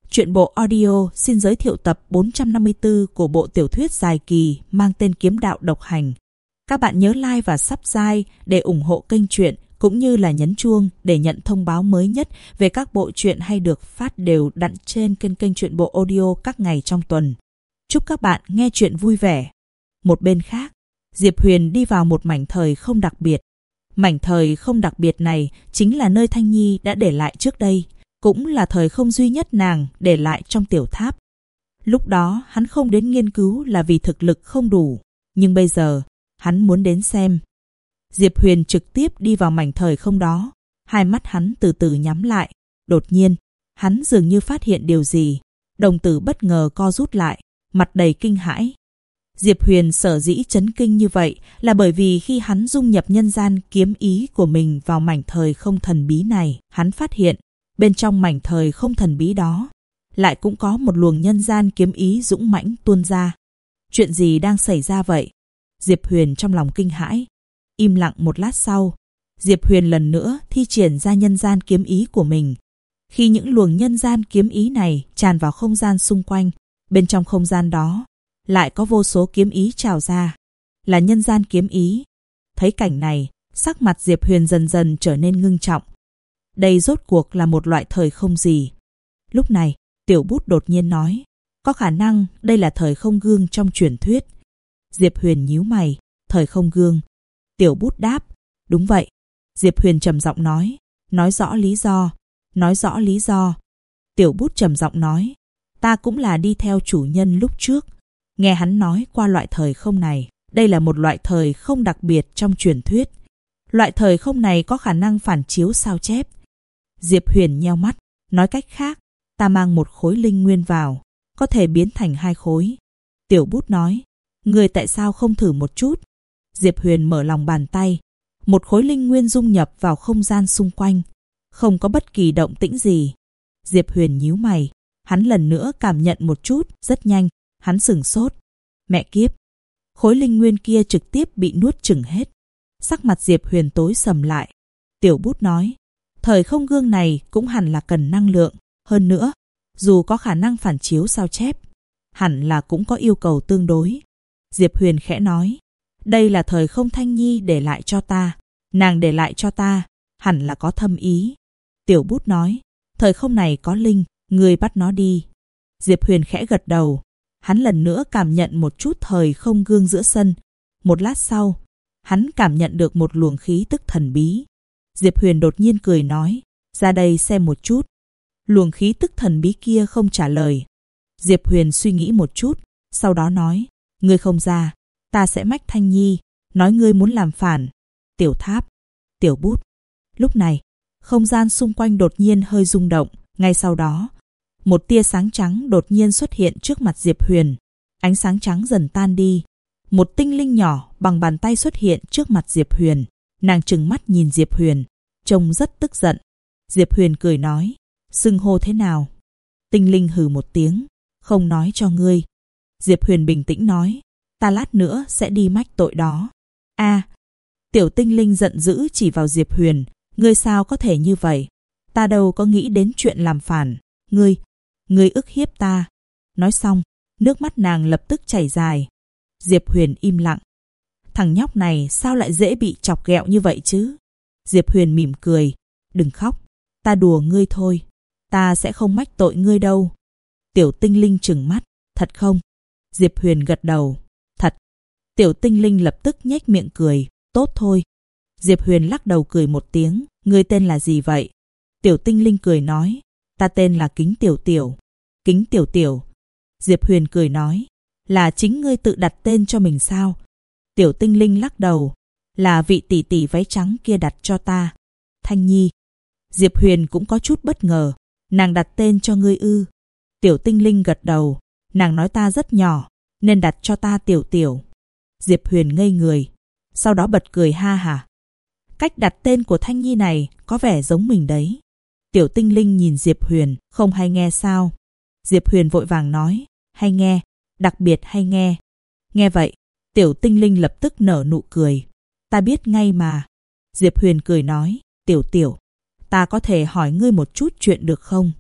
Truyện bộ audio xin giới thiệu tập 454 của bộ tiểu thuyết dài kỳ mang tên Kiếm đạo độc hành. Các bạn nhớ like và subscribe để ủng hộ kênh truyện, cũng như là nhấn chuông để nhận thông báo mới nhất về các bộ truyện hay được phát đều đặn trên kênh truyện bộ audio các ngày trong tuần. Chúc các bạn nghe truyện vui vẻ. Một bên khác, Diệp Huyền đi vào một mảnh thời không đặc biệt. Mảnh thời không đặc biệt này chính là nơi Thanh Nhi đã để lại trước đây, cũng là thời không duy nhất nàng để lại trong tiểu tháp. Lúc đó hắn không đến nghiên cứu là vì thực lực không đủ, nhưng bây giờ hắn muốn đến xem. Diệp Huyền trực tiếp đi vào mảnh thời không đó, hai mắt hắn từ từ nhắm lại. Đột nhiên, hắn dường như phát hiện điều gì, đồng tử bất ngờ co rút lại, mặt đầy kinh hãi. Diệp Huyền sở dĩ chấn kinh như vậy là bởi vì khi hắn dung nhập nhân gian kiếm ý của mình vào mảnh thời không thần bí này, hắn phát hiện bên trong mảnh thời không thần bí đó lại cũng có một luồng nhân gian kiếm ý dũng mãnh tuôn ra. Chuyện gì đang xảy ra vậy? Diệp Huyền trong lòng kinh hãi. Im lặng một lát sau, Diệp Huyền lần nữa thi triển ra nhân gian kiếm ý của mình. Khi những luồng nhân gian kiếm ý này tràn vào không gian xung quanh, bên trong không gian đó lại có vô số kiếm ý trào ra, là nhân gian kiếm ý. Thấy cảnh này, sắc mặt Diệp Huyền dần dần trở nên ngưng trọng. Đây rốt cuộc là một loại thời không gì? Lúc này, Tiểu Bút đột nhiên nói, có khả năng đây là thời không gương trong truyền thuyết. Diệp Huyền nhíu mày, thời không gương. Tiểu Bút đáp, đúng vậy. Diệp Huyền trầm giọng nói rõ lý do, nói rõ lý do. Tiểu Bút trầm giọng nói, ta cũng là đi theo chủ nhân lúc trước, nghe hắn nói qua loại thời không này, đây là một loại thời không đặc biệt trong truyền thuyết. Loại thời không này có khả năng phản chiếu sao chép. Diệp Huyền nheo mắt, nói cách khác, ta mang một khối linh nguyên vào, có thể biến thành hai khối. Tiểu Bút nói, người tại sao không thử một chút? Diệp Huyền mở lòng bàn tay, một khối linh nguyên dung nhập vào không gian xung quanh, không có bất kỳ động tĩnh gì. Diệp Huyền nhíu mày, hắn lần nữa cảm nhận một chút, rất nhanh, hắn sửng sốt. Mẹ kiếp, khối linh nguyên kia trực tiếp bị nuốt chửng hết. Sắc mặt Diệp Huyền tối sầm lại. Tiểu Bút nói, thời không gương này cũng hẳn là cần năng lượng. Hơn nữa, dù có khả năng phản chiếu sao chép, hẳn là cũng có yêu cầu tương đối. Diệp Huyền khẽ nói, đây là thời không Thanh Nhi để lại cho ta. Nàng để lại cho ta, hẳn là có thâm ý. Tiểu Bút nói, thời không này có linh, ngươi bắt nó đi. Diệp Huyền khẽ gật đầu. Hắn lần nữa cảm nhận một chút thời không gương giữa sân. Một lát sau, hắn cảm nhận được một luồng khí tức thần bí. Diệp Huyền đột nhiên cười nói, ra đây xem một chút. Luồng khí tức thần bí kia không trả lời. Diệp Huyền suy nghĩ một chút, sau đó nói, ngươi không ra, ta sẽ mách Thanh Nhi, nói ngươi muốn làm phản. Tiểu Tháp, Tiểu Bút. Lúc này, không gian xung quanh đột nhiên hơi rung động. Ngay sau đó, một tia sáng trắng đột nhiên xuất hiện trước mặt Diệp Huyền. Ánh sáng trắng dần tan đi. Một tinh linh nhỏ bằng bàn tay xuất hiện trước mặt Diệp Huyền. Nàng trừng mắt nhìn Diệp Huyền, trông rất tức giận. Diệp Huyền cười nói, xưng hô thế nào? Tinh linh hừ một tiếng, không nói cho ngươi. Diệp Huyền bình tĩnh nói, ta lát nữa sẽ đi mách tội đó. A, tiểu tinh linh giận dữ chỉ vào Diệp Huyền, ngươi sao có thể như vậy? Ta đâu có nghĩ đến chuyện làm phản. Ngươi ức hiếp ta. Nói xong, nước mắt nàng lập tức chảy dài. Diệp Huyền im lặng. Thằng nhóc này sao lại dễ bị chọc ghẹo như vậy chứ? Diệp Huyền mỉm cười, đừng khóc, ta đùa ngươi thôi, ta sẽ không mách tội ngươi đâu. Tiểu tinh linh trừng mắt, thật không? Diệp Huyền gật đầu, thật. Tiểu tinh linh lập tức nhếch miệng cười, tốt thôi. Diệp Huyền lắc đầu cười một tiếng, ngươi tên là gì vậy? Tiểu tinh linh cười nói, ta tên là Kính Tiểu Tiểu. Kính Tiểu Tiểu. Diệp Huyền cười nói, là chính ngươi tự đặt tên cho mình sao? Tiểu tinh linh lắc đầu, là vị tỷ tỷ váy trắng kia đặt cho ta. Thanh Nhi. Diệp Huyền cũng có chút bất ngờ, nàng đặt tên cho ngươi ư? Tiểu tinh linh gật đầu, nàng nói ta rất nhỏ, nên đặt cho ta Tiểu Tiểu. Diệp Huyền ngây người, sau đó bật cười ha hả. Cách đặt tên của Thanh Nhi này có vẻ giống mình đấy. Tiểu tinh linh nhìn Diệp Huyền, không hay nghe sao? Diệp Huyền vội vàng nói, hay nghe, đặc biệt hay nghe. Nghe vậy, tiểu tinh linh lập tức nở nụ cười. Ta biết ngay mà. Diệp Huyền cười nói, Tiểu Tiểu, ta có thể hỏi ngươi một chút chuyện được không?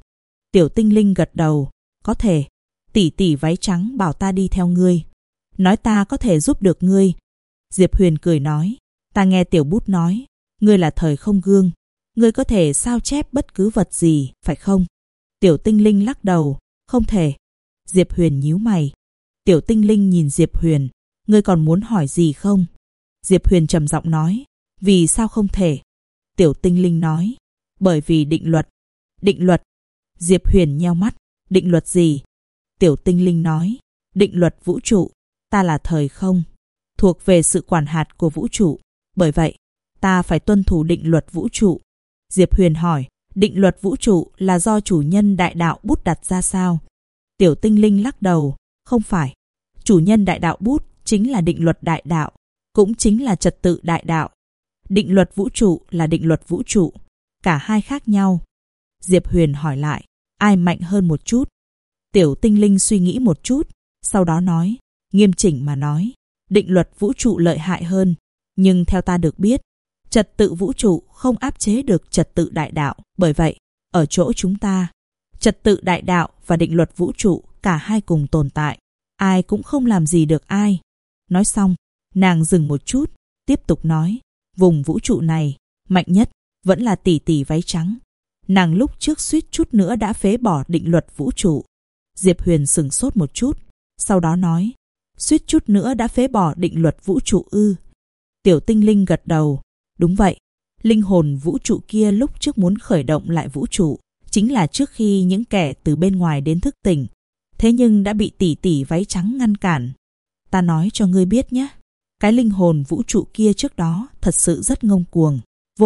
Tiểu tinh linh gật đầu. Có thể. Tỷ tỷ váy trắng bảo ta đi theo ngươi. Nói ta có thể giúp được ngươi. Diệp Huyền cười nói. Ta nghe tiểu bút nói. Ngươi là thời không gương. Ngươi có thể sao chép bất cứ vật gì, phải không? Tiểu tinh linh lắc đầu. Không thể. Diệp Huyền nhíu mày. Tiểu tinh linh nhìn Diệp Huyền. Ngươi còn muốn hỏi gì không? Diệp Huyền trầm giọng nói. Vì sao không thể? Tiểu tinh linh nói. Bởi vì định luật. Định luật. Diệp Huyền nheo mắt. Định luật gì? Tiểu tinh linh nói. Định luật vũ trụ. Ta là thời không, thuộc về sự quản hạt của vũ trụ. Bởi vậy, ta phải tuân thủ định luật vũ trụ. Diệp Huyền hỏi. Định luật vũ trụ là do chủ nhân đại đạo bút đặt ra sao? Tiểu tinh linh lắc đầu. Không phải. Chủ nhân đại đạo bút chính là định luật đại đạo, cũng chính là trật tự đại đạo. Định luật vũ trụ là định luật vũ trụ. Cả hai khác nhau. Diệp Huyền hỏi lại. Ai mạnh hơn một chút? Tiểu tinh linh suy nghĩ một chút, sau đó nói. Nghiêm chỉnh mà nói, định luật vũ trụ lợi hại hơn. Nhưng theo ta được biết, trật tự vũ trụ không áp chế được trật tự đại đạo. Bởi vậy, ở chỗ chúng ta, trật tự đại đạo và định luật vũ trụ cả hai cùng tồn tại. Ai cũng không làm gì được ai. Nói xong, nàng dừng một chút, tiếp tục nói. Vùng vũ trụ này, mạnh nhất vẫn là tỷ tỷ váy trắng. Nàng lúc trước suýt chút nữa đã phế bỏ định luật vũ trụ. Diệp Huyền sửng sốt một chút, sau đó nói. Suýt chút nữa đã phế bỏ định luật vũ trụ ư? Tiểu tinh linh gật đầu. Đúng vậy. Linh hồn vũ trụ kia lúc trước muốn khởi động lại vũ trụ, chính là trước khi những kẻ từ bên ngoài đến thức tỉnh. Thế nhưng đã bị tỷ tỷ váy trắng ngăn cản. Ta nói cho ngươi biết nhé. Cái linh hồn vũ trụ kia trước đó thật sự rất ngông cuồng,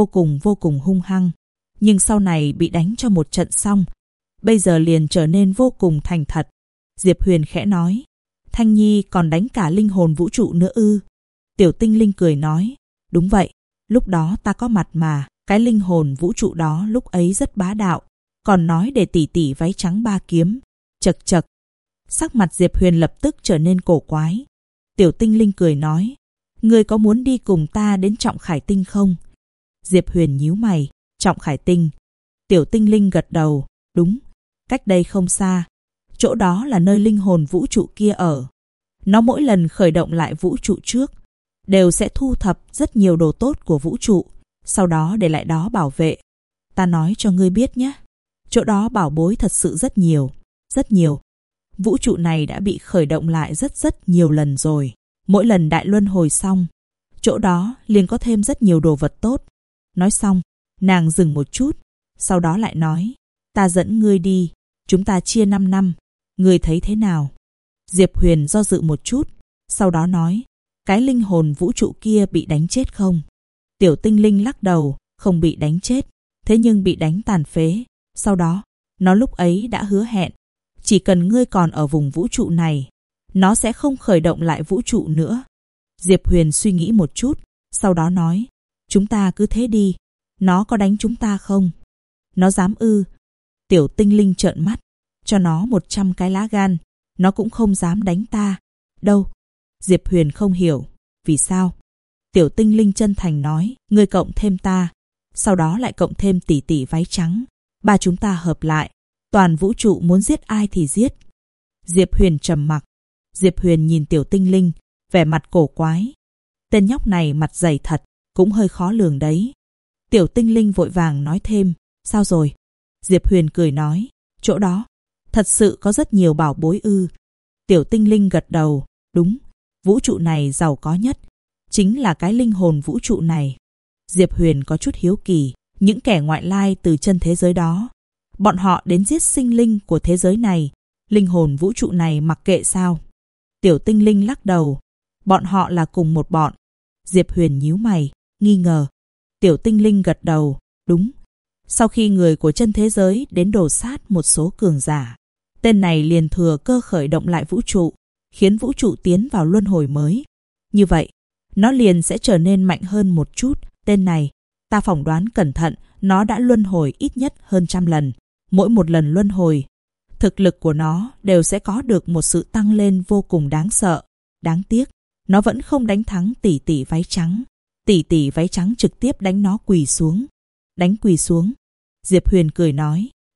vô cùng hung hăng. Nhưng sau này bị đánh cho một trận xong, bây giờ liền trở nên vô cùng thành thật. Diệp Huyền khẽ nói. Thanh Nhi còn đánh cả linh hồn vũ trụ nữa ư? Tiểu tinh linh cười nói. Đúng vậy, lúc đó ta có mặt mà. Cái linh hồn vũ trụ đó lúc ấy rất bá đạo, còn nói để tỷ tỷ váy trắng ba kiếm. Chật chật. Sắc mặt Diệp Huyền lập tức trở nên cổ quái. Tiểu tinh linh cười nói. Ngươi có muốn đi cùng ta đến Trọng Khải Tinh không? Diệp Huyền nhíu mày. Trọng Khải Tinh. Tiểu tinh linh gật đầu. Đúng, cách đây không xa. Chỗ đó là nơi linh hồn vũ trụ kia ở. Nó mỗi lần khởi động lại vũ trụ trước, đều sẽ thu thập rất nhiều đồ tốt của vũ trụ, sau đó để lại đó bảo vệ. Ta nói cho ngươi biết nhé. Chỗ đó bảo bối thật sự rất nhiều. Rất nhiều. Vũ trụ này đã bị khởi động lại rất nhiều lần rồi. Mỗi lần đại luân hồi xong, chỗ đó liền có thêm rất nhiều đồ vật tốt. Nói xong, nàng dừng một chút, sau đó lại nói. Ta dẫn ngươi đi, chúng ta chia 5 năm. Ngươi thấy thế nào? Diệp Huyền do dự một chút, sau đó nói. Cái linh hồn vũ trụ kia bị đánh chết không? Tiểu tinh linh lắc đầu. Không bị đánh chết, thế nhưng bị đánh tàn phế. Sau đó, nó lúc ấy đã hứa hẹn, chỉ cần ngươi còn ở vùng vũ trụ này, nó sẽ không khởi động lại vũ trụ nữa. Diệp Huyền suy nghĩ một chút, sau đó nói. Chúng ta cứ thế đi. Nó có đánh chúng ta không? Nó dám ư? Tiểu tinh linh trợn mắt. Cho nó 100 cái lá gan, nó cũng không dám đánh ta. Đâu? Diệp Huyền không hiểu. Vì sao? Tiểu tinh linh chân thành nói. Ngươi cộng thêm ta, sau đó lại cộng thêm tỷ tỷ váy trắng. Ba chúng ta hợp lại, toàn vũ trụ muốn giết ai thì giết. Diệp Huyền trầm mặc. Diệp Huyền nhìn tiểu tinh linh, vẻ mặt cổ quái. Tên nhóc này mặt dày thật, cũng hơi khó lường đấy. Tiểu tinh linh vội vàng nói thêm. Sao rồi? Diệp Huyền cười nói. Chỗ đó thật sự có rất nhiều bảo bối ư? Tiểu tinh linh gật đầu. Đúng, vũ trụ này giàu có nhất chính là cái linh hồn vũ trụ này. Diệp Huyền có chút hiếu kỳ. Những kẻ ngoại lai từ chân thế giới đó, bọn họ đến giết sinh linh của thế giới này, linh hồn vũ trụ này mặc kệ sao? Tiểu tinh linh lắc đầu. Bọn họ là cùng một bọn. Diệp Huyền nhíu mày, nghi ngờ. Tiểu tinh linh gật đầu. Đúng. Sau khi người của chân thế giới đến đổ sát một số cường giả, tên này liền thừa cơ khởi động lại vũ trụ, khiến vũ trụ tiến vào luân hồi mới. Như vậy, nó liền sẽ trở nên mạnh hơn một chút. Tên này, ta phỏng đoán cẩn thận, nó đã luân hồi ít nhất hơn 100 lần. Mỗi một lần luân hồi, thực lực của nó đều sẽ có được một sự tăng lên vô cùng đáng sợ. Đáng tiếc, nó vẫn không đánh thắng tỷ tỷ váy trắng. Tỷ tỷ váy trắng trực tiếp đánh nó quỳ xuống. Đánh quỳ xuống? Diệp Huyền cười nói.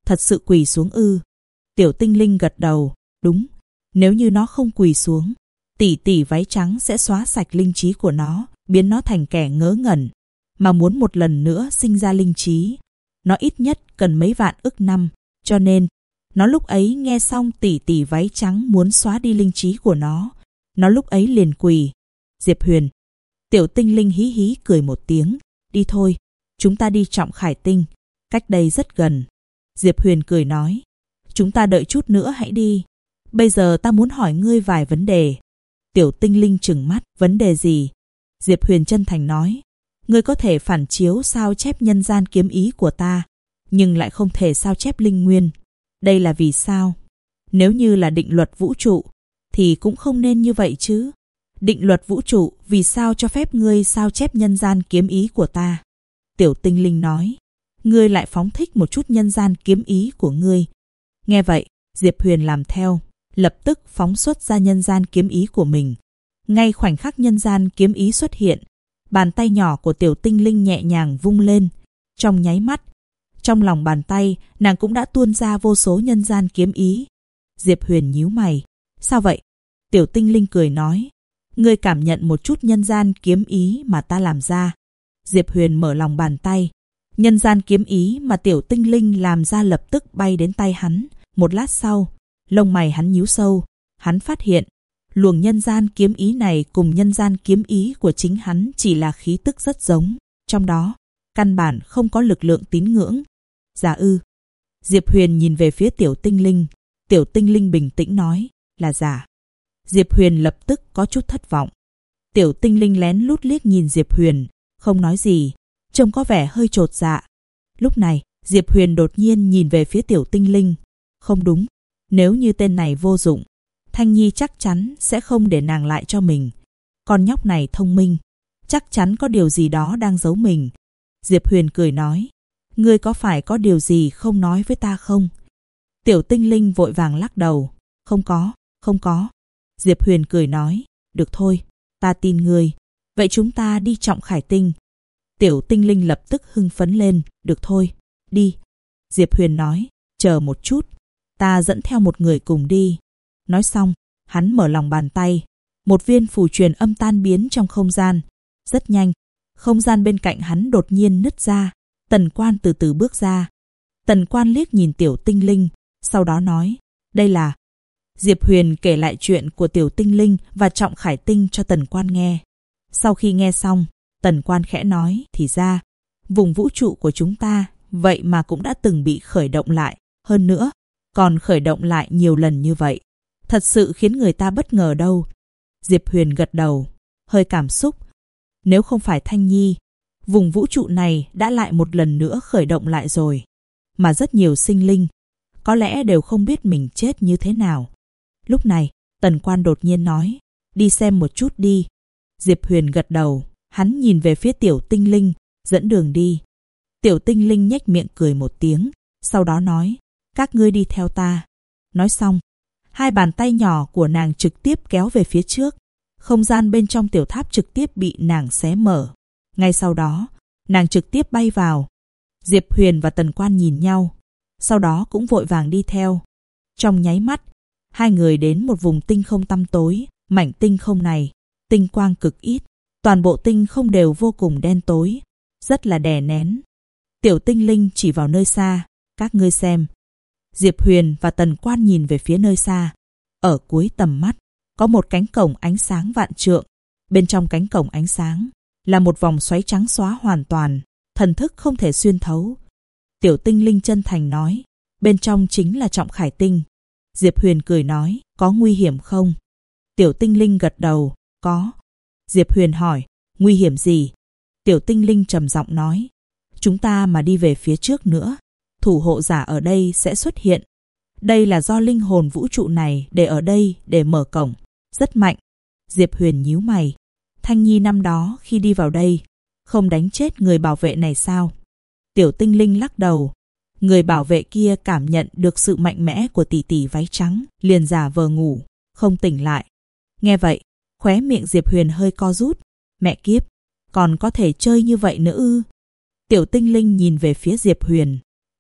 Thật sự quỳ xuống ư? Tiểu tinh linh gật đầu, đúng. Nếu như nó không quỳ xuống, tỷ tỷ váy trắng sẽ xóa sạch linh trí của nó, biến nó thành kẻ ngớ ngẩn. Mà muốn một lần nữa sinh ra linh trí, nó ít nhất cần mấy vạn ức năm. Cho nên, nó lúc ấy nghe xong tỷ tỷ váy trắng muốn xóa đi linh trí của nó lúc ấy liền quỳ. Diệp Huyền. Tiểu tinh linh hí hí cười một tiếng. Đi thôi, chúng ta đi Trọng Khải Tinh. Cách đây rất gần. Diệp Huyền cười nói. Chúng ta đợi chút nữa hãy đi. Bây giờ ta muốn hỏi ngươi vài vấn đề. Tiểu tinh linh trừng mắt. Vấn đề gì? Diệp Huyền chân thành nói. Ngươi có thể phản chiếu sao chép nhân gian kiếm ý của ta, nhưng lại không thể sao chép linh nguyên. Đây là vì sao? Nếu như là định luật vũ trụ, thì cũng không nên như vậy chứ. Định luật vũ trụ vì sao cho phép ngươi sao chép nhân gian kiếm ý của ta? Tiểu tinh linh nói. Ngươi lại phóng thích một chút nhân gian kiếm ý của ngươi. Nghe vậy, Diệp Huyền làm theo, lập tức phóng xuất ra nhân gian kiếm ý của mình. Ngay khoảnh khắc nhân gian kiếm ý xuất hiện, bàn tay nhỏ của tiểu tinh linh nhẹ nhàng vung lên. Trong nháy mắt, trong lòng bàn tay, nàng cũng đã tuôn ra vô số nhân gian kiếm ý. Diệp Huyền nhíu mày. Sao vậy? Tiểu tinh linh cười nói. Ngươi cảm nhận một chút nhân gian kiếm ý mà ta làm ra. Diệp Huyền mở lòng bàn tay. Nhân gian kiếm ý mà tiểu tinh linh làm ra lập tức bay đến tay hắn. Một lát sau, lông mày hắn nhíu sâu. Hắn phát hiện, luồng nhân gian kiếm ý này cùng nhân gian kiếm ý của chính hắn chỉ là khí tức rất giống. Trong đó, căn bản không có lực lượng tín ngưỡng. Dạ ư. Diệp Huyền nhìn về phía tiểu tinh linh. Tiểu tinh linh bình tĩnh nói, là giả. Diệp Huyền lập tức có chút thất vọng. Tiểu tinh linh lén lút liếc nhìn Diệp Huyền, không nói gì, trông có vẻ hơi chột dạ. Lúc này, Diệp Huyền đột nhiên nhìn về phía tiểu tinh linh. Không đúng, nếu như tên này vô dụng, Thanh Nhi chắc chắn sẽ không để nàng lại cho mình. Con nhóc này thông minh, chắc chắn có điều gì đó đang giấu mình. Diệp Huyền cười nói, ngươi có phải có điều gì không nói với ta không? Tiểu tinh linh vội vàng lắc đầu, không có, không có. Diệp Huyền cười nói, được thôi, ta tin ngươi. Vậy chúng ta đi Trọng Khải Tinh. Tiểu tinh linh lập tức hưng phấn lên, được thôi, đi. Diệp Huyền nói, chờ một chút, ta dẫn theo một người cùng đi. Nói xong, hắn mở lòng bàn tay. Một viên phù truyền âm tan biến trong không gian. Rất nhanh, không gian bên cạnh hắn đột nhiên nứt ra. Tần Quan từ từ bước ra. Tần Quan liếc nhìn tiểu tinh linh, sau đó nói, đây là... Diệp Huyền kể lại chuyện của tiểu tinh linh và Trọng Khải Tinh cho Tần Quan nghe. Sau khi nghe xong, Tần Quan khẽ nói, thì ra, vùng vũ trụ của chúng ta vậy mà cũng đã từng bị khởi động lại. Hơn nữa, còn khởi động lại nhiều lần như vậy. Thật sự khiến người ta bất ngờ đâu. Diệp Huyền gật đầu, hơi cảm xúc. Nếu không phải Thanh Nhi, vùng vũ trụ này đã lại một lần nữa khởi động lại rồi. Mà rất nhiều sinh linh, có lẽ đều không biết mình chết như thế nào. Lúc này, Tần Quan đột nhiên nói, đi xem một chút đi. Diệp Huyền gật đầu, hắn nhìn về phía tiểu tinh linh, dẫn đường đi. Tiểu tinh linh nhếch miệng cười một tiếng, sau đó nói, các ngươi đi theo ta. Nói xong, hai bàn tay nhỏ của nàng trực tiếp kéo về phía trước. Không gian bên trong tiểu tháp trực tiếp bị nàng xé mở. Ngay sau đó, nàng trực tiếp bay vào. Diệp Huyền và Tần Quan nhìn nhau, sau đó cũng vội vàng đi theo. Trong nháy mắt, hai người đến một vùng tinh không tăm tối. Mảnh tinh không này, tinh quang cực ít. Toàn bộ tinh không đều vô cùng đen tối, rất là đè nén. Tiểu tinh linh chỉ vào nơi xa, các ngươi xem. Diệp Huyền và Tần Quan nhìn về phía nơi xa. Ở cuối tầm mắt, có một cánh cổng ánh sáng vạn trượng. Bên trong cánh cổng ánh sáng là một vòng xoáy trắng xóa hoàn toàn, thần thức không thể xuyên thấu. Tiểu tinh linh chân thành nói, bên trong chính là Trọng Khải Tinh. Diệp Huyền cười nói, có nguy hiểm không? Tiểu tinh linh gật đầu, có. Diệp Huyền hỏi, nguy hiểm gì? Tiểu tinh linh trầm giọng nói, chúng ta mà đi về phía trước nữa, thủ hộ giả ở đây sẽ xuất hiện. Đây là do linh hồn vũ trụ này để ở đây để mở cổng, rất mạnh. Diệp Huyền nhíu mày, Thanh Nhi năm đó khi đi vào đây, không đánh chết người bảo vệ này sao? Tiểu tinh linh lắc đầu, người bảo vệ kia cảm nhận được sự mạnh mẽ của tỷ tỷ váy trắng, liền giả vờ ngủ, không tỉnh lại. Nghe vậy, khóe miệng Diệp Huyền hơi co rút, mẹ kiếp, còn có thể chơi như vậy nữa ư? Tiểu tinh linh nhìn về phía Diệp Huyền,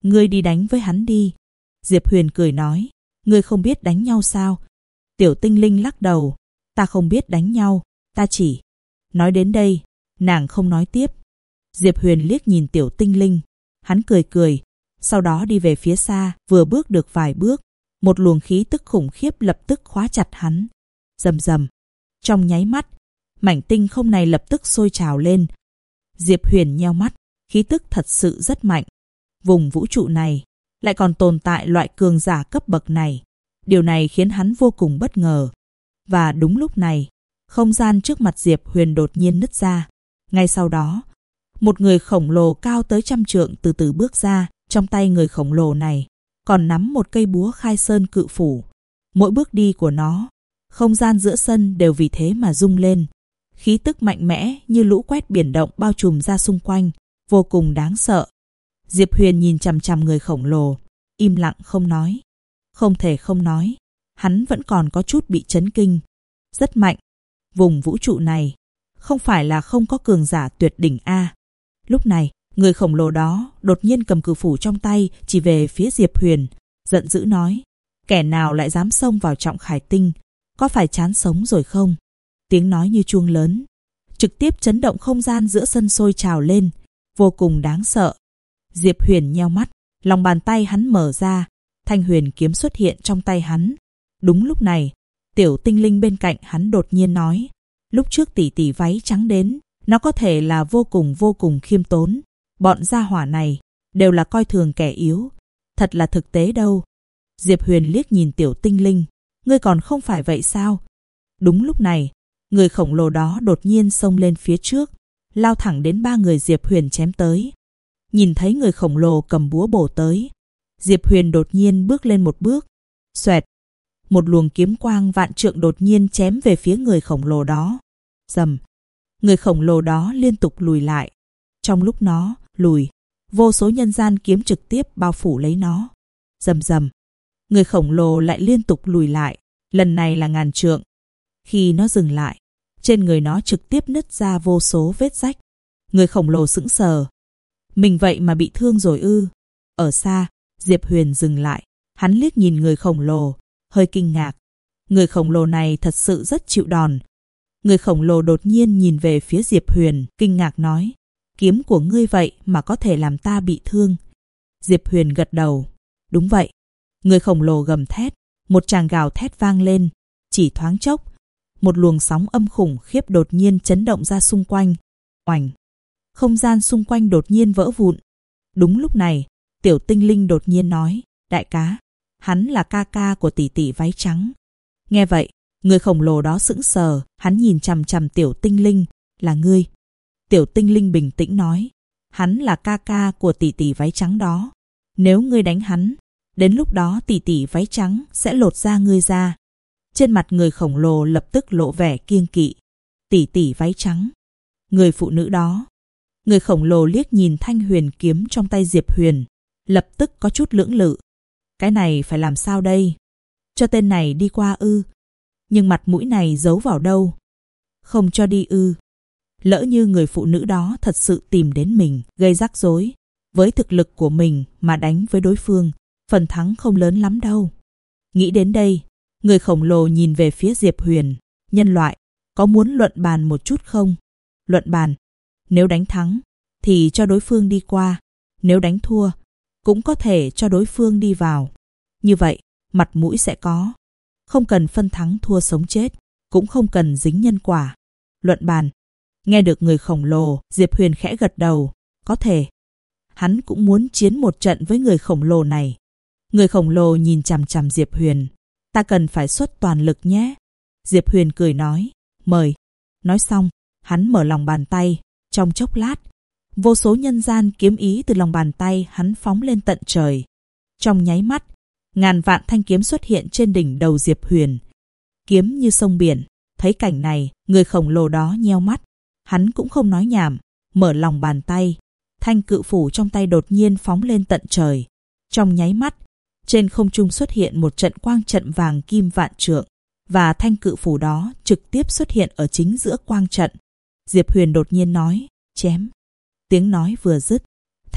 Ngươi đi đánh với hắn đi. Diệp Huyền cười nói, ngươi không biết đánh nhau sao? Tiểu tinh linh lắc đầu, ta không biết đánh nhau, ta chỉ... Nói đến đây, nàng không nói tiếp. Diệp Huyền liếc nhìn tiểu tinh linh, hắn cười cười, sau đó đi về phía xa, vừa bước được vài bước, một luồng khí tức khủng khiếp lập tức khóa chặt hắn. Rầm rầm, trong nháy mắt, mảnh tinh không này lập tức sôi trào lên. Diệp Huyền nheo mắt, khí tức thật sự rất mạnh. Vùng vũ trụ này lại còn tồn tại loại cường giả cấp bậc này. Điều này khiến hắn vô cùng bất ngờ. Và đúng lúc này, không gian trước mặt Diệp Huyền đột nhiên nứt ra. Ngay sau đó, một người khổng lồ cao tới 100 trượng từ từ bước ra. Trong tay người khổng lồ này còn nắm một cây búa khai sơn cự phủ. Mỗi bước đi của nó, không gian giữa sân đều vì thế mà rung lên. Khí tức mạnh mẽ như lũ quét biển động bao trùm ra xung quanh, vô cùng đáng sợ. Diệp Huyền nhìn chằm chằm người khổng lồ, im lặng không nói. Không thể không nói, hắn vẫn còn có chút bị chấn kinh. Rất mạnh. Vùng vũ trụ này không phải là không có cường giả tuyệt đỉnh a. Lúc này, người khổng lồ đó đột nhiên cầm cự phủ trong tay chỉ về phía Diệp Huyền, giận dữ nói, kẻ nào lại dám xông vào Trọng Khải Tinh, có phải chán sống rồi không? Tiếng nói như chuông lớn, trực tiếp chấn động không gian giữa sân sôi trào lên, vô cùng đáng sợ. Diệp Huyền nheo mắt, lòng bàn tay hắn mở ra, thanh huyền kiếm xuất hiện trong tay hắn. Đúng lúc này, tiểu tinh linh bên cạnh hắn đột nhiên nói, lúc trước tỷ tỷ váy trắng đến, nó có thể là vô cùng khiêm tốn. Bọn gia hỏa này đều là coi thường kẻ yếu, thật là thực tế đâu. Diệp Huyền liếc nhìn tiểu tinh linh, ngươi còn không phải vậy sao? Đúng lúc này, người khổng lồ đó đột nhiên xông lên phía trước, lao thẳng đến 3 người Diệp Huyền chém tới. Nhìn thấy người khổng lồ cầm búa bổ tới, Diệp Huyền đột nhiên bước lên một bước, xoẹt, một luồng kiếm quang vạn trượng đột nhiên chém về phía người khổng lồ đó. Rầm, người khổng lồ đó liên tục lùi lại. Trong lúc nó lùi, vô số nhân gian kiếm trực tiếp bao phủ lấy nó. Rầm rầm, người khổng lồ lại liên tục lùi lại, lần này là ngàn trượng. Khi nó dừng lại, trên người nó trực tiếp nứt ra vô số vết rách. Người khổng lồ sững sờ. Mình vậy mà bị thương rồi ư? Ở xa, Diệp Huyền dừng lại, hắn liếc nhìn người khổng lồ, hơi kinh ngạc. Người khổng lồ này thật sự rất chịu đòn. Người khổng lồ đột nhiên nhìn về phía Diệp Huyền, kinh ngạc nói, kiếm của ngươi vậy mà có thể làm ta bị thương. Diệp Huyền gật đầu, đúng vậy. Người khổng lồ gầm thét, một tràng gào thét vang lên. Chỉ thoáng chốc, một luồng sóng âm khủng khiếp đột nhiên chấn động ra xung quanh. Oành! Không gian xung quanh đột nhiên vỡ vụn. Đúng lúc này, tiểu tinh linh đột nhiên nói, đại cá, hắn là ca ca của tỷ tỷ váy trắng. Nghe vậy, người khổng lồ đó sững sờ, hắn nhìn chằm chằm tiểu tinh linh, là ngươi. Tiểu tinh linh bình tĩnh nói, hắn là ca ca của tỷ tỷ váy trắng đó. Nếu ngươi đánh hắn, đến lúc đó tỷ tỷ váy trắng sẽ lột da ngươi ra. Trên mặt người khổng lồ lập tức lộ vẻ kiêng kỵ. Tỷ tỷ váy trắng, người phụ nữ đó. Người khổng lồ liếc nhìn thanh huyền kiếm trong tay Diệp Huyền, lập tức có chút lưỡng lự. Cái này phải làm sao đây? Cho tên này đi qua ư? Nhưng mặt mũi này giấu vào đâu? Không cho đi ư? Lỡ như người phụ nữ đó thật sự tìm đến mình, gây rắc rối, với thực lực của mình mà đánh với đối phương, phần thắng không lớn lắm đâu. Nghĩ đến đây, người khổng lồ nhìn về phía Diệp Huyền, nhân loại, có muốn luận bàn một chút không? Luận bàn, nếu đánh thắng, thì cho đối phương đi qua, nếu đánh thua, cũng có thể cho đối phương đi vào. Như vậy, mặt mũi sẽ có. Không cần phân thắng thua sống chết, cũng không cần dính nhân quả. Luận bàn. Nghe được người khổng lồ, Diệp Huyền khẽ gật đầu. Có thể. Hắn cũng muốn chiến một trận với người khổng lồ này. Người khổng lồ nhìn chằm chằm Diệp Huyền. Ta cần phải xuất toàn lực nhé. Diệp Huyền cười nói. Mời. Nói xong, hắn mở lòng bàn tay. Trong chốc lát, vô số nhân gian kiếm ý từ lòng bàn tay hắn phóng lên tận trời. Trong nháy mắt, ngàn vạn thanh kiếm xuất hiện trên đỉnh đầu Diệp Huyền. Kiếm như sông biển. Thấy cảnh này, người khổng lồ đó nheo mắt. Hắn cũng không nói nhảm, mở lòng bàn tay. Thanh cự phủ trong tay đột nhiên phóng lên tận trời. Trong nháy mắt, trên không trung xuất hiện một trận quang trận vàng kim vạn trượng. Và thanh cự phủ đó trực tiếp xuất hiện ở chính giữa quang trận. Diệp Huyền đột nhiên nói, chém. Tiếng nói vừa dứt,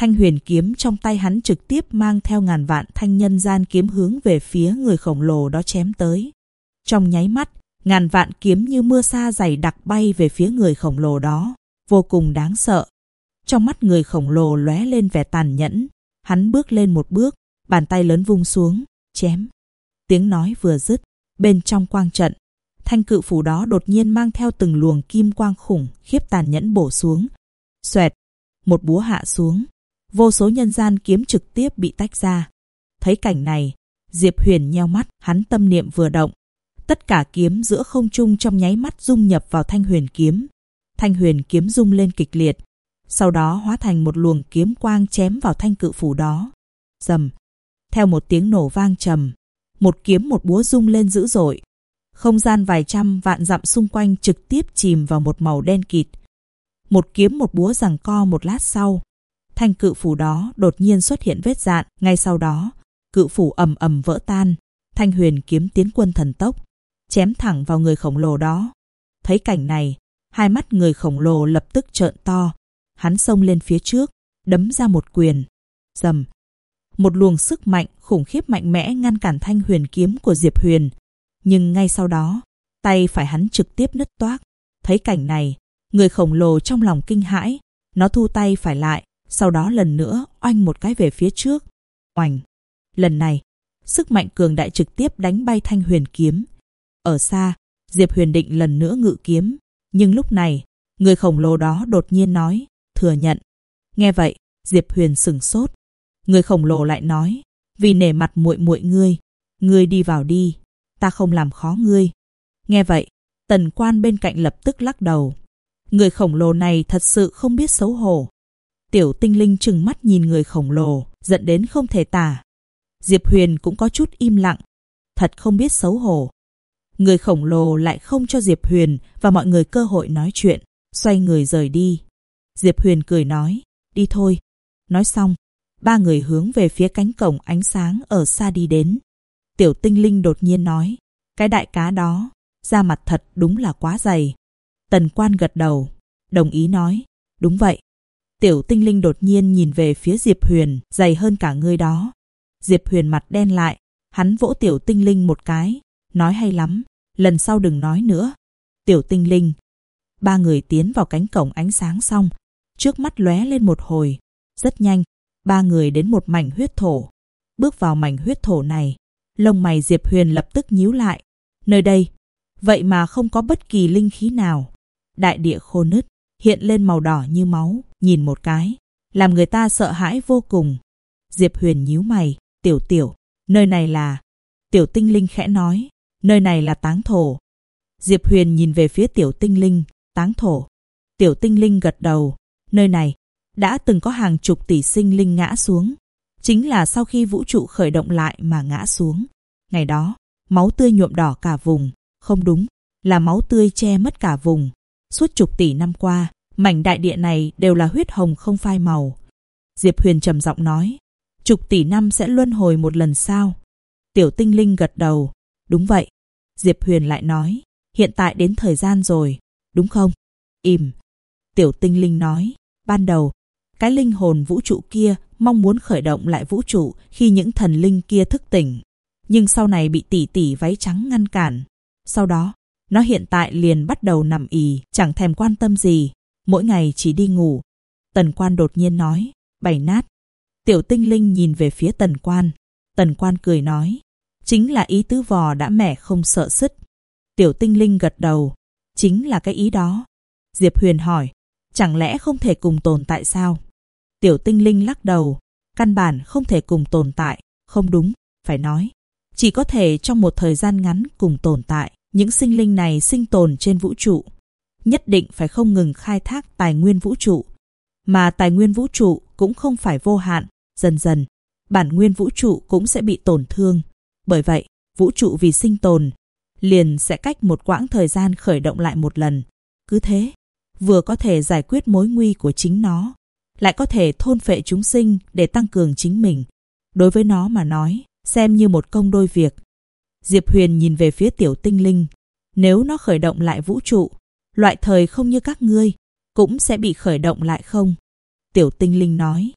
Thanh huyền kiếm trong tay hắn trực tiếp mang theo ngàn vạn thanh nhân gian kiếm hướng về phía người khổng lồ đó chém tới. Trong nháy mắt, ngàn vạn kiếm như mưa sa dày đặc bay về phía người khổng lồ đó, vô cùng đáng sợ. Trong mắt người khổng lồ lóe lên vẻ tàn nhẫn, hắn bước lên một bước, bàn tay lớn vung xuống, chém. Tiếng nói vừa dứt, bên trong quang trận, thanh cự phủ đó đột nhiên mang theo từng luồng kim quang khủng khiếp tàn nhẫn bổ xuống. Xoẹt, một búa hạ xuống, vô số nhân gian kiếm trực tiếp bị tách ra. Thấy cảnh này, Diệp Huyền nheo mắt, hắn tâm niệm vừa động, tất cả kiếm giữa không trung trong nháy mắt dung nhập vào thanh huyền kiếm. Thanh huyền kiếm rung lên kịch liệt, sau đó hóa thành một luồng kiếm quang chém vào thanh cự phủ đó. Rầm, theo một tiếng nổ vang trầm, một kiếm một búa rung lên dữ dội. Không gian vài trăm vạn dặm xung quanh trực tiếp chìm vào một màu đen kịt. Một kiếm một búa giằng co một lát sau, thanh cự phủ đó đột nhiên xuất hiện vết rạn. Ngay sau đó, cự phủ ầm ầm vỡ tan. Thanh huyền kiếm tiến quân thần tốc, chém thẳng vào người khổng lồ đó. Thấy cảnh này, hai mắt người khổng lồ lập tức trợn to. Hắn xông lên phía trước, đấm ra một quyền. Rầm, một luồng sức mạnh khủng khiếp mạnh mẽ ngăn cản thanh huyền kiếm của Diệp Huyền. Nhưng ngay sau đó, tay phải hắn trực tiếp nứt toác. Thấy cảnh này, người khổng lồ trong lòng kinh hãi, nó thu tay phải lại, sau đó lần nữa oanh một cái về phía trước. Oành! Lần này, sức mạnh cường đại trực tiếp đánh bay thanh huyền kiếm. Ở xa, Diệp Huyền định lần nữa ngự kiếm, nhưng lúc này, người khổng lồ đó đột nhiên nói, thừa nhận. Nghe vậy, Diệp Huyền sửng sốt. Người khổng lồ lại nói, vì nể mặt muội muội ngươi đi vào đi, ta không làm khó ngươi. Nghe vậy, Tần Quan bên cạnh lập tức lắc đầu. Người khổng lồ này thật sự không biết xấu hổ. Tiểu Tinh Linh trừng mắt nhìn người khổng lồ, giận đến không thể tả. Diệp Huyền cũng có chút im lặng, thật không biết xấu hổ. Người khổng lồ lại không cho Diệp Huyền và mọi người cơ hội nói chuyện, xoay người rời đi. Diệp Huyền cười nói, đi thôi. Nói xong, ba người hướng về phía cánh cổng ánh sáng ở xa đi đến. Tiểu Tinh Linh đột nhiên nói, cái đại cá đó, da mặt thật đúng là quá dày. Tần Quan gật đầu, đồng ý nói, đúng vậy. Tiểu Tinh Linh đột nhiên nhìn về phía Diệp Huyền, dày hơn cả ngươi đó. Diệp Huyền mặt đen lại, hắn vỗ Tiểu Tinh Linh một cái, nói hay lắm, lần sau đừng nói nữa. Tiểu Tinh Linh. Ba người tiến vào cánh cổng ánh sáng xong, trước mắt lóe lên một hồi. Rất nhanh, ba người đến một mảnh huyết thổ. Bước vào mảnh huyết thổ này, lông mày Diệp Huyền lập tức nhíu lại. Nơi đây, vậy mà không có bất kỳ linh khí nào. Đại địa khô nứt, hiện lên màu đỏ như máu, nhìn một cái, làm người ta sợ hãi vô cùng. Diệp Huyền nhíu mày, Tiểu, nơi này là... Tiểu Tinh Linh khẽ nói, nơi này là táng thổ. Diệp Huyền nhìn về phía Tiểu Tinh Linh, táng thổ. Tiểu Tinh Linh gật đầu, nơi này đã từng có hàng chục tỷ sinh linh ngã xuống. Chính là sau khi vũ trụ khởi động lại mà ngã xuống. Ngày đó, máu tươi nhuộm đỏ cả vùng. Không đúng, là máu tươi che mất cả vùng. Suốt chục tỷ năm qua, mảnh đại địa này đều là huyết hồng không phai màu. Diệp Huyền trầm giọng nói, chục tỷ năm sẽ luân hồi một lần sao? Tiểu Tinh Linh gật đầu, đúng vậy. Diệp Huyền lại nói, hiện tại đến thời gian rồi, đúng không? Im. Tiểu Tinh Linh nói, ban đầu, cái linh hồn vũ trụ kia mong muốn khởi động lại vũ trụ khi những thần linh kia thức tỉnh. Nhưng sau này bị tỷ tỷ váy trắng ngăn cản. Sau đó, nó hiện tại liền bắt đầu nằm ì, chẳng thèm quan tâm gì, mỗi ngày chỉ đi ngủ. Tần Quan đột nhiên nói, bày nát. Tiểu Tinh Linh nhìn về phía Tần Quan. Tần Quan cười nói, chính là ý tứ vò đã mẻ không sợ sứt. Tiểu Tinh Linh gật đầu, chính là cái ý đó. Diệp Huyền hỏi, chẳng lẽ không thể cùng tồn tại sao? Tiểu Tinh Linh lắc đầu, căn bản không thể cùng tồn tại, không đúng, phải nói. Chỉ có thể trong một thời gian ngắn cùng tồn tại. Những sinh linh này sinh tồn trên vũ trụ, nhất định phải không ngừng khai thác tài nguyên vũ trụ. Mà tài nguyên vũ trụ cũng không phải vô hạn, dần dần, bản nguyên vũ trụ cũng sẽ bị tổn thương. Bởi vậy, vũ trụ vì sinh tồn, liền sẽ cách một quãng thời gian khởi động lại một lần. Cứ thế, vừa có thể giải quyết mối nguy của chính nó, lại có thể thôn phệ chúng sinh để tăng cường chính mình. Đối với nó mà nói, xem như một công đôi việc. Diệp Huyền nhìn về phía Tiểu Tinh Linh. Nếu nó khởi động lại vũ trụ, loại thời không như các ngươi, cũng sẽ bị khởi động lại không? Tiểu Tinh Linh nói,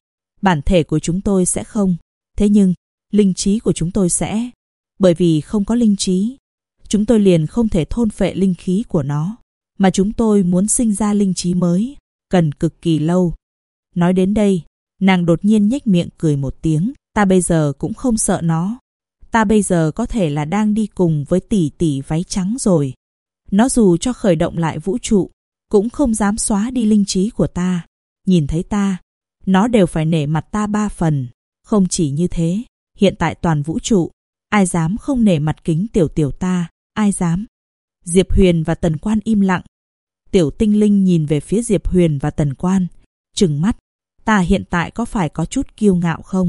Bản thể của chúng tôi sẽ không. Thế nhưng, linh trí của chúng tôi sẽ. Bởi vì không có linh trí, chúng tôi liền không thể thôn phệ linh khí của nó. Mà chúng tôi muốn sinh ra linh trí mới, cần cực kỳ lâu. Nói đến đây, nàng đột nhiên nhếch miệng cười một tiếng. Ta bây giờ cũng không sợ nó. Ta bây giờ có thể là đang đi cùng với tỷ tỷ váy trắng rồi. Nó dù cho khởi động lại vũ trụ, cũng không dám xóa đi linh trí của ta. Nhìn thấy ta, nó đều phải nể mặt ta 3 phần. Không chỉ như thế, hiện tại toàn vũ trụ, ai dám không nể mặt Kính tiểu tiểu ta, ai dám. Diệp Huyền và Tần Quan im lặng. Tiểu Tinh Linh nhìn về phía Diệp Huyền và Tần Quan, trừng mắt. Ta hiện tại có phải có chút kiêu ngạo không?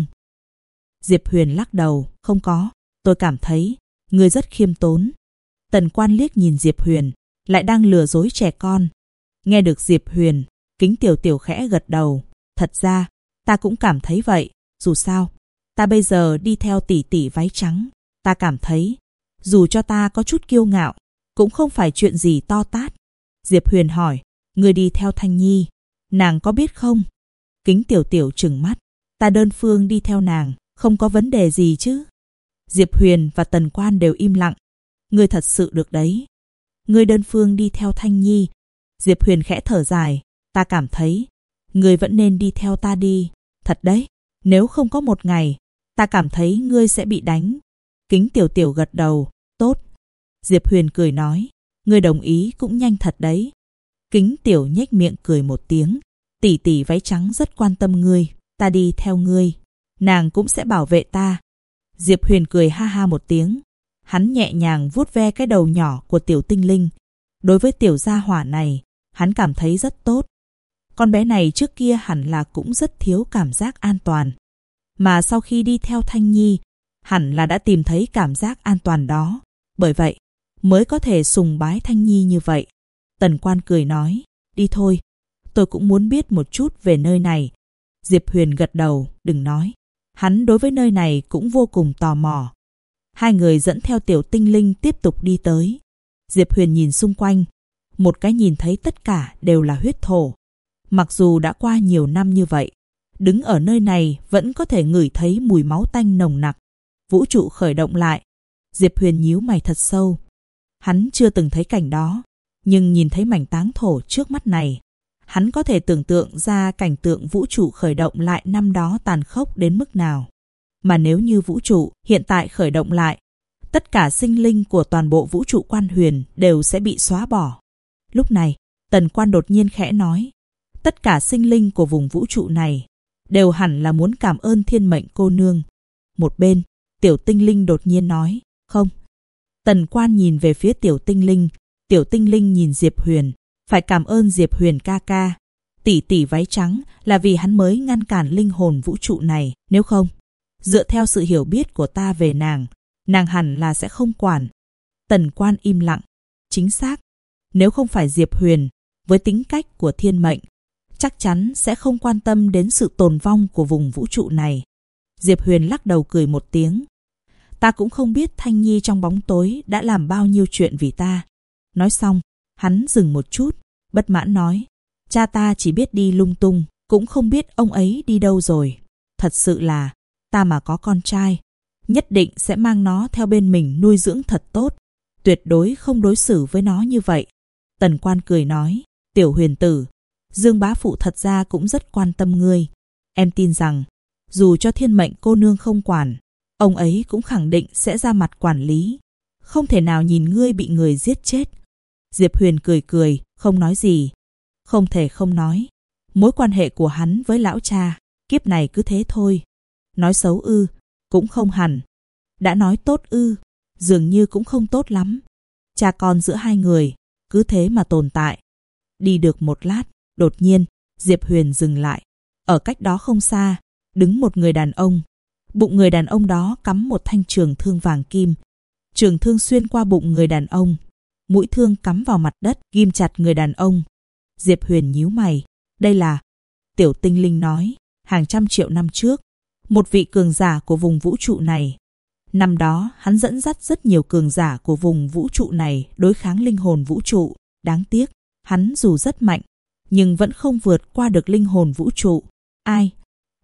Diệp Huyền lắc đầu, không có. Tôi cảm thấy, ngươi rất khiêm tốn. Tần Quan liếc nhìn Diệp Huyền, lại đang lừa dối trẻ con. Nghe được Diệp Huyền, Kính tiểu tiểu khẽ gật đầu. Thật ra, ta cũng cảm thấy vậy. Dù sao, ta bây giờ đi theo tỷ tỷ váy trắng. Ta cảm thấy, dù cho ta có chút kiêu ngạo, cũng không phải chuyện gì to tát. Diệp Huyền hỏi, ngươi đi theo Thanh Nhi, nàng có biết không? Kính tiểu tiểu trừng mắt, ta đơn phương đi theo nàng, không có vấn đề gì chứ? Diệp Huyền và Tần Quan đều im lặng. Ngươi thật sự được đấy. Ngươi đơn phương đi theo Thanh Nhi. Diệp Huyền khẽ thở dài, ta cảm thấy, ngươi vẫn nên đi theo ta đi. Thật đấy, nếu không có một ngày, ta cảm thấy ngươi sẽ bị đánh. Kính tiểu tiểu gật đầu, tốt. Diệp Huyền cười nói, ngươi đồng ý cũng nhanh thật đấy. Kính tiểu nhếch miệng cười một tiếng, tỷ tỷ váy trắng rất quan tâm ngươi, ta đi theo ngươi, nàng cũng sẽ bảo vệ ta. Diệp Huyền cười ha ha một tiếng, hắn nhẹ nhàng vuốt ve cái đầu nhỏ của Tiểu Tinh Linh. Đối với tiểu gia hỏa này, hắn cảm thấy rất tốt. Con bé này trước kia hẳn là cũng rất thiếu cảm giác an toàn. Mà sau khi đi theo Thanh Nhi, hẳn là đã tìm thấy cảm giác an toàn đó. Bởi vậy, mới có thể sùng bái Thanh Nhi như vậy. Tần Quan cười nói, đi thôi, tôi cũng muốn biết một chút về nơi này. Diệp Huyền gật đầu, đừng nói. Hắn đối với nơi này cũng vô cùng tò mò. Hai người dẫn theo Tiểu Tinh Linh tiếp tục đi tới. Diệp Huyền nhìn xung quanh, một cái nhìn thấy tất cả đều là huyết thổ. Mặc dù đã qua nhiều năm như vậy, đứng ở nơi này vẫn có thể ngửi thấy mùi máu tanh nồng nặc. Vũ trụ khởi động lại. Diệp Huyền nhíu mày thật sâu. Hắn chưa từng thấy cảnh đó, nhưng nhìn thấy mảnh táng thổ trước mắt này, hắn có thể tưởng tượng ra cảnh tượng vũ trụ khởi động lại năm đó tàn khốc đến mức nào. Mà nếu như vũ trụ hiện tại khởi động lại, tất cả sinh linh của toàn bộ vũ trụ Quan Huyền đều sẽ bị xóa bỏ. Lúc này, Tần Quan đột nhiên khẽ nói, tất cả sinh linh của vùng vũ trụ này đều hẳn là muốn cảm ơn Thiên Mệnh cô nương. Một bên, Tiểu Tinh Linh đột nhiên nói, không. Tần Quan nhìn về phía Tiểu Tinh Linh, Tiểu Tinh Linh nhìn Diệp Huyền, phải cảm ơn Diệp Huyền ca ca. Tỷ tỷ váy trắng là vì hắn mới ngăn cản linh hồn vũ trụ này, nếu không, dựa theo sự hiểu biết của ta về nàng hẳn là sẽ không quản. Tần Quan im lặng, chính xác, nếu không phải Diệp Huyền, với tính cách của Thiên Mệnh, chắc chắn sẽ không quan tâm đến sự tồn vong của vùng vũ trụ này. Diệp Huyền lắc đầu cười một tiếng. Ta cũng không biết Thanh Nhi trong bóng tối đã làm bao nhiêu chuyện vì ta. Nói xong, hắn dừng một chút, bất mãn nói, cha ta chỉ biết đi lung tung, cũng không biết ông ấy đi đâu rồi. Thật sự là, ta mà có con trai, nhất định sẽ mang nó theo bên mình nuôi dưỡng thật tốt, tuyệt đối không đối xử với nó như vậy. Tần Quan cười nói, Tiểu Huyền tử, Dương bá phụ thật ra cũng rất quan tâm ngươi. Em tin rằng, dù cho Thiên Mệnh cô nương không quản, ông ấy cũng khẳng định sẽ ra mặt quản lý. Không thể nào nhìn ngươi bị người giết chết. Diệp Huyền cười cười, không nói gì. Không thể không nói, mối quan hệ của hắn với lão cha, kiếp này cứ thế thôi. Nói xấu ư, cũng không hẳn. Đã nói tốt ư, dường như cũng không tốt lắm. Cha con giữa hai người, cứ thế mà tồn tại. Đi được một lát, đột nhiên, Diệp Huyền dừng lại. Ở cách đó không xa, đứng một người đàn ông. Bụng người đàn ông đó cắm một thanh trường thương vàng kim. Trường thương xuyên qua bụng người đàn ông. Mũi thương cắm vào mặt đất, ghim chặt người đàn ông. Diệp Huyền nhíu mày. Đây là... Tiểu Tinh Linh nói, hàng trăm triệu năm trước, một vị cường giả của vùng vũ trụ này. Năm đó, hắn dẫn dắt rất nhiều cường giả của vùng vũ trụ này đối kháng linh hồn vũ trụ. Đáng tiếc, hắn dù rất mạnh, nhưng vẫn không vượt qua được linh hồn vũ trụ. Ai?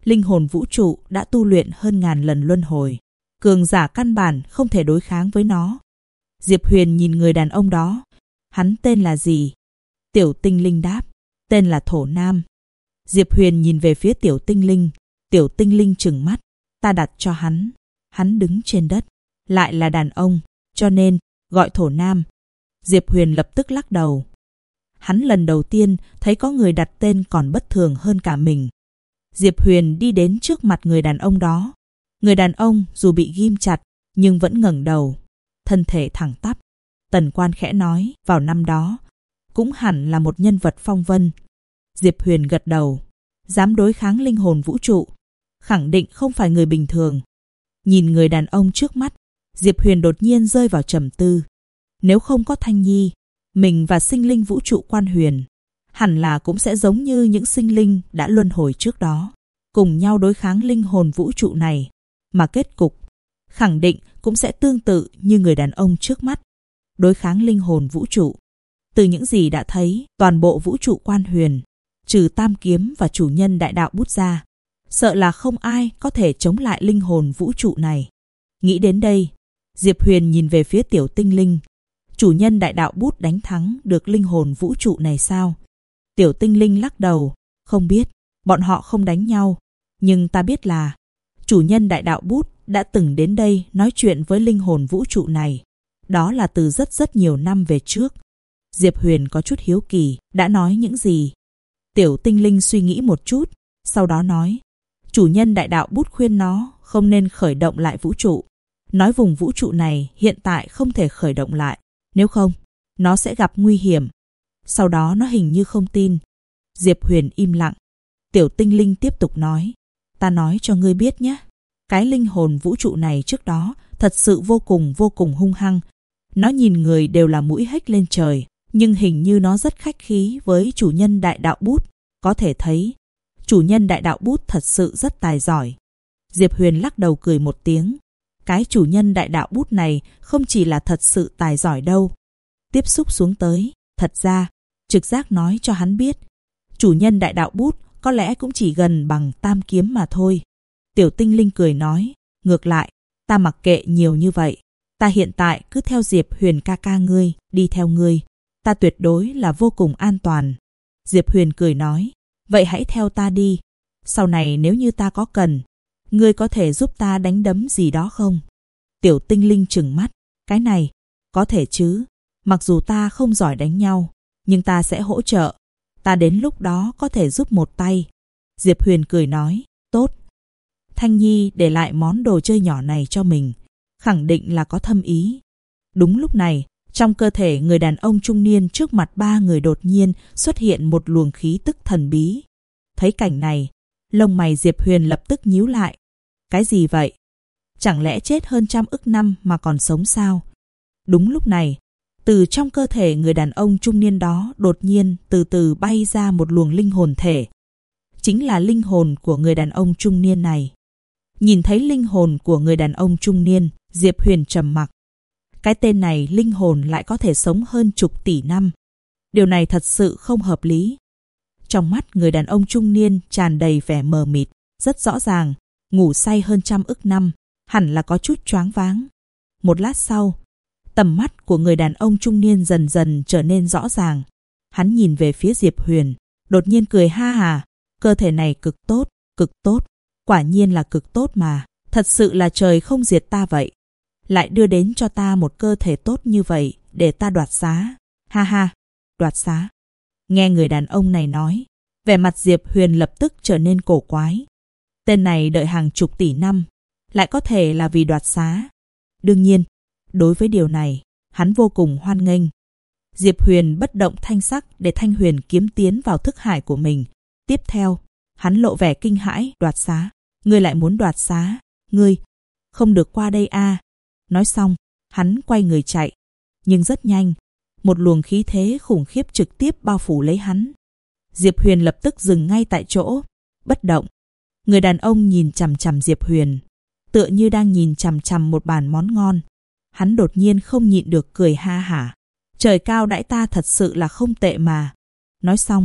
Linh hồn vũ trụ đã tu luyện hơn ngàn lần luân hồi. Cường giả căn bản không thể đối kháng với nó. Diệp Huyền nhìn người đàn ông đó. Hắn tên là gì? Tiểu tinh linh đáp. Tên là Thổ Nam. Diệp Huyền nhìn về phía tiểu tinh linh. Tiểu tinh linh trừng mắt. Ta đặt cho hắn. Hắn đứng trên đất. Lại là đàn ông. Cho nên gọi Thổ Nam. Diệp Huyền lập tức lắc đầu. Hắn lần đầu tiên thấy có người đặt tên còn bất thường hơn cả mình. Diệp Huyền đi đến trước mặt người đàn ông đó. Người đàn ông dù bị ghim chặt nhưng vẫn ngẩng đầu, thân thể thẳng tắp. Tần Quan khẽ nói, vào năm đó cũng hẳn là một nhân vật phong vân. Diệp Huyền gật đầu. Dám đối kháng linh hồn vũ trụ, khẳng định không phải người bình thường. Nhìn người đàn ông trước mắt, Diệp Huyền đột nhiên rơi vào trầm tư. Nếu không có Thanh Nhi, mình và sinh linh vũ trụ Quan Huyền hẳn là cũng sẽ giống như những sinh linh đã luân hồi trước đó, cùng nhau đối kháng linh hồn vũ trụ này, mà kết cục khẳng định cũng sẽ tương tự như người đàn ông trước mắt, đối kháng linh hồn vũ trụ. Từ những gì đã thấy, toàn bộ vũ trụ Quan Huyền, trừ Tam Kiếm và chủ nhân đại đạo bút ra, sợ là không ai có thể chống lại linh hồn vũ trụ này. Nghĩ đến đây, Diệp Huyền nhìn về phía tiểu tinh linh. Chủ nhân đại đạo bút đánh thắng được linh hồn vũ trụ này sao? Tiểu tinh linh lắc đầu. Không biết, bọn họ không đánh nhau. Nhưng ta biết là chủ nhân đại đạo bút đã từng đến đây nói chuyện với linh hồn vũ trụ này. Đó là từ rất nhiều năm về trước. Diệp Huyền có chút hiếu kỳ, đã nói những gì? Tiểu tinh linh suy nghĩ một chút, sau đó nói. Chủ nhân đại đạo bút khuyên nó không nên khởi động lại vũ trụ. Nói vùng vũ trụ này hiện tại không thể khởi động lại. Nếu không, nó sẽ gặp nguy hiểm. Sau đó nó hình như không tin. Diệp Huyền im lặng. Tiểu tinh linh tiếp tục nói. Ta nói cho ngươi biết nhé. Cái linh hồn vũ trụ này trước đó thật sự vô cùng hung hăng. Nó nhìn người đều là mũi hếch lên trời. Nhưng hình như nó rất khách khí với chủ nhân đại đạo bút. Có thể thấy, chủ nhân đại đạo bút thật sự rất tài giỏi. Diệp Huyền lắc đầu cười một tiếng. Cái chủ nhân đại đạo bút này không chỉ là thật sự tài giỏi đâu. Tiếp xúc xuống tới, thật ra, trực giác nói cho hắn biết, chủ nhân đại đạo bút có lẽ cũng chỉ gần bằng Tam Kiếm mà thôi. Tiểu tinh linh cười nói, ngược lại, ta mặc kệ nhiều như vậy. Ta hiện tại cứ theo Diệp Huyền ca ca ngươi, đi theo ngươi. Ta tuyệt đối là vô cùng an toàn. Diệp Huyền cười nói, vậy hãy theo ta đi. Sau này nếu như ta có cần, ngươi có thể giúp ta đánh đấm gì đó không? Tiểu tinh linh trừng mắt. Cái này, có thể chứ. Mặc dù ta không giỏi đánh nhau, nhưng ta sẽ hỗ trợ. Ta đến lúc đó có thể giúp một tay. Diệp Huyền cười nói, tốt. Thanh Nhi để lại món đồ chơi nhỏ này cho mình, khẳng định là có thâm ý. Đúng lúc này, trong cơ thể người đàn ông trung niên trước mặt ba người đột nhiên xuất hiện một luồng khí tức thần bí. Thấy cảnh này, lông mày Diệp Huyền lập tức nhíu lại. Cái gì vậy? Chẳng lẽ chết hơn 100 ức năm mà còn sống sao? Đúng lúc này, từ trong cơ thể người đàn ông trung niên đó đột nhiên từ từ bay ra một luồng linh hồn thể. Chính là linh hồn của người đàn ông trung niên này. Nhìn thấy linh hồn của người đàn ông trung niên, Diệp Huyền trầm mặc. Cái tên này linh hồn lại có thể sống hơn chục tỷ năm. Điều này thật sự không hợp lý. Trong mắt người đàn ông trung niên tràn đầy vẻ mờ mịt, rất rõ ràng, ngủ say hơn 100 ức năm, hẳn là có chút choáng váng. Một lát sau, tầm mắt của người đàn ông trung niên dần dần trở nên rõ ràng. Hắn nhìn về phía Diệp Huyền, đột nhiên cười ha hà. Cơ thể này cực tốt, quả nhiên là cực tốt mà. Thật sự là trời không diệt ta vậy. Lại đưa đến cho ta một cơ thể tốt như vậy để ta đoạt xá. Ha ha, đoạt xá. Nghe người đàn ông này nói, vẻ mặt Diệp Huyền lập tức trở nên cổ quái. Tên này đợi hàng chục tỷ năm, lại có thể là vì đoạt xá. Đương nhiên, đối với điều này, hắn vô cùng hoan nghênh. Diệp Huyền bất động thanh sắc để thanh huyền kiếm tiến vào thức hải của mình. Tiếp theo, hắn lộ vẻ kinh hãi. Đoạt xá? Ngươi lại muốn đoạt xá? Ngươi không được qua đây a. Nói xong, hắn quay người chạy. Nhưng rất nhanh, một luồng khí thế khủng khiếp trực tiếp bao phủ lấy hắn. Diệp Huyền lập tức dừng ngay tại chỗ, bất động. Người đàn ông nhìn chằm chằm Diệp Huyền, tựa như đang nhìn chằm chằm một bàn món ngon. Hắn đột nhiên không nhịn được cười ha hả. Trời cao đãi ta thật sự là không tệ mà. Nói xong,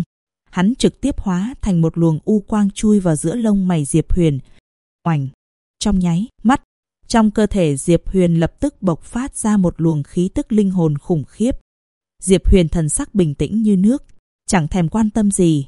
hắn trực tiếp hóa thành một luồng u quang chui vào giữa lông mày Diệp Huyền. Oành! Trong nháy mắt, trong cơ thể Diệp Huyền lập tức bộc phát ra một luồng khí tức linh hồn khủng khiếp. Diệp Huyền thần sắc bình tĩnh như nước, chẳng thèm quan tâm gì.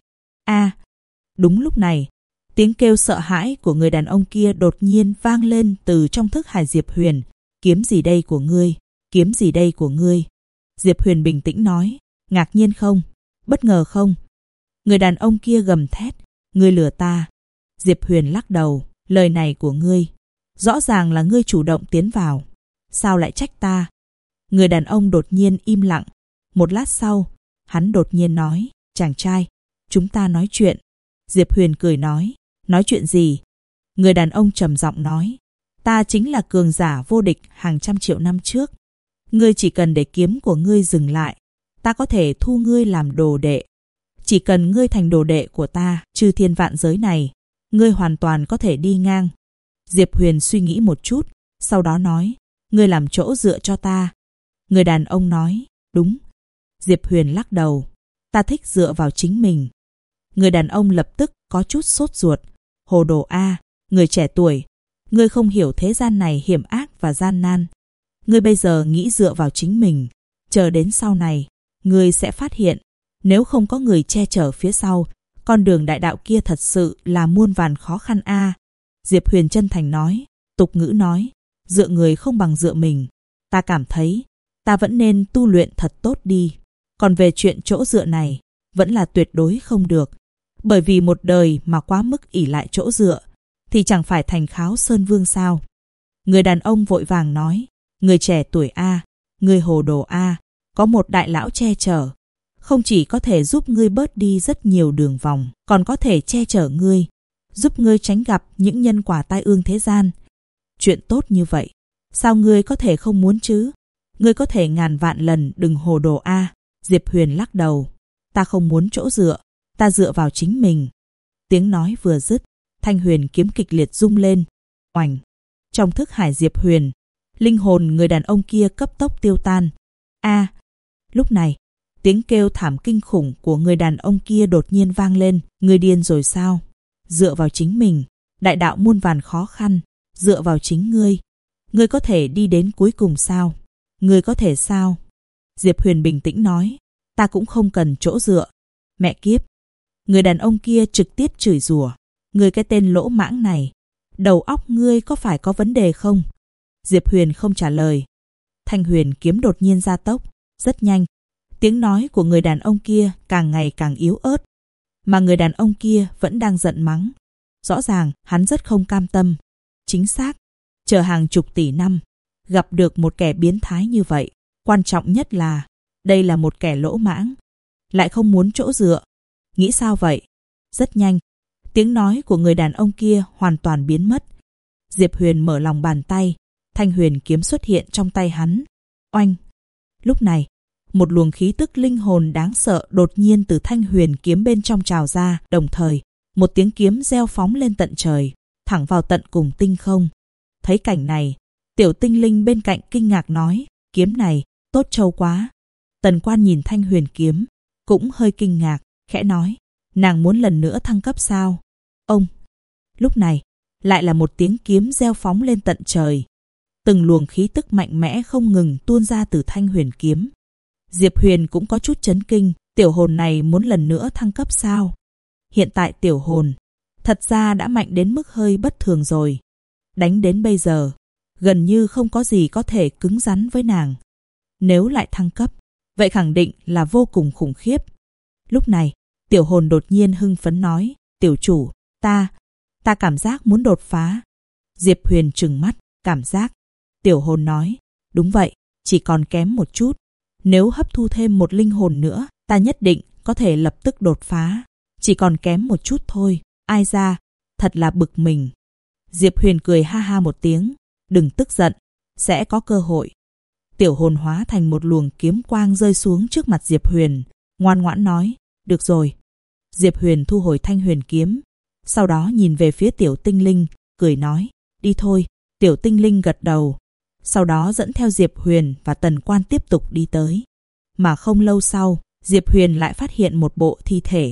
Đúng lúc này, tiếng kêu sợ hãi của người đàn ông kia đột nhiên vang lên từ trong thức hải Diệp Huyền. Kiếm gì đây của ngươi? Kiếm gì đây của ngươi? Diệp Huyền bình tĩnh nói, ngạc nhiên không? Bất ngờ không? Người đàn ông kia gầm thét, ngươi lừa ta. Diệp Huyền lắc đầu, lời này của ngươi, rõ ràng là ngươi chủ động tiến vào. Sao lại trách ta? Người đàn ông đột nhiên im lặng. Một lát sau, hắn đột nhiên nói, chàng trai, chúng ta nói chuyện. Diệp Huyền cười nói chuyện gì? Người đàn ông trầm giọng nói, ta chính là cường giả vô địch hàng trăm triệu năm trước. Ngươi chỉ cần để kiếm của ngươi dừng lại, ta có thể thu ngươi làm đồ đệ. Chỉ cần ngươi thành đồ đệ của ta, chư thiên vạn giới này, ngươi hoàn toàn có thể đi ngang. Diệp Huyền suy nghĩ một chút, sau đó nói, ngươi làm chỗ dựa cho ta. Người đàn ông nói, đúng. Diệp Huyền lắc đầu, ta thích dựa vào chính mình. Người đàn ông lập tức có chút sốt ruột. Hồ đồ a, người trẻ tuổi, ngươi không hiểu thế gian này hiểm ác và gian nan. Ngươi bây giờ nghĩ dựa vào chính mình, chờ đến sau này, ngươi sẽ phát hiện, nếu không có người che chở phía sau, con đường đại đạo kia thật sự là muôn vàn khó khăn a. Diệp Huyền chân thành nói, tục ngữ nói, dựa người không bằng dựa mình. Ta cảm thấy, ta vẫn nên tu luyện thật tốt đi. Còn về chuyện chỗ dựa này, vẫn là tuyệt đối không được. Bởi vì một đời mà quá mức ỷ lại chỗ dựa, thì chẳng phải thành Kháo Sơn Vương sao? Người đàn ông vội vàng nói, người trẻ tuổi a, người hồ đồ a, có một đại lão che chở, không chỉ có thể giúp ngươi bớt đi rất nhiều đường vòng, còn có thể che chở ngươi, giúp ngươi tránh gặp những nhân quả tai ương thế gian. Chuyện tốt như vậy, sao ngươi có thể không muốn chứ? Ngươi có thể ngàn vạn lần đừng hồ đồ a. Diệp Huyền lắc đầu, ta không muốn chỗ dựa, ta dựa vào chính mình. Tiếng nói vừa dứt, thanh huyền kiếm kịch liệt rung lên. Oành! Trong thức hải Diệp Huyền, linh hồn người đàn ông kia cấp tốc tiêu tan. Lúc này, tiếng kêu thảm kinh khủng của người đàn ông kia đột nhiên vang lên. Ngươi điên rồi sao? Dựa vào chính mình, đại đạo muôn vàn khó khăn, dựa vào chính ngươi. Ngươi có thể đi đến cuối cùng sao? Ngươi có thể sao? Diệp Huyền bình tĩnh nói, ta cũng không cần chỗ dựa. Mẹ kiếp! Người đàn ông kia trực tiếp chửi rủa, ngươi cái tên lỗ mãng này, đầu óc ngươi có phải có vấn đề không? Diệp Huyền không trả lời. Thanh huyền kiếm đột nhiên gia tốc, rất nhanh. Tiếng nói của người đàn ông kia càng ngày càng yếu ớt, mà người đàn ông kia vẫn đang giận mắng. Rõ ràng hắn rất không cam tâm. Chính xác, chờ hàng chục tỷ năm, gặp được một kẻ biến thái như vậy. Quan trọng nhất là, đây là một kẻ lỗ mãng, lại không muốn chỗ dựa. Nghĩ sao vậy? Rất nhanh, tiếng nói của người đàn ông kia hoàn toàn biến mất. Diệp Huyền mở lòng bàn tay, thanh huyền kiếm xuất hiện trong tay hắn. Oanh! Lúc này, một luồng khí tức linh hồn đáng sợ đột nhiên từ thanh huyền kiếm bên trong trào ra, đồng thời, một tiếng kiếm reo phóng lên tận trời, thẳng vào tận cùng tinh không. Thấy cảnh này, tiểu tinh linh bên cạnh kinh ngạc nói, kiếm này, tốt trâu quá. Tần Quan nhìn thanh huyền kiếm, cũng hơi kinh ngạc, khẽ nói, nàng muốn lần nữa thăng cấp sao? Ông! Lúc này, lại là một tiếng kiếm reo phóng lên tận trời. Từng luồng khí tức mạnh mẽ không ngừng tuôn ra từ thanh huyền kiếm. Diệp Huyền cũng có chút chấn kinh, tiểu hồn này muốn lần nữa thăng cấp sao? Hiện tại tiểu hồn, thật ra đã mạnh đến mức hơi bất thường rồi. Đánh đến bây giờ, gần như không có gì có thể cứng rắn với nàng. Nếu lại thăng cấp, vậy khẳng định là vô cùng khủng khiếp. Lúc này, tiểu hồn đột nhiên hưng phấn nói, tiểu chủ, ta cảm giác muốn đột phá. Diệp Huyền trừng mắt, cảm giác. Tiểu hồn nói, đúng vậy, chỉ còn kém một chút. Nếu hấp thu thêm một linh hồn nữa, ta nhất định có thể lập tức đột phá. Chỉ còn kém một chút thôi, ai ra, thật là bực mình. Diệp Huyền cười ha ha một tiếng, đừng tức giận, sẽ có cơ hội. Tiểu hồn hóa thành một luồng kiếm quang rơi xuống trước mặt Diệp Huyền, ngoan ngoãn nói, được rồi. Diệp Huyền thu hồi thanh huyền kiếm, sau đó nhìn về phía tiểu tinh linh, cười nói, đi thôi. Tiểu tinh linh gật đầu, sau đó dẫn theo Diệp Huyền và Tần Quan tiếp tục đi tới. Mà không lâu sau, Diệp Huyền lại phát hiện một bộ thi thể.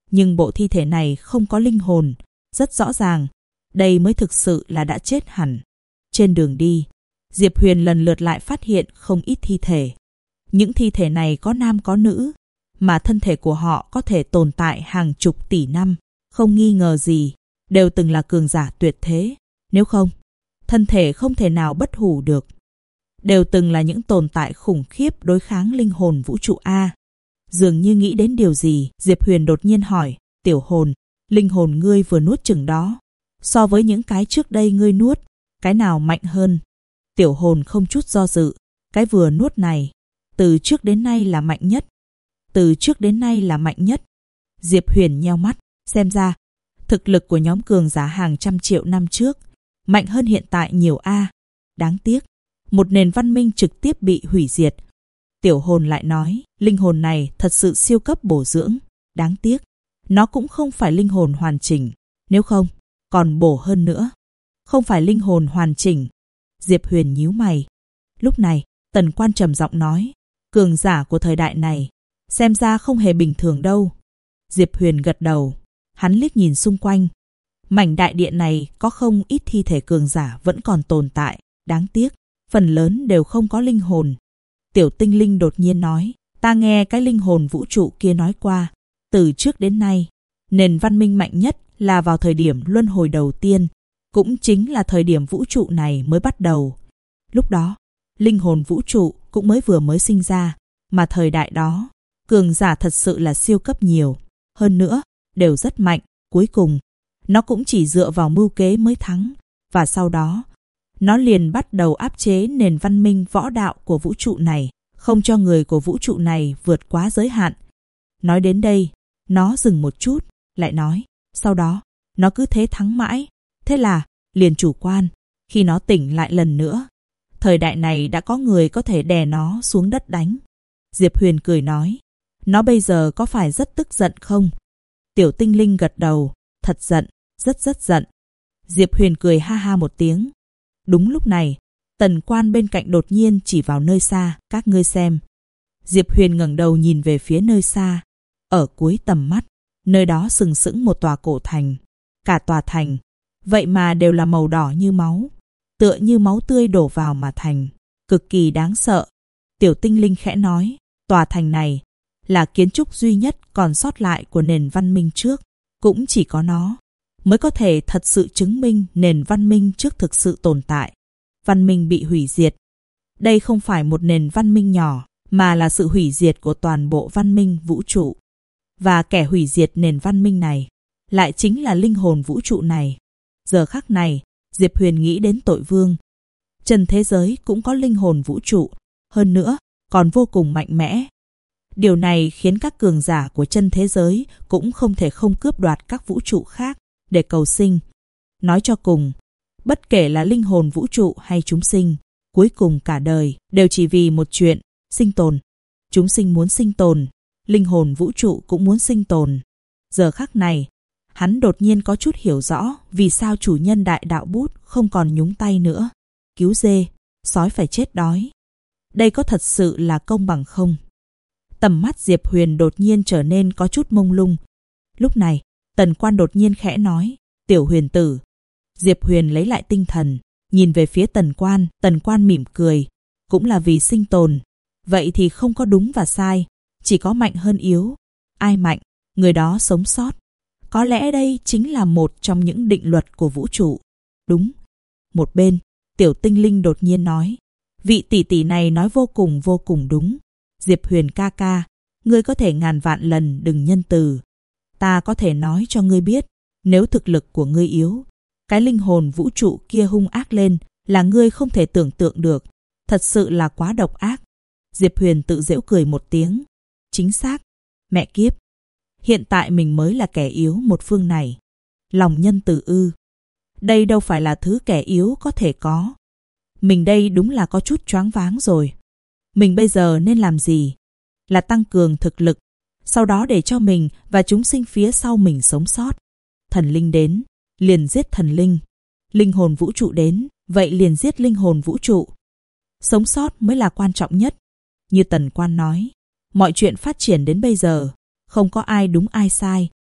Nhưng bộ thi thể này không có linh hồn, rất rõ ràng, đây mới thực sự là đã chết hẳn. Trên đường đi, Diệp Huyền lần lượt lại phát hiện không ít thi thể. Những thi thể này có nam có nữ, mà thân thể của họ có thể tồn tại hàng chục tỷ năm, không nghi ngờ gì, đều từng là cường giả tuyệt thế. Nếu không, thân thể không thể nào bất hủ được. Đều từng là những tồn tại khủng khiếp đối kháng linh hồn vũ trụ A. Dường như nghĩ đến điều gì, Diệp Huyền đột nhiên hỏi, tiểu hồn, linh hồn ngươi vừa nuốt chửng đó, so với những cái trước đây ngươi nuốt, cái nào mạnh hơn? Tiểu hồn không chút do dự, cái vừa nuốt này, từ trước đến nay là mạnh nhất. Từ trước đến nay là mạnh nhất. Diệp Huyền nheo mắt, xem ra, thực lực của nhóm cường giả hàng trăm triệu năm trước, mạnh hơn hiện tại nhiều A. Đáng tiếc, một nền văn minh trực tiếp bị hủy diệt. Tiểu hồn lại nói, linh hồn này thật sự siêu cấp bổ dưỡng. Đáng tiếc, nó cũng không phải linh hồn hoàn chỉnh. Nếu không, còn bổ hơn nữa. Không phải linh hồn hoàn chỉnh. Diệp Huyền nhíu mày. Lúc này, Tần Quan trầm giọng nói, cường giả của thời đại này, xem ra không hề bình thường đâu. Diệp Huyền gật đầu. Hắn liếc nhìn xung quanh. Mảnh đại địa này có không ít thi thể cường giả vẫn còn tồn tại. Đáng tiếc, phần lớn đều không có linh hồn. Tiểu tinh linh đột nhiên nói, ta nghe cái linh hồn vũ trụ kia nói qua. Từ trước đến nay, nền văn minh mạnh nhất là vào thời điểm luân hồi đầu tiên. Cũng chính là thời điểm vũ trụ này mới bắt đầu. Lúc đó, linh hồn vũ trụ cũng mới sinh ra. Mà thời đại đó, cường giả thật sự là siêu cấp nhiều. Hơn nữa, đều rất mạnh. Cuối cùng, nó cũng chỉ dựa vào mưu kế mới thắng. Và sau đó, nó liền bắt đầu áp chế nền văn minh võ đạo của vũ trụ này, không cho người của vũ trụ này vượt quá giới hạn. Nói đến đây, nó dừng một chút, lại nói, sau đó, nó cứ thế thắng mãi. Thế là, liền chủ quan, khi nó tỉnh lại lần nữa. Thời đại này đã có người có thể đè nó xuống đất đánh. Diệp Huyền cười nói, nó bây giờ có phải rất tức giận không? Tiểu tinh linh gật đầu, thật giận, rất giận. Diệp Huyền cười ha ha một tiếng. Đúng lúc này, Tần Quan bên cạnh đột nhiên chỉ vào nơi xa, các ngươi xem. Diệp Huyền ngẩng đầu nhìn về phía nơi xa. Ở cuối tầm mắt, nơi đó sừng sững một tòa cổ thành. Cả tòa thành, vậy mà đều là màu đỏ như máu. Tựa như máu tươi đổ vào mà thành. Cực kỳ đáng sợ. Tiểu tinh linh khẽ nói, tòa thành này là kiến trúc duy nhất còn sót lại của nền văn minh trước. Cũng chỉ có nó mới có thể thật sự chứng minh nền văn minh trước thực sự tồn tại. Văn minh bị hủy diệt. Đây không phải một nền văn minh nhỏ, mà là sự hủy diệt của toàn bộ văn minh vũ trụ. Và kẻ hủy diệt nền văn minh này lại chính là linh hồn vũ trụ này. Giờ khắc này, Diệp Huyền nghĩ đến tội vương. Chân thế giới cũng có linh hồn vũ trụ, hơn nữa còn vô cùng mạnh mẽ. Điều này khiến các cường giả của chân thế giới cũng không thể không cướp đoạt các vũ trụ khác để cầu sinh. Nói cho cùng, bất kể là linh hồn vũ trụ hay chúng sinh, cuối cùng cả đời đều chỉ vì một chuyện, sinh tồn. Chúng sinh muốn sinh tồn, linh hồn vũ trụ cũng muốn sinh tồn. Giờ khắc này, hắn đột nhiên có chút hiểu rõ vì sao chủ nhân đại đạo bút không còn nhúng tay nữa. Cứu dê, sói phải chết đói. Đây có thật sự là công bằng không? Tầm mắt Diệp Huyền đột nhiên trở nên có chút mông lung. Lúc này, Tần Quan đột nhiên khẽ nói, tiểu Huyền tử. Diệp Huyền lấy lại tinh thần, nhìn về phía Tần Quan mỉm cười. Cũng là vì sinh tồn. Vậy thì không có đúng và sai, chỉ có mạnh hơn yếu. Ai mạnh, người đó sống sót. Có lẽ đây chính là một trong những định luật của vũ trụ. Đúng. Một bên, Tiểu tinh linh đột nhiên nói, vị tỷ tỷ này nói vô cùng đúng. Diệp Huyền ca ca, ngươi có thể ngàn vạn lần đừng nhân từ. Ta có thể nói cho ngươi biết, nếu thực lực của ngươi yếu, cái linh hồn vũ trụ kia hung ác lên là ngươi không thể tưởng tượng được. Thật sự là quá độc ác. Diệp Huyền tự giễu cười một tiếng. Chính xác. Mẹ kiếp. Hiện tại mình mới là kẻ yếu một phương này. Lòng nhân từ ư. Đây đâu phải là thứ kẻ yếu có thể có. Mình đây đúng là có chút choáng váng rồi. Mình bây giờ nên làm gì? Là tăng cường thực lực, sau đó để cho mình và chúng sinh phía sau mình sống sót. Thần linh đến, liền giết thần linh. Linh hồn vũ trụ đến, vậy liền giết linh hồn vũ trụ. Sống sót mới là quan trọng nhất. Như Tần Quan nói, mọi chuyện phát triển đến bây giờ, không có ai đúng ai sai.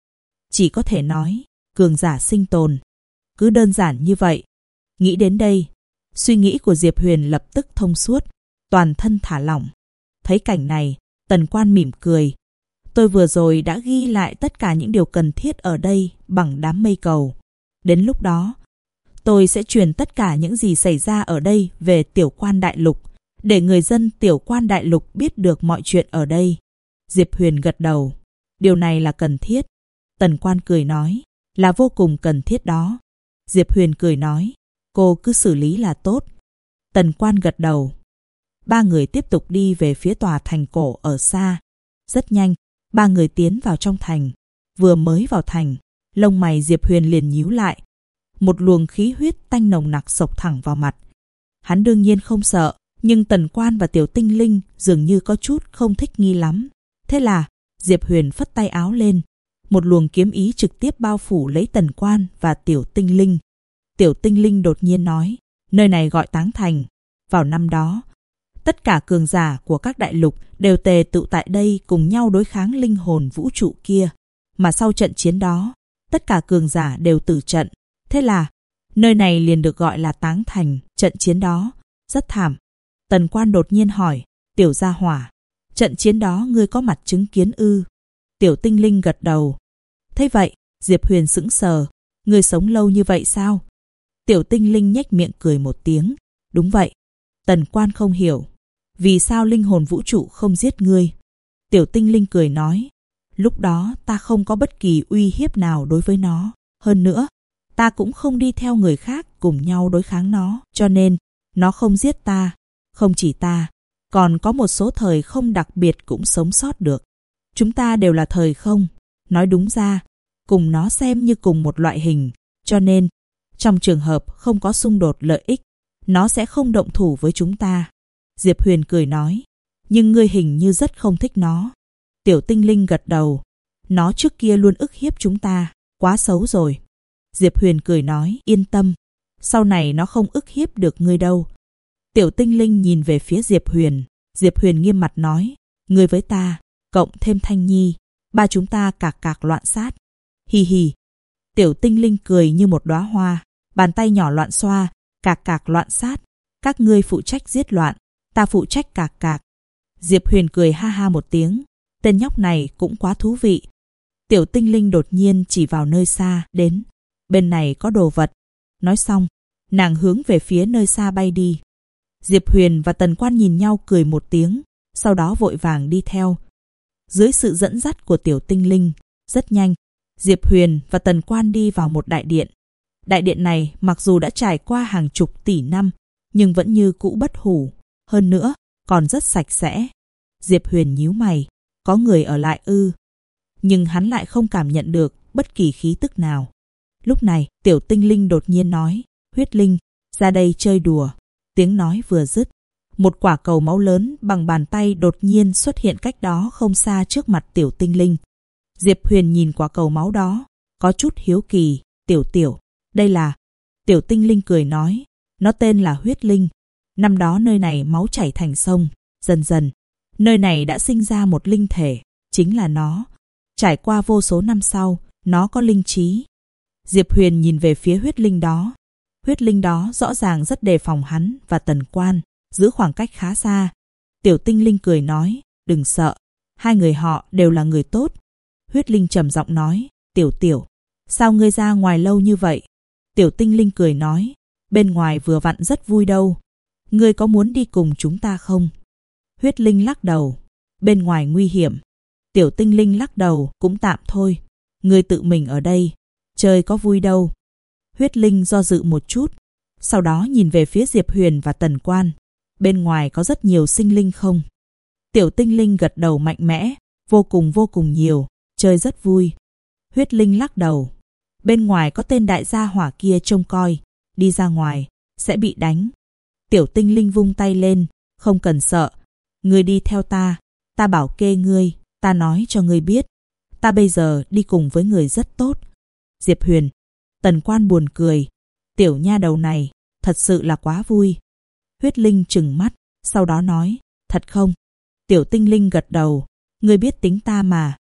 chỉ có thể nói, cường giả sinh tồn. Cứ đơn giản như vậy. Nghĩ đến đây, suy nghĩ của Diệp Huyền lập tức thông suốt, toàn thân thả lỏng. Thấy cảnh này, Tần Quan mỉm cười. Tôi vừa rồi đã ghi lại tất cả những điều cần thiết ở đây bằng đám mây cầu. Đến lúc đó, tôi sẽ truyền tất cả những gì xảy ra ở đây về Tiểu Quan Đại Lục, để người dân Tiểu Quan Đại Lục biết được mọi chuyện ở đây. Diệp Huyền gật đầu. Điều này là cần thiết. Tần Quan cười nói, là vô cùng cần thiết đó. Diệp Huyền cười nói, cô cứ xử lý là tốt. Tần Quan gật đầu. Ba người tiếp tục đi về phía tòa thành cổ ở xa. Rất nhanh, ba người tiến vào trong thành. Vừa mới vào thành, lông mày Diệp Huyền liền nhíu lại. Một luồng khí huyết tanh nồng nặc xộc thẳng vào mặt. Hắn đương nhiên không sợ, nhưng Tần Quan và Tiểu Tinh Linh dường như có chút không thích nghi lắm. Thế là, Diệp Huyền phất tay áo lên. Một luồng kiếm ý trực tiếp bao phủ lấy Tần Quan và Tiểu Tinh Linh. Tiểu Tinh Linh đột nhiên nói, nơi này gọi Táng Thành. Vào năm đó, tất cả cường giả của các đại lục đều tề tụ tại đây cùng nhau đối kháng linh hồn vũ trụ kia. Mà sau trận chiến đó, tất cả cường giả đều tử trận. Thế là, nơi này liền được gọi là Táng Thành. Trận chiến đó rất thảm. Tần Quan đột nhiên hỏi, Tiểu gia hỏa, trận chiến đó ngươi có mặt chứng kiến ư? Tiểu Tinh Linh gật đầu. Thế vậy, Diệp Huyền sững sờ, ngươi sống lâu như vậy sao? Tiểu Tinh Linh nhếch miệng cười một tiếng. Đúng vậy. Tần Quan không hiểu, vì sao linh hồn vũ trụ không giết ngươi? Tiểu Tinh Linh cười nói, lúc đó ta không có bất kỳ uy hiếp nào đối với nó. Hơn nữa, ta cũng không đi theo người khác cùng nhau đối kháng nó, cho nên nó không giết ta. Không chỉ ta, còn có một số thời không đặc biệt cũng sống sót được. Chúng ta đều là thời không. Nói đúng ra, cùng nó xem như cùng một loại hình. Cho nên, trong trường hợp không có xung đột lợi ích, nó sẽ không động thủ với chúng ta. Diệp Huyền cười nói, nhưng ngươi hình như rất không thích nó. Tiểu Tinh Linh gật đầu. Nó trước kia luôn ức hiếp chúng ta, quá xấu rồi. Diệp Huyền cười nói, yên tâm, sau này nó không ức hiếp được ngươi đâu. Tiểu Tinh Linh nhìn về phía Diệp Huyền. Diệp Huyền nghiêm mặt nói, ngươi với ta, cộng thêm Thanh Nhi, ba chúng ta cạc cạc loạn sát. Hì hì. Tiểu Tinh Linh cười như một đóa hoa, bàn tay nhỏ loạn xoa, cạc cạc loạn sát. Các ngươi phụ trách giết loạn, ta phụ trách cạc cạc. Diệp Huyền cười ha ha một tiếng, tên nhóc này cũng quá thú vị. Tiểu Tinh Linh đột nhiên chỉ vào nơi xa, đến, bên này có đồ vật. Nói xong, nàng hướng về phía nơi xa bay đi. Diệp Huyền và Tần Quan nhìn nhau cười một tiếng, sau đó vội vàng đi theo. Dưới sự dẫn dắt của Tiểu Tinh Linh, rất nhanh, Diệp Huyền và Tần Quan đi vào một đại điện. Đại điện này mặc dù đã trải qua hàng chục tỷ năm, nhưng vẫn như cũ bất hủ. Hơn nữa, còn rất sạch sẽ. Diệp Huyền nhíu mày, có người ở lại ư? Nhưng hắn lại không cảm nhận được bất kỳ khí tức nào. Lúc này, Tiểu Tinh Linh đột nhiên nói, Huyết Linh, ra đây chơi đùa. Tiếng nói vừa dứt, một quả cầu máu lớn bằng bàn tay đột nhiên xuất hiện cách đó không xa trước mặt Tiểu Tinh Linh. Diệp Huyền nhìn quả cầu máu đó, có chút hiếu kỳ. Tiểu, đây là... Tiểu Tinh Linh cười nói, nó tên là Huyết Linh. Năm đó nơi này máu chảy thành sông, dần dần, nơi này đã sinh ra một linh thể, chính là nó. Trải qua vô số năm sau, nó có linh trí. Diệp Huyền nhìn về phía huyết linh đó. Huyết linh đó rõ ràng rất đề phòng hắn và Tần Quan, giữ khoảng cách khá xa. Tiểu Tinh Linh cười nói, đừng sợ, hai người họ đều là người tốt. Huyết linh trầm giọng nói, Tiểu, sao ngươi ra ngoài lâu như vậy? Tiểu Tinh Linh cười nói, bên ngoài vừa vặn rất vui đâu. Ngươi có muốn đi cùng chúng ta không? Huyết linh lắc đầu, bên ngoài nguy hiểm. Tiểu Tinh Linh lắc đầu, cũng tạm thôi. Ngươi tự mình ở đây, chơi có vui đâu. Huyết linh do dự một chút, sau đó nhìn về phía Diệp Huyền và Tần Quan. Bên ngoài có rất nhiều sinh linh không? Tiểu Tinh Linh gật đầu mạnh mẽ, vô cùng nhiều, chơi rất vui. Huyết linh lắc đầu, bên ngoài có tên đại gia hỏa kia trông coi, đi ra ngoài sẽ bị đánh. Tiểu Tinh Linh vung tay lên, không cần sợ, ngươi đi theo ta bảo kê ngươi, ta nói cho ngươi biết, ta bây giờ đi cùng với người rất tốt. Diệp Huyền, Tần Quan buồn cười, tiểu nha đầu này thật sự là quá vui. Huyết linh trừng mắt, sau đó nói, thật không? Tiểu Tinh Linh gật đầu, ngươi biết tính ta mà,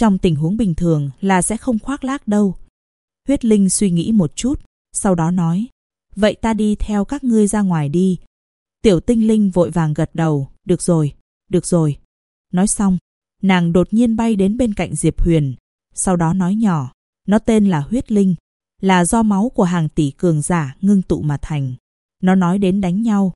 Trong tình huống bình thường là sẽ không khoác lác đâu. Huyết Linh suy nghĩ một chút, sau đó nói, vậy ta đi theo các ngươi ra ngoài đi. Tiểu Tinh Linh vội vàng gật đầu, được rồi, được rồi. Nói xong, nàng đột nhiên bay đến bên cạnh Diệp Huyền, sau đó nói nhỏ, nó tên là Huyết Linh, là do máu của hàng tỷ cường giả ngưng tụ mà thành. Nó nói đến đánh nhau,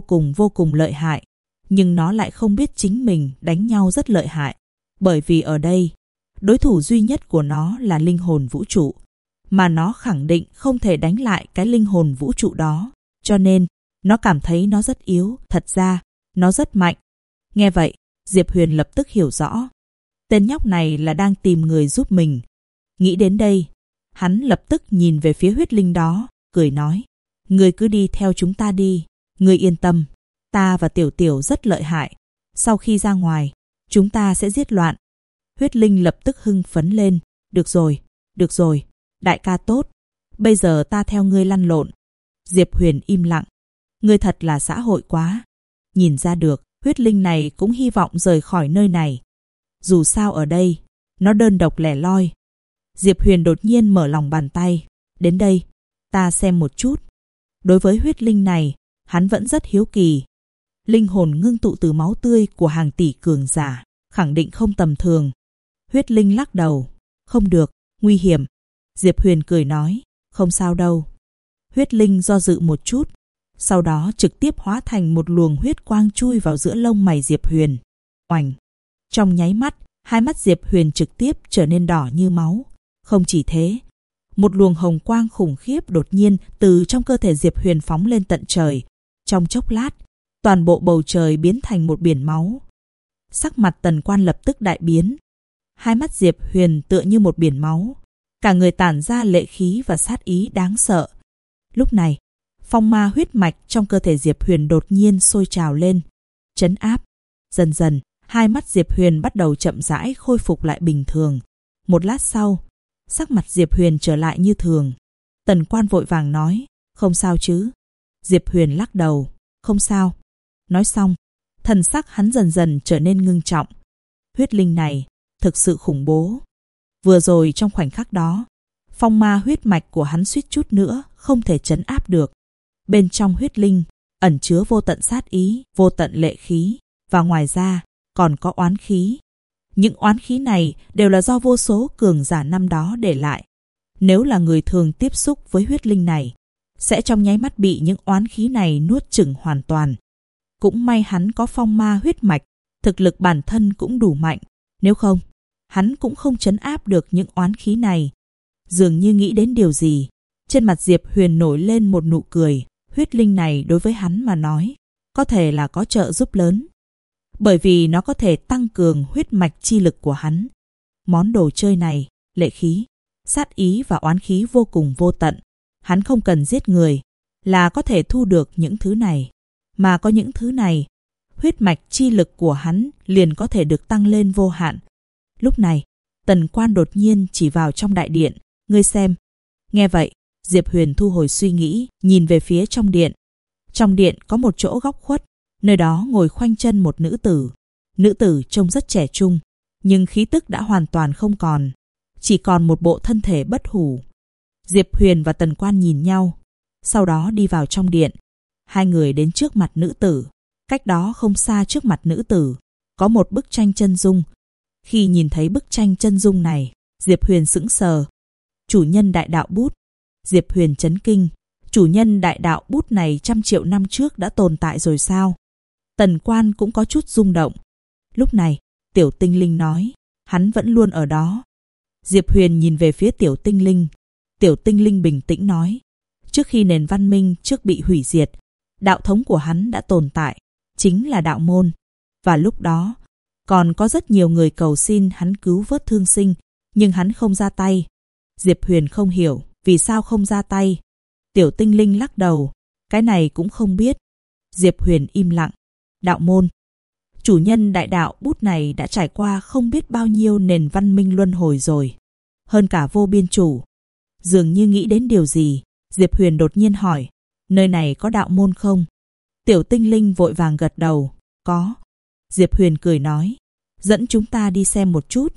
vô cùng lợi hại, nhưng nó lại không biết chính mình đánh nhau rất lợi hại, bởi vì ở đây, đối thủ duy nhất của nó là linh hồn vũ trụ, mà nó khẳng định không thể đánh lại cái linh hồn vũ trụ đó, cho nên nó cảm thấy nó rất yếu, thật ra nó rất mạnh. Nghe vậy, Diệp Huyền lập tức hiểu rõ, tên nhóc này là đang tìm người giúp mình. Nghĩ đến đây, hắn lập tức nhìn về phía Huyết Linh đó, cười nói, ngươi cứ đi theo chúng ta đi, ngươi yên tâm, ta và Tiểu Tiểu rất lợi hại, sau khi ra ngoài, chúng ta sẽ giết loạn. Huyết Linh lập tức hưng phấn lên, được rồi, đại ca tốt, bây giờ ta theo ngươi lăn lộn. Diệp Huyền im lặng, ngươi thật là xã hội quá. Nhìn ra được, Huyết Linh này cũng hy vọng rời khỏi nơi này. Dù sao ở đây, nó đơn độc lẻ loi. Diệp Huyền đột nhiên mở lòng bàn tay, đến đây, ta xem một chút. Đối với Huyết Linh này, hắn vẫn rất hiếu kỳ. Linh hồn ngưng tụ từ máu tươi của hàng tỷ cường giả, khẳng định không tầm thường. Huyết Linh lắc đầu, không được, nguy hiểm. Diệp Huyền cười nói, không sao đâu. Huyết Linh do dự một chút, sau đó trực tiếp hóa thành một luồng huyết quang chui vào giữa lông mày Diệp Huyền. Oành! Trong nháy mắt, hai mắt Diệp Huyền trực tiếp trở nên đỏ như máu. Không chỉ thế, một luồng hồng quang khủng khiếp đột nhiên từ trong cơ thể Diệp Huyền phóng lên tận trời. Trong chốc lát, toàn bộ bầu trời biến thành một biển máu. Sắc mặt Tần Quan lập tức đại biến. Hai mắt Diệp Huyền tựa như một biển máu, cả người tản ra lệ khí và sát ý đáng sợ. Lúc này, phong ma huyết mạch trong cơ thể Diệp Huyền đột nhiên sôi trào lên, trấn áp. Dần dần, hai mắt Diệp Huyền bắt đầu chậm rãi khôi phục lại bình thường. Một lát sau, sắc mặt Diệp Huyền trở lại như thường. Tần Quan vội vàng nói, không sao chứ? Diệp Huyền lắc đầu, không sao. Nói xong, thần sắc hắn dần dần trở nên ngưng trọng. Huyết Linh này thực sự khủng bố. Vừa rồi trong khoảnh khắc đó, phong ma huyết mạch của hắn suýt chút nữa không thể trấn áp được. Bên trong Huyết Linh ẩn chứa vô tận sát ý, vô tận lệ khí, và ngoài ra còn có oán khí. Những oán khí này đều là do vô số cường giả năm đó để lại. Nếu là người thường tiếp xúc với Huyết Linh này, sẽ trong nháy mắt bị những oán khí này nuốt chửng hoàn toàn. Cũng may hắn có phong ma huyết mạch, thực lực bản thân cũng đủ mạnh. Nếu không, hắn cũng không trấn áp được những oán khí này. Dường như nghĩ đến điều gì, trên mặt Diệp Huyền nổi lên một nụ cười. Huyết Linh này đối với hắn mà nói, có thể là có trợ giúp lớn. Bởi vì nó có thể tăng cường huyết mạch chi lực của hắn. Món đồ chơi này, lệ khí, sát ý và oán khí vô cùng vô tận. Hắn không cần giết người là có thể thu được những thứ này. Mà có những thứ này, huyết mạch chi lực của hắn liền có thể được tăng lên vô hạn. Lúc này, Tần Quan đột nhiên chỉ vào trong đại điện, ngươi xem. Nghe vậy, Diệp Huyền thu hồi suy nghĩ, nhìn về phía trong điện. Trong điện có một chỗ góc khuất, nơi đó ngồi khoanh chân một nữ tử. Nữ tử trông rất trẻ trung, nhưng khí tức đã hoàn toàn không còn, chỉ còn một bộ thân thể bất hủ. Diệp Huyền và Tần Quan nhìn nhau, sau đó đi vào trong điện. Hai người đến trước mặt nữ tử. Cách đó không xa trước mặt nữ tử, có một bức tranh chân dung. Khi nhìn thấy bức tranh chân dung này, Diệp Huyền sững sờ. Chủ nhân đại đạo bút. Diệp Huyền chấn kinh. Chủ nhân đại đạo bút này trăm triệu năm trước đã tồn tại rồi sao? Tần Quan cũng có chút rung động. Lúc này, Tiểu Tinh Linh nói, hắn vẫn luôn ở đó. Diệp Huyền nhìn về phía Tiểu Tinh Linh. Tiểu Tinh Linh bình tĩnh nói, trước khi nền văn minh trước bị hủy diệt, đạo thống của hắn đã tồn tại, chính là đạo môn. Và lúc đó, còn có rất nhiều người cầu xin hắn cứu vớt thương sinh, nhưng hắn không ra tay. Diệp Huyền không hiểu vì sao không ra tay. Tiểu Tinh Linh lắc đầu, cái này cũng không biết. Diệp Huyền im lặng. Đạo môn. Chủ nhân đại đạo bút này đã trải qua không biết bao nhiêu nền văn minh luân hồi rồi. Hơn cả vô biên chủ. Dường như nghĩ đến điều gì, Diệp Huyền đột nhiên hỏi, nơi này có đạo môn không? Tiểu Tinh Linh vội vàng gật đầu, có. Diệp Huyền cười nói, dẫn chúng ta đi xem một chút.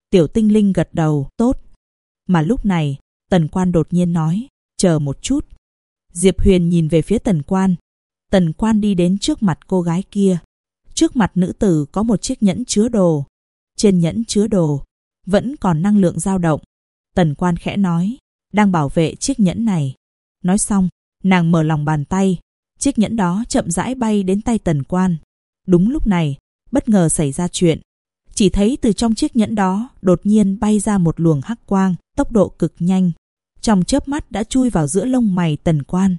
Tiểu tinh linh gật đầu, tốt. Mà lúc này, Tần Quan đột nhiên nói, chờ một chút. Diệp Huyền nhìn về phía Tần Quan. Tần Quan đi đến trước mặt cô gái kia. Trước mặt nữ tử có một chiếc nhẫn chứa đồ. Trên nhẫn chứa đồ, vẫn còn năng lượng dao động. Tần Quan khẽ nói, đang bảo vệ chiếc nhẫn này. Nói xong, nàng mở lòng bàn tay. Chiếc nhẫn đó chậm rãi bay đến tay Tần Quan. Đúng lúc này, bất ngờ xảy ra chuyện. Chỉ thấy từ trong chiếc nhẫn đó đột nhiên bay ra một luồng hắc quang, tốc độ cực nhanh. Trong chớp mắt đã chui vào giữa lông mày Tần Quan.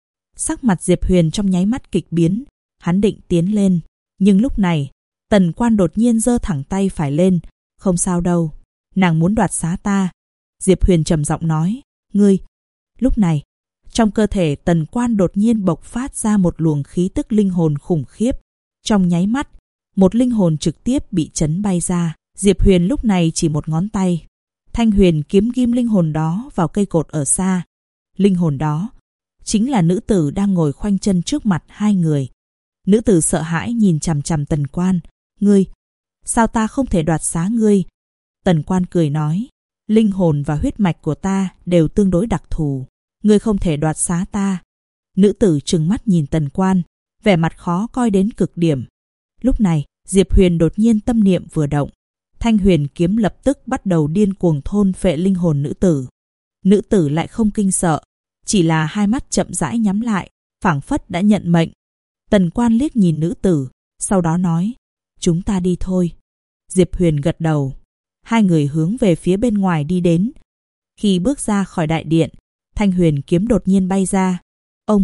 Sắc mặt Diệp Huyền trong nháy mắt kịch biến. Hắn định tiến lên. Nhưng lúc này, Tần Quan đột nhiên giơ thẳng tay phải lên. Không sao đâu, nàng muốn đoạt xá ta. Diệp Huyền trầm giọng nói, ngươi. Lúc này, trong cơ thể Tần Quan đột nhiên bộc phát ra một luồng khí tức linh hồn khủng khiếp. Trong nháy mắt, một linh hồn trực tiếp bị chấn bay ra. Diệp Huyền lúc này chỉ một ngón tay. Thanh huyền kiếm ghim linh hồn đó vào cây cột ở xa. Linh hồn đó chính là nữ tử đang ngồi khoanh chân trước mặt hai người. Nữ tử sợ hãi nhìn chằm chằm Tần Quan. Ngươi, sao ta không thể đoạt xá ngươi? Tần Quan cười nói, linh hồn và huyết mạch của ta đều tương đối đặc thù. Ngươi không thể đoạt xá ta. Nữ tử trừng mắt nhìn Tần Quan, vẻ mặt khó coi đến cực điểm. Lúc này, Diệp Huyền đột nhiên tâm niệm vừa động. Thanh huyền kiếm lập tức bắt đầu điên cuồng thôn phệ linh hồn nữ tử. Nữ tử lại không kinh sợ, chỉ là hai mắt chậm rãi nhắm lại, phảng phất đã nhận mệnh. Tần Quan liếc nhìn nữ tử, sau đó nói, chúng ta đi thôi. Diệp Huyền gật đầu. Hai người hướng về phía bên ngoài đi đến. Khi bước ra khỏi đại điện, thanh huyền kiếm đột nhiên bay ra. Ông!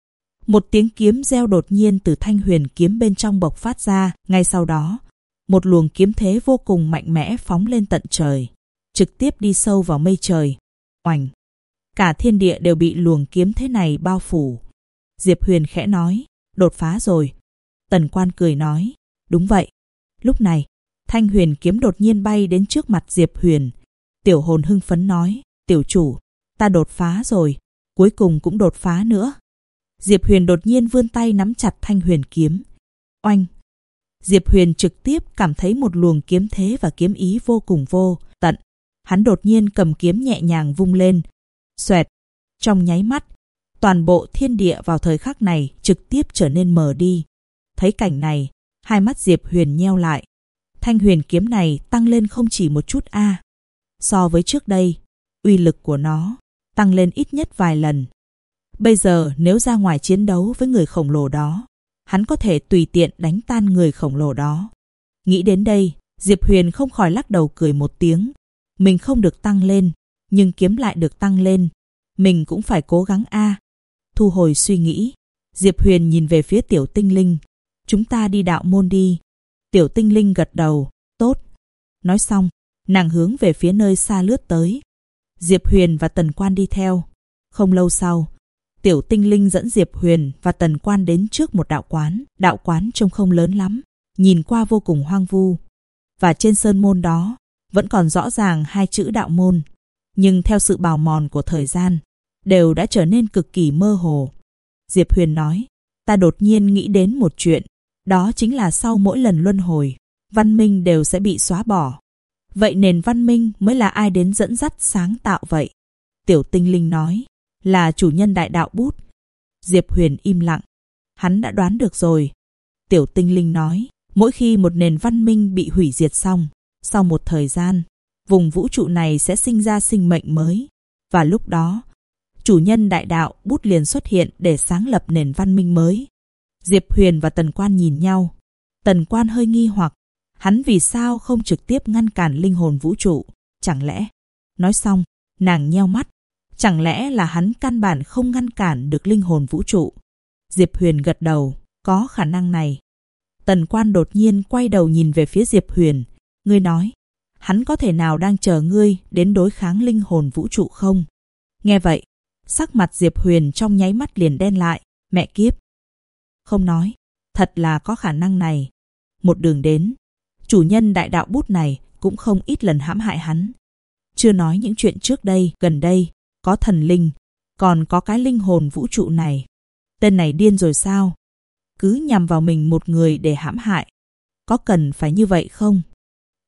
Một tiếng kiếm reo đột nhiên từ thanh huyền kiếm bên trong bộc phát ra. Ngay sau đó, một luồng kiếm thế vô cùng mạnh mẽ phóng lên tận trời, trực tiếp đi sâu vào mây trời. Oành! Cả thiên địa đều bị luồng kiếm thế này bao phủ. Diệp Huyền khẽ nói, đột phá rồi. Tần Quan cười nói, đúng vậy. Lúc này, thanh huyền kiếm đột nhiên bay đến trước mặt Diệp Huyền. Tiểu hồn hưng phấn nói, tiểu chủ, ta đột phá rồi, cuối cùng cũng đột phá nữa. Diệp Huyền đột nhiên vươn tay nắm chặt thanh huyền kiếm. Oanh! Diệp Huyền trực tiếp cảm thấy một luồng kiếm thế và kiếm ý vô cùng vô tận. Hắn đột nhiên cầm kiếm nhẹ nhàng vung lên. Xoẹt! Trong nháy mắt, toàn bộ thiên địa vào thời khắc này trực tiếp trở nên mờ đi. Thấy cảnh này, hai mắt Diệp Huyền nheo lại. Thanh huyền kiếm này tăng lên không chỉ một chút a. So với trước đây, uy lực của nó tăng lên ít nhất vài lần. Bây giờ nếu ra ngoài chiến đấu với người khổng lồ đó, hắn có thể tùy tiện đánh tan người khổng lồ đó. Nghĩ đến đây, Diệp Huyền không khỏi lắc đầu cười một tiếng. Mình không được tăng lên, nhưng kiếm lại được tăng lên. Mình cũng phải cố gắng a. Thu hồi suy nghĩ, Diệp Huyền nhìn về phía tiểu tinh linh. Chúng ta đi đạo môn đi. Tiểu tinh linh gật đầu, tốt. Nói xong, nàng hướng về phía nơi xa lướt tới. Diệp Huyền và Tần Quan đi theo. Không lâu sau, tiểu tinh linh dẫn Diệp Huyền và Tần Quan đến trước một đạo quán. Đạo quán trông không lớn lắm, nhìn qua vô cùng hoang vu. Và trên sơn môn đó, vẫn còn rõ ràng hai chữ đạo môn. Nhưng theo sự bào mòn của thời gian, đều đã trở nên cực kỳ mơ hồ. Diệp Huyền nói, ta đột nhiên nghĩ đến một chuyện. Đó chính là sau mỗi lần luân hồi, văn minh đều sẽ bị xóa bỏ. Vậy nền văn minh mới là ai đến dẫn dắt sáng tạo vậy? Tiểu tinh linh nói, là chủ nhân đại đạo bút. Diệp Huyền im lặng. Hắn đã đoán được rồi. Tiểu tinh linh nói, mỗi khi một nền văn minh bị hủy diệt xong, sau một thời gian, vùng vũ trụ này sẽ sinh ra sinh mệnh mới. Và lúc đó, chủ nhân đại đạo bút liền xuất hiện để sáng lập nền văn minh mới. Diệp Huyền và Tần Quan nhìn nhau. Tần Quan hơi nghi hoặc, hắn vì sao không trực tiếp ngăn cản linh hồn vũ trụ? Chẳng lẽ? Nói xong, nàng nheo mắt. Chẳng lẽ là hắn căn bản không ngăn cản được linh hồn vũ trụ? Diệp Huyền gật đầu, có khả năng này. Tần Quan đột nhiên quay đầu nhìn về phía Diệp Huyền. Ngươi nói, hắn có thể nào đang chờ ngươi đến đối kháng linh hồn vũ trụ không? Nghe vậy, sắc mặt Diệp Huyền trong nháy mắt liền đen lại. Mẹ kiếp! Không nói, thật là có khả năng này. Một đường đến, chủ nhân đại đạo bút này cũng không ít lần hãm hại hắn. Chưa nói những chuyện trước đây, gần đây, có thần linh, còn có cái linh hồn vũ trụ này. Tên này điên rồi sao? Cứ nhằm vào mình một người để hãm hại. Có cần phải như vậy không?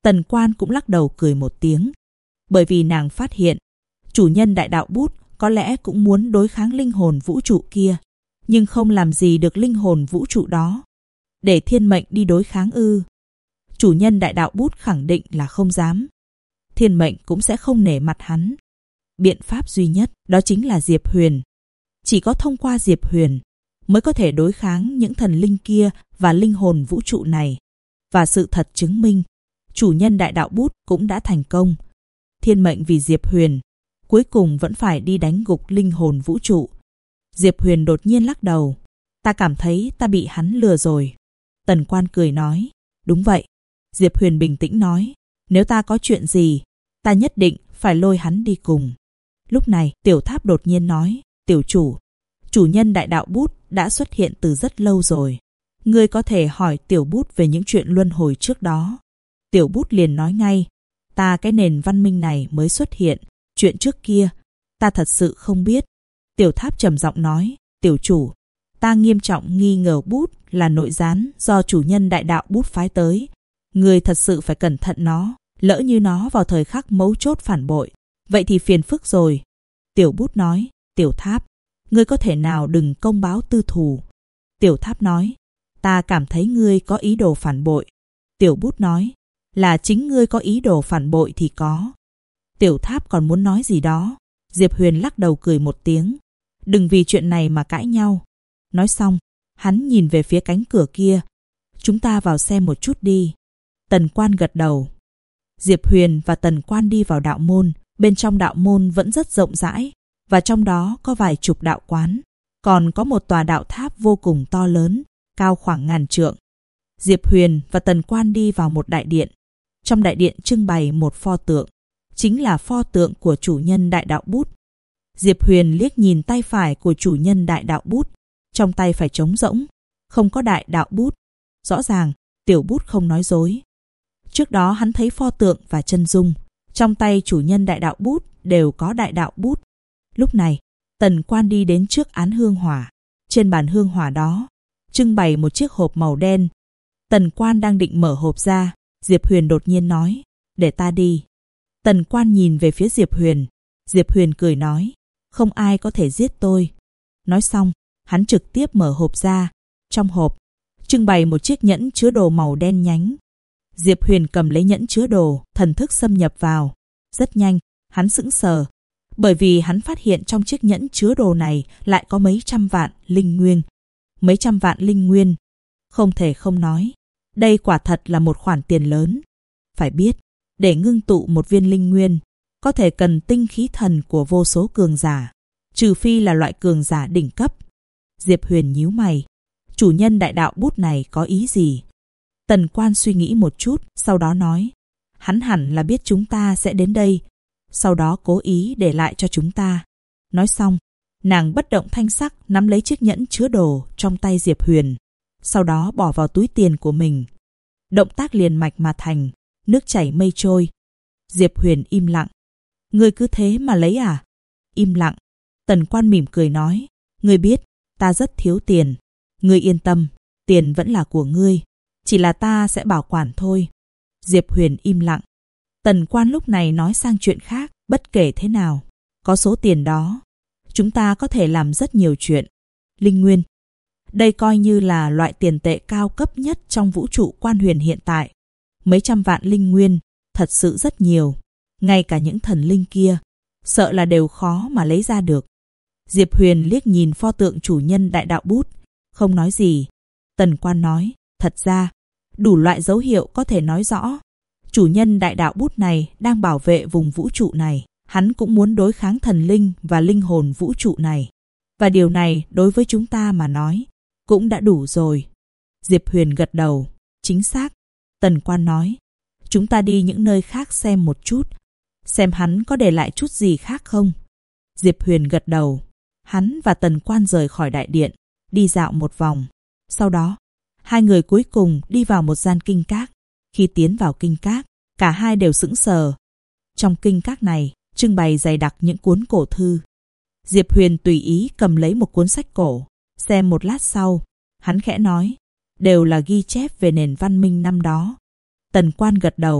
Tần Quan cũng lắc đầu cười một tiếng, bởi vì nàng phát hiện chủ nhân đại đạo bút có lẽ cũng muốn đối kháng linh hồn vũ trụ kia, nhưng không làm gì được linh hồn vũ trụ đó. Để thiên mệnh đi đối kháng ư? Chủ nhân đại đạo bút khẳng định là không dám. Thiên mệnh cũng sẽ không nể mặt hắn. Biện pháp duy nhất đó chính là Diệp Huyền. Chỉ có thông qua Diệp Huyền mới có thể đối kháng những thần linh kia và linh hồn vũ trụ này. Và sự thật chứng minh, chủ nhân đại đạo bút cũng đã thành công. Thiên mệnh vì Diệp Huyền, cuối cùng vẫn phải đi đánh gục linh hồn vũ trụ. Diệp Huyền đột nhiên lắc đầu. Ta cảm thấy ta bị hắn lừa rồi. Tần Quan cười nói. Đúng vậy. Diệp Huyền bình tĩnh nói. Nếu ta có chuyện gì, ta nhất định phải lôi hắn đi cùng. Lúc này, Tiểu Tháp đột nhiên nói. Tiểu chủ nhân đại đạo bút đã xuất hiện từ rất lâu rồi. Ngươi có thể hỏi Tiểu Bút về những chuyện luân hồi trước đó. Tiểu Bút liền nói ngay. Ta cái nền văn minh này mới xuất hiện. Chuyện trước kia, ta thật sự không biết. Tiểu Tháp trầm giọng nói. Tiểu chủ, ta nghiêm trọng nghi ngờ bút là nội gián do chủ nhân đại đạo bút phái tới. Ngươi thật sự phải cẩn thận nó. Lỡ như nó vào thời khắc mấu chốt phản bội, vậy thì phiền phức rồi. Tiểu Bút nói. Tiểu Tháp, ngươi có thể nào đừng công báo tư thù. Tiểu Tháp nói. Ta cảm thấy ngươi có ý đồ phản bội. Tiểu Bút nói. Là chính ngươi có ý đồ phản bội thì có. Tiểu Tháp còn muốn nói gì đó. Diệp Huyền lắc đầu cười một tiếng. Đừng vì chuyện này mà cãi nhau. Nói xong, hắn nhìn về phía cánh cửa kia. Chúng ta vào xem một chút đi. Tần Quan gật đầu. Diệp Huyền và Tần Quan đi vào đạo môn. Bên trong đạo môn vẫn rất rộng rãi, và trong đó có vài chục đạo quán. Còn có một tòa đạo tháp vô cùng to lớn, cao khoảng ngàn trượng. Diệp Huyền và Tần Quan đi vào một đại điện. Trong đại điện trưng bày một pho tượng, chính là pho tượng của chủ nhân đại đạo bút. Diệp Huyền liếc nhìn tay phải của chủ nhân đại đạo bút. Trong tay phải trống rỗng, không có đại đạo bút. Rõ ràng, Tiểu Bút không nói dối. Trước đó hắn thấy pho tượng và chân dung. Trong tay chủ nhân đại đạo bút đều có đại đạo bút. Lúc này, Tần Quan đi đến trước án hương hỏa. Trên bàn hương hỏa đó, trưng bày một chiếc hộp màu đen. Tần Quan đang định mở hộp ra. Diệp Huyền đột nhiên nói. Để ta đi. Tần Quan nhìn về phía Diệp Huyền. Diệp Huyền cười nói. Không ai có thể giết tôi. Nói xong, hắn trực tiếp mở hộp ra. Trong hộp, trưng bày một chiếc nhẫn chứa đồ màu đen nhánh. Diệp Huyền cầm lấy nhẫn chứa đồ, thần thức xâm nhập vào. Rất nhanh, hắn sững sờ. Bởi vì hắn phát hiện trong chiếc nhẫn chứa đồ này lại có mấy trăm vạn linh nguyên. Mấy trăm vạn linh nguyên. Không thể không nói. Đây quả thật là một khoản tiền lớn. Phải biết, để ngưng tụ một viên linh nguyên, có thể cần tinh khí thần của vô số cường giả. Trừ phi là loại cường giả đỉnh cấp. Diệp Huyền nhíu mày. Chủ nhân đại đạo bút này có ý gì? Tần Quan suy nghĩ một chút, sau đó nói. Hắn hẳn là biết chúng ta sẽ đến đây, sau đó cố ý để lại cho chúng ta. Nói xong, nàng bất động thanh sắc nắm lấy chiếc nhẫn chứa đồ trong tay Diệp Huyền, sau đó bỏ vào túi tiền của mình. Động tác liền mạch mà thành, nước chảy mây trôi. Diệp Huyền im lặng. Ngươi cứ thế mà lấy à? Im lặng. Tần Quan mỉm cười nói. Ngươi biết, ta rất thiếu tiền. Ngươi yên tâm, tiền vẫn là của ngươi. Chỉ là ta sẽ bảo quản thôi. Diệp Huyền im lặng. Tần Quan lúc này nói sang chuyện khác. Bất kể thế nào, có số tiền đó, chúng ta có thể làm rất nhiều chuyện. Linh nguyên. Đây coi như là loại tiền tệ cao cấp nhất trong vũ trụ Quan Huyền hiện tại. Mấy trăm vạn linh nguyên, thật sự rất nhiều. Ngay cả những thần linh kia, sợ là đều khó mà lấy ra được. Diệp Huyền liếc nhìn pho tượng chủ nhân đại đạo bút, không nói gì. Tần Quan nói, thật ra, đủ loại dấu hiệu có thể nói rõ. Chủ nhân đại đạo bút này đang bảo vệ vùng vũ trụ này. Hắn cũng muốn đối kháng thần linh và linh hồn vũ trụ này. Và điều này đối với chúng ta mà nói, cũng đã đủ rồi. Diệp Huyền gật đầu. Chính xác. Tần Quan nói. Chúng ta đi những nơi khác xem một chút. Xem hắn có để lại chút gì khác không? Diệp Huyền gật đầu. Hắn và Tần Quan rời khỏi đại điện, đi dạo một vòng. Sau đó, hai người cuối cùng đi vào một gian kinh các. Khi tiến vào kinh các, cả hai đều sững sờ. Trong kinh các này, trưng bày dày đặc những cuốn cổ thư. Diệp Huyền tùy ý cầm lấy một cuốn sách cổ, xem một lát sau, hắn khẽ nói, đều là ghi chép về nền văn minh năm đó. Tần Quan gật đầu,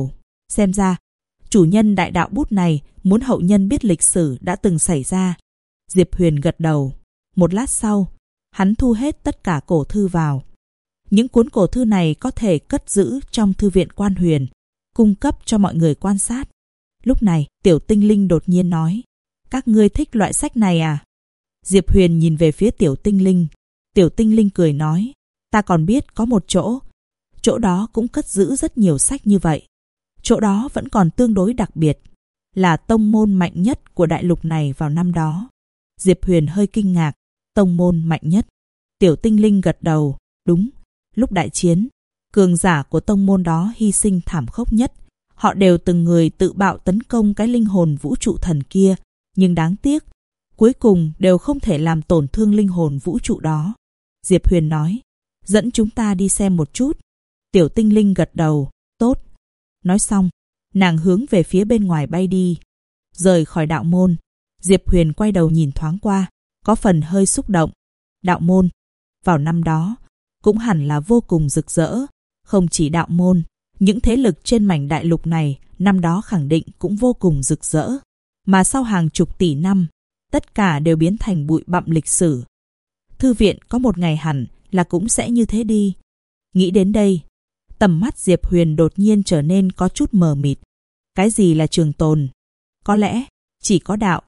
Xem ra, chủ nhân đại đạo bút này muốn hậu nhân biết lịch sử đã từng xảy ra. Diệp Huyền gật đầu. Một lát sau, hắn thu hết tất cả cổ thư vào. Những cuốn cổ thư này có thể cất giữ trong thư viện Quan Huyền, cung cấp cho mọi người quan sát. Lúc này, Tiểu Tinh Linh đột nhiên nói, các ngươi thích loại sách này à? Diệp Huyền nhìn về phía Tiểu Tinh Linh. Tiểu Tinh Linh cười nói, ta còn biết có một chỗ. Chỗ đó cũng cất giữ rất nhiều sách như vậy. Chỗ đó vẫn còn tương đối đặc biệt, là tông môn mạnh nhất của đại lục này vào năm đó. Diệp Huyền hơi kinh ngạc, tông môn mạnh nhất. Tiểu Tinh Linh gật đầu, đúng. Lúc đại chiến, cường giả của tông môn đó hy sinh thảm khốc nhất. Họ đều từng người tự bạo tấn công cái linh hồn vũ trụ thần kia, nhưng đáng tiếc, cuối cùng đều không thể làm tổn thương linh hồn vũ trụ đó. Diệp Huyền nói, dẫn chúng ta đi xem một chút. Tiểu Tinh Linh gật đầu, tốt. Nói xong, nàng hướng về phía bên ngoài bay đi. Rời khỏi đạo môn, Diệp Huyền quay đầu nhìn thoáng qua, có phần hơi xúc động. Đạo môn, vào năm đó, cũng hẳn là vô cùng rực rỡ. Không chỉ đạo môn, những thế lực trên mảnh đại lục này năm đó khẳng định cũng vô cùng rực rỡ. Mà sau hàng chục tỷ năm, tất cả đều biến thành bụi bặm lịch sử. Thư viện có một ngày hẳn là cũng sẽ như thế đi. Nghĩ đến đây, tầm mắt Diệp Huyền đột nhiên trở nên có chút mờ mịt. Cái gì là trường tồn? Có lẽ chỉ có đạo.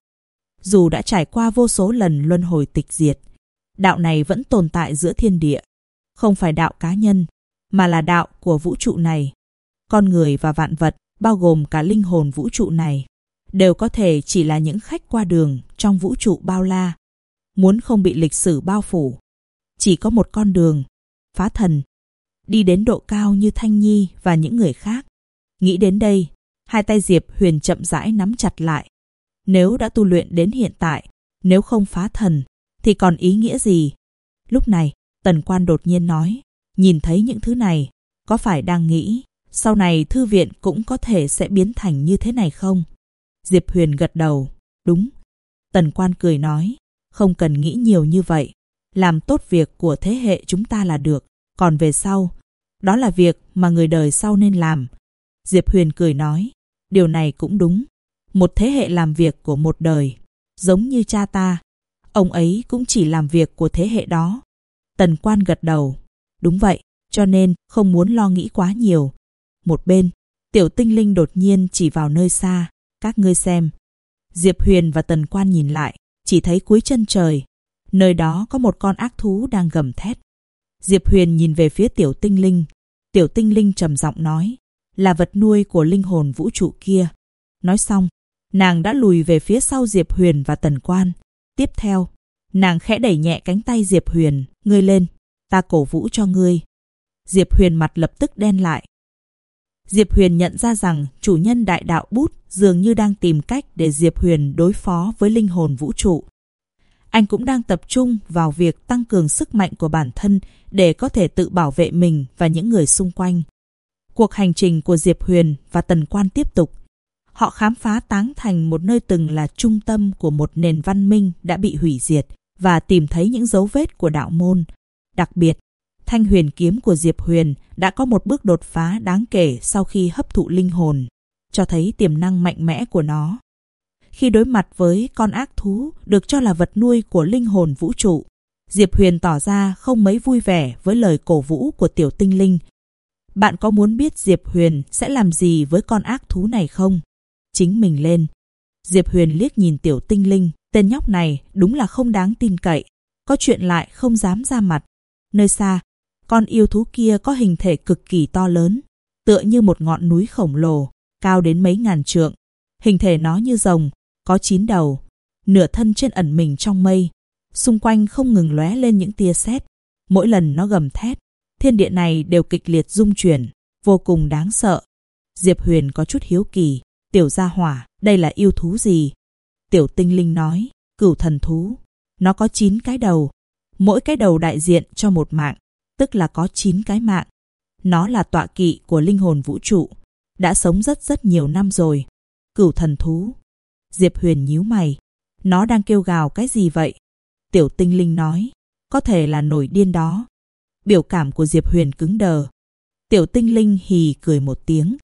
Dù đã trải qua vô số lần luân hồi tịch diệt, đạo này vẫn tồn tại giữa thiên địa. Không phải đạo cá nhân, mà là đạo của vũ trụ này. Con người và vạn vật, bao gồm cả linh hồn vũ trụ này, đều có thể chỉ là những khách qua đường trong vũ trụ bao la. Muốn không bị lịch sử bao phủ, chỉ có một con đường, phá thần, đi đến độ cao như Thanh Nhi và những người khác. Nghĩ đến đây, hai tay Diệp Huyền chậm rãi nắm chặt lại. Nếu đã tu luyện đến hiện tại, nếu không phá thần, thì còn ý nghĩa gì? Lúc này, Tần Quan đột nhiên nói, nhìn thấy những thứ này, có phải đang nghĩ, sau này thư viện cũng có thể sẽ biến thành như thế này không? Diệp Huyền gật đầu, đúng. Tần Quan cười nói, không cần nghĩ nhiều như vậy, làm tốt việc của thế hệ chúng ta là được, còn về sau, đó là việc mà người đời sau nên làm. Diệp Huyền cười nói, điều này cũng đúng, một thế hệ làm việc của một đời, giống như cha ta, ông ấy cũng chỉ làm việc của thế hệ đó. Tần Quan gật đầu, đúng vậy, cho nên không muốn lo nghĩ quá nhiều. Một bên, Tiểu Tinh Linh đột nhiên chỉ vào nơi xa, các ngươi xem. Diệp Huyền và Tần Quan nhìn lại, chỉ thấy cuối chân trời, nơi đó có một con ác thú đang gầm thét. Diệp Huyền nhìn về phía Tiểu Tinh Linh. Tiểu Tinh Linh trầm giọng nói, là vật nuôi của linh hồn vũ trụ kia. Nói xong, nàng đã lùi về phía sau Diệp Huyền và Tần Quan. Tiếp theo, nàng khẽ đẩy nhẹ cánh tay Diệp Huyền, ngươi lên, ta cổ vũ cho ngươi. Diệp Huyền mặt lập tức đen lại. Diệp Huyền nhận ra rằng chủ nhân đại đạo bút dường như đang tìm cách để Diệp Huyền đối phó với linh hồn vũ trụ. Anh cũng đang tập trung vào việc tăng cường sức mạnh của bản thân để có thể tự bảo vệ mình và những người xung quanh. Cuộc hành trình của Diệp Huyền và Tần Quan tiếp tục. Họ khám phá Táng Thành, một nơi từng là trung tâm của một nền văn minh đã bị hủy diệt, và tìm thấy những dấu vết của đạo môn. Đặc biệt, thanh huyền kiếm của Diệp Huyền đã có một bước đột phá đáng kể sau khi hấp thụ linh hồn, cho thấy tiềm năng mạnh mẽ của nó. Khi đối mặt với con ác thú được cho là vật nuôi của linh hồn vũ trụ, Diệp Huyền tỏ ra không mấy vui vẻ với lời cổ vũ của Tiểu Tinh Linh. Bạn có muốn biết Diệp Huyền sẽ làm gì với con ác thú này không? Chính mình lên. Diệp Huyền liếc nhìn Tiểu Tinh Linh, tên nhóc này đúng là không đáng tin cậy, có chuyện lại không dám ra mặt. Nơi xa, con yêu thú kia có hình thể cực kỳ to lớn, tựa như một ngọn núi khổng lồ, cao đến mấy ngàn trượng. Hình thể nó như rồng, có 9 đầu, nửa thân trên ẩn mình trong mây. Xung quanh không ngừng lóe lên những tia sét. Mỗi lần nó gầm thét, thiên địa này đều kịch liệt rung chuyển, vô cùng đáng sợ. Diệp Huyền có chút hiếu kỳ, tiểu gia hỏa, đây là yêu thú gì? Tiểu Tinh Linh nói, Cửu Thần Thú. Nó có 9 cái đầu, mỗi cái đầu đại diện cho một mạng, tức là có 9 cái mạng. Nó là tọa kỵ của linh hồn vũ trụ, đã sống rất nhiều năm rồi. Cửu Thần Thú. Diệp Huyền nhíu mày, nó đang kêu gào cái gì vậy? Tiểu Tinh Linh nói, có thể là nổi điên đó. Biểu cảm của Diệp Huyền cứng đờ. Tiểu Tinh Linh hì cười một tiếng.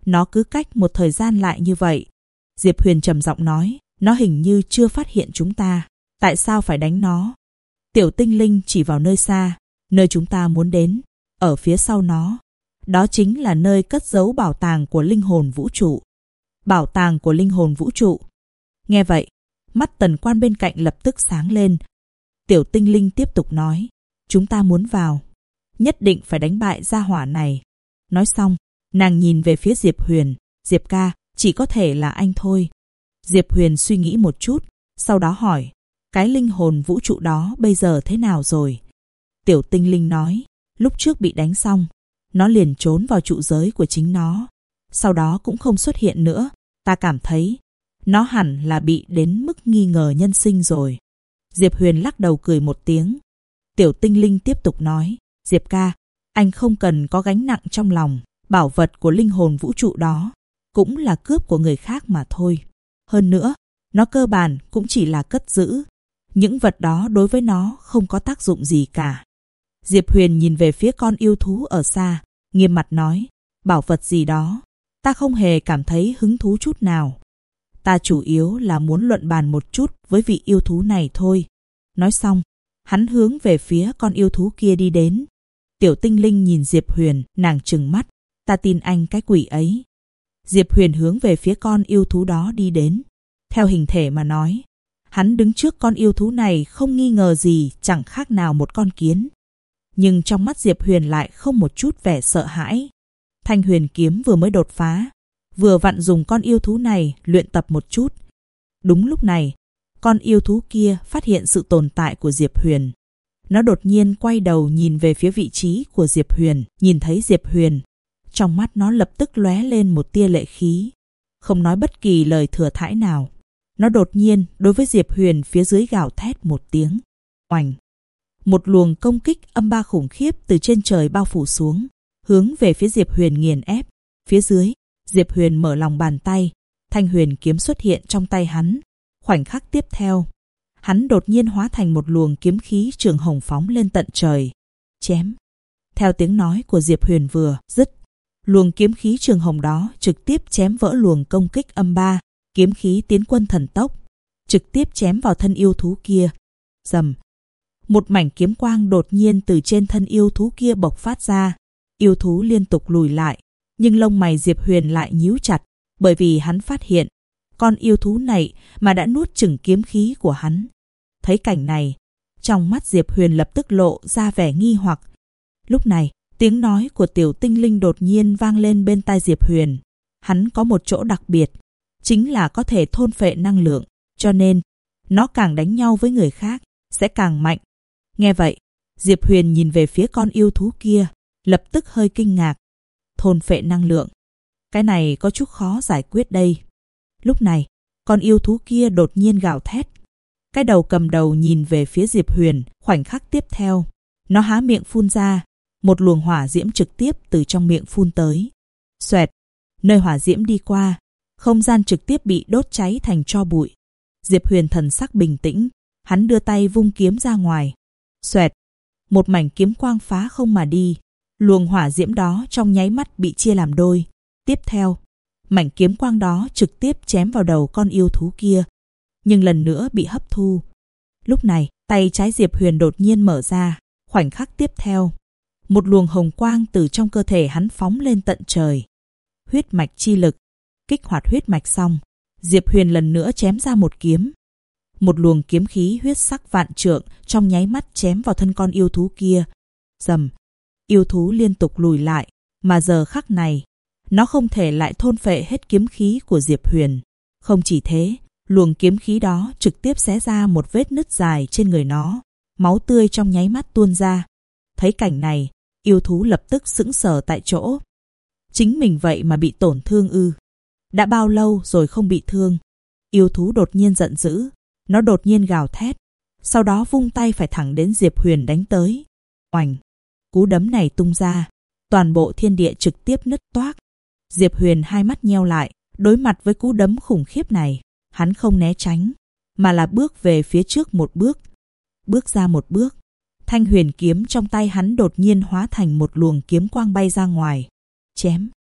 Nó cứ cách một thời gian lại như vậy. Diệp Huyền trầm giọng nói, nó hình như chưa phát hiện chúng ta. Tại sao phải đánh nó? Tiểu tinh linh chỉ vào nơi xa, nơi chúng ta muốn đến, ở phía sau nó. Đó chính là nơi cất giấu bảo tàng của linh hồn vũ trụ. Bảo tàng của linh hồn vũ trụ. Nghe vậy, mắt Tần Quan bên cạnh lập tức sáng lên. Tiểu tinh linh tiếp tục nói, chúng ta muốn vào. Nhất định phải đánh bại gia hỏa này. Nói xong, nàng nhìn về phía Diệp Huyền. Diệp ca, chỉ có thể là anh thôi. Diệp Huyền suy nghĩ một chút, sau đó hỏi, cái linh hồn vũ trụ đó bây giờ thế nào rồi? Tiểu tinh linh nói, lúc trước bị đánh xong, nó liền trốn vào trụ giới của chính nó. Sau đó cũng không xuất hiện nữa. Ta cảm thấy nó hẳn là bị đến mức nghi ngờ nhân sinh rồi. Diệp Huyền lắc đầu cười một tiếng. Tiểu tinh linh tiếp tục nói, Diệp ca, anh không cần có gánh nặng trong lòng. Bảo vật của linh hồn vũ trụ đó cũng là cướp của người khác mà thôi. Hơn nữa, nó cơ bản cũng chỉ là cất giữ. Những vật đó đối với nó không có tác dụng gì cả. Diệp Huyền nhìn về phía con yêu thú ở xa, nghiêm mặt nói, bảo vật gì đó, ta không hề cảm thấy hứng thú chút nào. Ta chủ yếu là muốn luận bàn một chút với vị yêu thú này thôi. Nói xong, hắn hướng về phía con yêu thú kia đi đến. Tiểu tinh linh nhìn Diệp Huyền, nàng trừng mắt, ta tin anh cái quỷ ấy. Diệp Huyền hướng về phía con yêu thú đó đi đến. Theo hình thể mà nói, hắn đứng trước con yêu thú này không nghi ngờ gì, chẳng khác nào một con kiến. Nhưng trong mắt Diệp Huyền lại không một chút vẻ sợ hãi. Thanh huyền kiếm vừa mới đột phá, vừa vặn dùng con yêu thú này luyện tập một chút. Đúng lúc này, con yêu thú kia phát hiện sự tồn tại của Diệp Huyền. Nó đột nhiên quay đầu nhìn về phía vị trí của Diệp Huyền, nhìn thấy Diệp Huyền. Trong mắt nó lập tức lóe lên một tia lệ khí. Không nói bất kỳ lời thừa thãi nào. Nó đột nhiên đối với Diệp Huyền phía dưới gào thét một tiếng. Oành! Một luồng công kích âm ba khủng khiếp từ trên trời bao phủ xuống, hướng về phía Diệp Huyền nghiền ép. Phía dưới, Diệp Huyền mở lòng bàn tay, thanh huyền kiếm xuất hiện trong tay hắn. Khoảnh khắc tiếp theo, hắn đột nhiên hóa thành một luồng kiếm khí trường hồng phóng lên tận trời. Chém! Theo tiếng nói của Diệp Huyền vừa dứt, luồng kiếm khí trường hồng đó trực tiếp chém vỡ luồng công kích âm ba. Kiếm khí tiến quân thần tốc, trực tiếp chém vào thân yêu thú kia. Rầm! Một mảnh kiếm quang đột nhiên từ trên thân yêu thú kia bộc phát ra. Yêu thú liên tục lùi lại, nhưng lông mày Diệp Huyền lại nhíu chặt, bởi vì hắn phát hiện con yêu thú này mà đã nuốt chửng kiếm khí của hắn. Thấy cảnh này, trong mắt Diệp Huyền lập tức lộ ra vẻ nghi hoặc. Lúc này, tiếng nói của tiểu tinh linh đột nhiên vang lên bên tai Diệp Huyền. Hắn có một chỗ đặc biệt, chính là có thể thôn phệ năng lượng, cho nên nó càng đánh nhau với người khác sẽ càng mạnh. Nghe vậy, Diệp Huyền nhìn về phía con yêu thú kia, lập tức hơi kinh ngạc. Thôn phệ năng lượng, cái này có chút khó giải quyết đây. Lúc này, con yêu thú kia đột nhiên gào thét. Cái đầu cầm đầu nhìn về phía Diệp Huyền, khoảnh khắc tiếp theo, nó há miệng phun ra, một luồng hỏa diễm trực tiếp từ trong miệng phun tới. Xoẹt, nơi hỏa diễm đi qua, không gian trực tiếp bị đốt cháy thành tro bụi. Diệp Huyền thần sắc bình tĩnh, hắn đưa tay vung kiếm ra ngoài. Xoẹt, một mảnh kiếm quang phá không mà đi. Luồng hỏa diễm đó trong nháy mắt bị chia làm đôi. Tiếp theo, mảnh kiếm quang đó trực tiếp chém vào đầu con yêu thú kia, nhưng lần nữa bị hấp thu. Lúc này, tay trái Diệp Huyền đột nhiên mở ra. Khoảnh khắc tiếp theo, một luồng hồng quang từ trong cơ thể hắn phóng lên tận trời. Huyết mạch chi lực. Kích hoạt huyết mạch xong, Diệp Huyền lần nữa chém ra một kiếm. Một luồng kiếm khí huyết sắc vạn trượng trong nháy mắt chém vào thân con yêu thú kia. Rầm! Yêu thú liên tục lùi lại, mà giờ khắc này, nó không thể lại thôn phệ hết kiếm khí của Diệp Huyền. Không chỉ thế, luồng kiếm khí đó trực tiếp xé ra một vết nứt dài trên người nó. Máu tươi trong nháy mắt tuôn ra. Thấy cảnh này, yêu thú lập tức sững sờ tại chỗ. Chính mình vậy mà bị tổn thương ư? Đã bao lâu rồi không bị thương? Yêu thú đột nhiên giận dữ, nó đột nhiên gào thét, sau đó vung tay phải thẳng đến Diệp Huyền đánh tới. Oành! Cú đấm này tung ra, toàn bộ thiên địa trực tiếp nứt toác. Diệp Huyền hai mắt nheo lại, đối mặt với cú đấm khủng khiếp này, hắn không né tránh, mà là bước về phía trước một bước. Bước ra một bước, thanh huyền kiếm trong tay hắn đột nhiên hóa thành một luồng kiếm quang bay ra ngoài. Chém!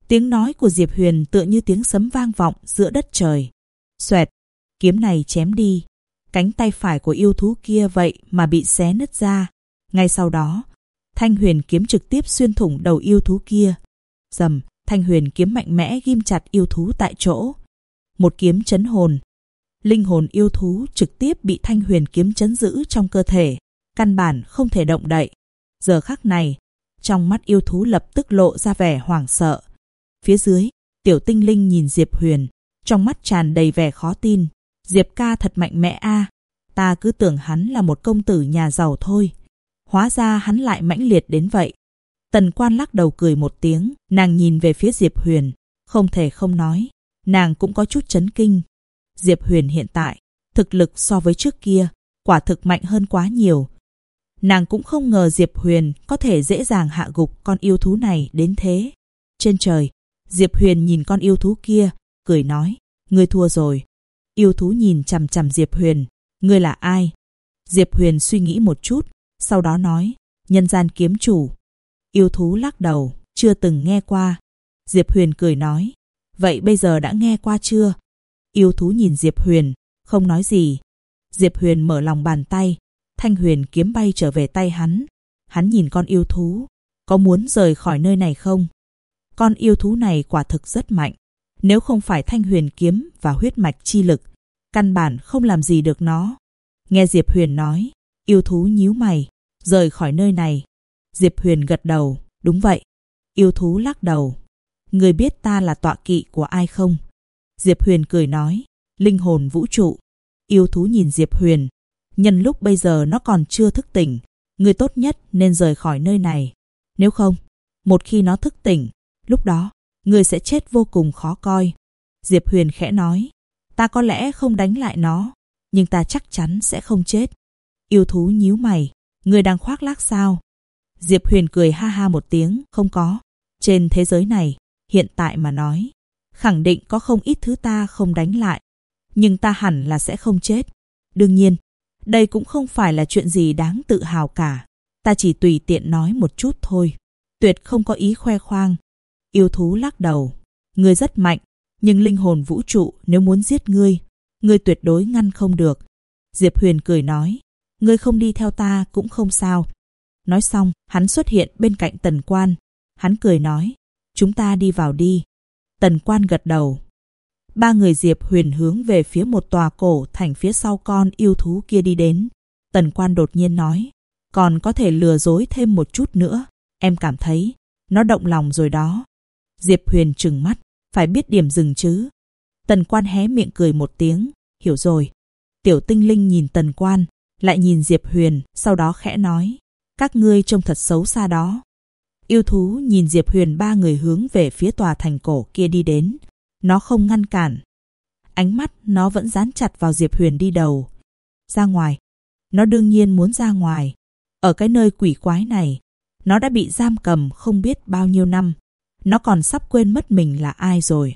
Tiếng nói của Diệp Huyền tựa như tiếng sấm vang vọng giữa đất trời. Xoẹt, kiếm này chém đi. Cánh tay phải của yêu thú kia vậy mà bị xé nứt ra. Ngay sau đó, thanh huyền kiếm trực tiếp xuyên thủng đầu yêu thú kia. Rầm, thanh huyền kiếm mạnh mẽ ghim chặt yêu thú tại chỗ. Một kiếm chấn hồn. Linh hồn yêu thú trực tiếp bị thanh huyền kiếm chấn giữ trong cơ thể, căn bản không thể động đậy. Giờ khắc này, trong mắt yêu thú lập tức lộ ra vẻ hoảng sợ. Phía dưới, Tiểu Tinh Linh nhìn Diệp Huyền, trong mắt tràn đầy vẻ khó tin. Diệp ca thật mạnh mẽ a, ta cứ tưởng hắn là một công tử nhà giàu thôi. Hóa ra hắn lại mãnh liệt đến vậy. Tần Quan lắc đầu cười một tiếng, nàng nhìn về phía Diệp Huyền, không thể không nói, nàng cũng có chút chấn kinh. Diệp Huyền hiện tại, thực lực so với trước kia, quả thực mạnh hơn quá nhiều. Nàng cũng không ngờ Diệp Huyền có thể dễ dàng hạ gục con yêu thú này đến thế. Trên trời, Diệp Huyền nhìn con yêu thú kia, cười nói, ngươi thua rồi. Yêu thú nhìn chằm chằm Diệp Huyền, ngươi là ai? Diệp Huyền suy nghĩ một chút, sau đó nói, nhân gian kiếm chủ. Yêu thú lắc đầu, chưa từng nghe qua. Diệp Huyền cười nói, vậy bây giờ đã nghe qua chưa? Yêu thú nhìn Diệp Huyền, không nói gì. Diệp Huyền mở lòng bàn tay, thanh huyền kiếm bay trở về tay hắn. Hắn nhìn con yêu thú, có muốn rời khỏi nơi này không? Con yêu thú này quả thực rất mạnh. Nếu không phải thanh huyền kiếm và huyết mạch chi lực, căn bản không làm gì được nó. Nghe Diệp Huyền nói, yêu thú nhíu mày, rời khỏi nơi này. Diệp Huyền gật đầu, đúng vậy. Yêu thú lắc đầu, ngươi biết ta là tọa kỵ của ai không? Diệp Huyền cười nói, linh hồn vũ trụ. Yêu thú nhìn Diệp Huyền, nhân lúc bây giờ nó còn chưa thức tỉnh, ngươi tốt nhất nên rời khỏi nơi này. Nếu không, một khi nó thức tỉnh, lúc đó, ngươi sẽ chết vô cùng khó coi. Diệp Huyền khẽ nói, ta có lẽ không đánh lại nó, nhưng ta chắc chắn sẽ không chết. Yêu thú nhíu mày, ngươi đang khoác lác sao? Diệp Huyền cười ha ha một tiếng, không có. Trên thế giới này, hiện tại mà nói, khẳng định có không ít thứ ta không đánh lại, nhưng ta hẳn là sẽ không chết. Đương nhiên, đây cũng không phải là chuyện gì đáng tự hào cả. Ta chỉ tùy tiện nói một chút thôi, tuyệt không có ý khoe khoang. Yêu thú lắc đầu, ngươi rất mạnh, nhưng linh hồn vũ trụ nếu muốn giết ngươi, ngươi tuyệt đối ngăn không được. Diệp Huyền cười nói, ngươi không đi theo ta cũng không sao. Nói xong, hắn xuất hiện bên cạnh Tần Quan. Hắn cười nói, chúng ta đi vào đi. Tần Quan gật đầu. Ba người Diệp Huyền hướng về phía một tòa cổ thành phía sau con yêu thú kia đi đến. Tần Quan đột nhiên nói, còn có thể lừa dối thêm một chút nữa. Em cảm thấy, nó động lòng rồi đó. Diệp Huyền trừng mắt, phải biết điểm dừng chứ. Tần Quan hé miệng cười một tiếng, hiểu rồi. Tiểu Tinh Linh nhìn Tần Quan, lại nhìn Diệp Huyền, sau đó khẽ nói, các ngươi trông thật xấu xa đó. Yêu thú nhìn Diệp Huyền ba người hướng về phía tòa thành cổ kia đi đến. Nó không ngăn cản. Ánh mắt nó vẫn dán chặt vào Diệp Huyền đi đầu. Ra ngoài. Nó đương nhiên muốn ra ngoài. Ở cái nơi quỷ quái này, nó đã bị giam cầm không biết bao nhiêu năm. Nó còn sắp quên mất mình là ai rồi.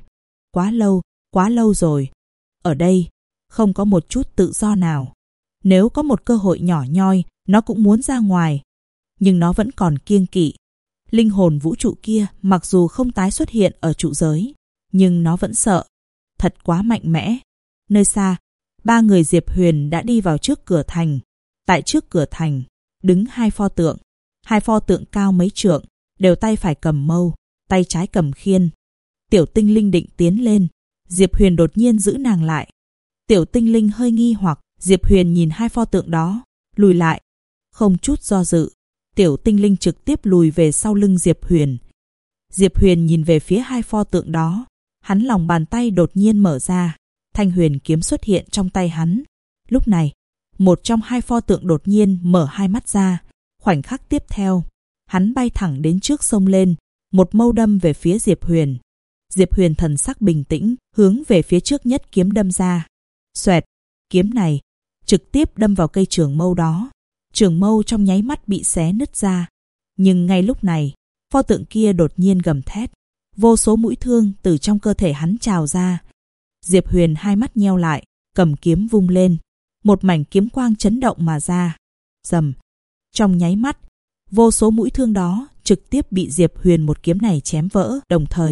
Quá lâu rồi. Ở đây, không có một chút tự do nào. Nếu có một cơ hội nhỏ nhoi, nó cũng muốn ra ngoài. Nhưng nó vẫn còn kiêng kỵ. Linh hồn vũ trụ kia mặc dù không tái xuất hiện ở trụ giới, nhưng nó vẫn sợ. Thật quá mạnh mẽ. Nơi xa, ba người Diệp Huyền đã đi vào trước cửa thành. Tại trước cửa thành, đứng hai pho tượng. Hai pho tượng cao mấy trượng, đều tay phải cầm mâu, tay trái cầm khiên. Tiểu Tinh Linh định tiến lên. Diệp Huyền đột nhiên giữ nàng lại. Tiểu Tinh Linh hơi nghi hoặc. Diệp Huyền nhìn hai pho tượng đó, lùi lại. Không chút do dự, Tiểu Tinh Linh trực tiếp lùi về sau lưng Diệp Huyền. Diệp Huyền nhìn về phía hai pho tượng đó. Hắn lòng bàn tay đột nhiên mở ra. Thanh huyền kiếm xuất hiện trong tay hắn. Lúc này, một trong hai pho tượng đột nhiên mở hai mắt ra. Khoảnh khắc tiếp theo, hắn bay thẳng đến trước xông lên, một mâu đâm về phía Diệp Huyền. Diệp Huyền thần sắc bình tĩnh, hướng về phía trước nhất kiếm đâm ra. Xoẹt, kiếm này trực tiếp đâm vào cây trường mâu đó. Trường mâu trong nháy mắt bị xé nứt ra. Nhưng ngay lúc này, pho tượng kia đột nhiên gầm thét. Vô số mũi thương từ trong cơ thể hắn trào ra. Diệp Huyền hai mắt nheo lại, cầm kiếm vung lên. Một mảnh kiếm quang chấn động mà ra. Rầm. Trong nháy mắt, vô số mũi thương đó trực tiếp bị Diệp Huyền một kiếm này chém vỡ. Đồng thời,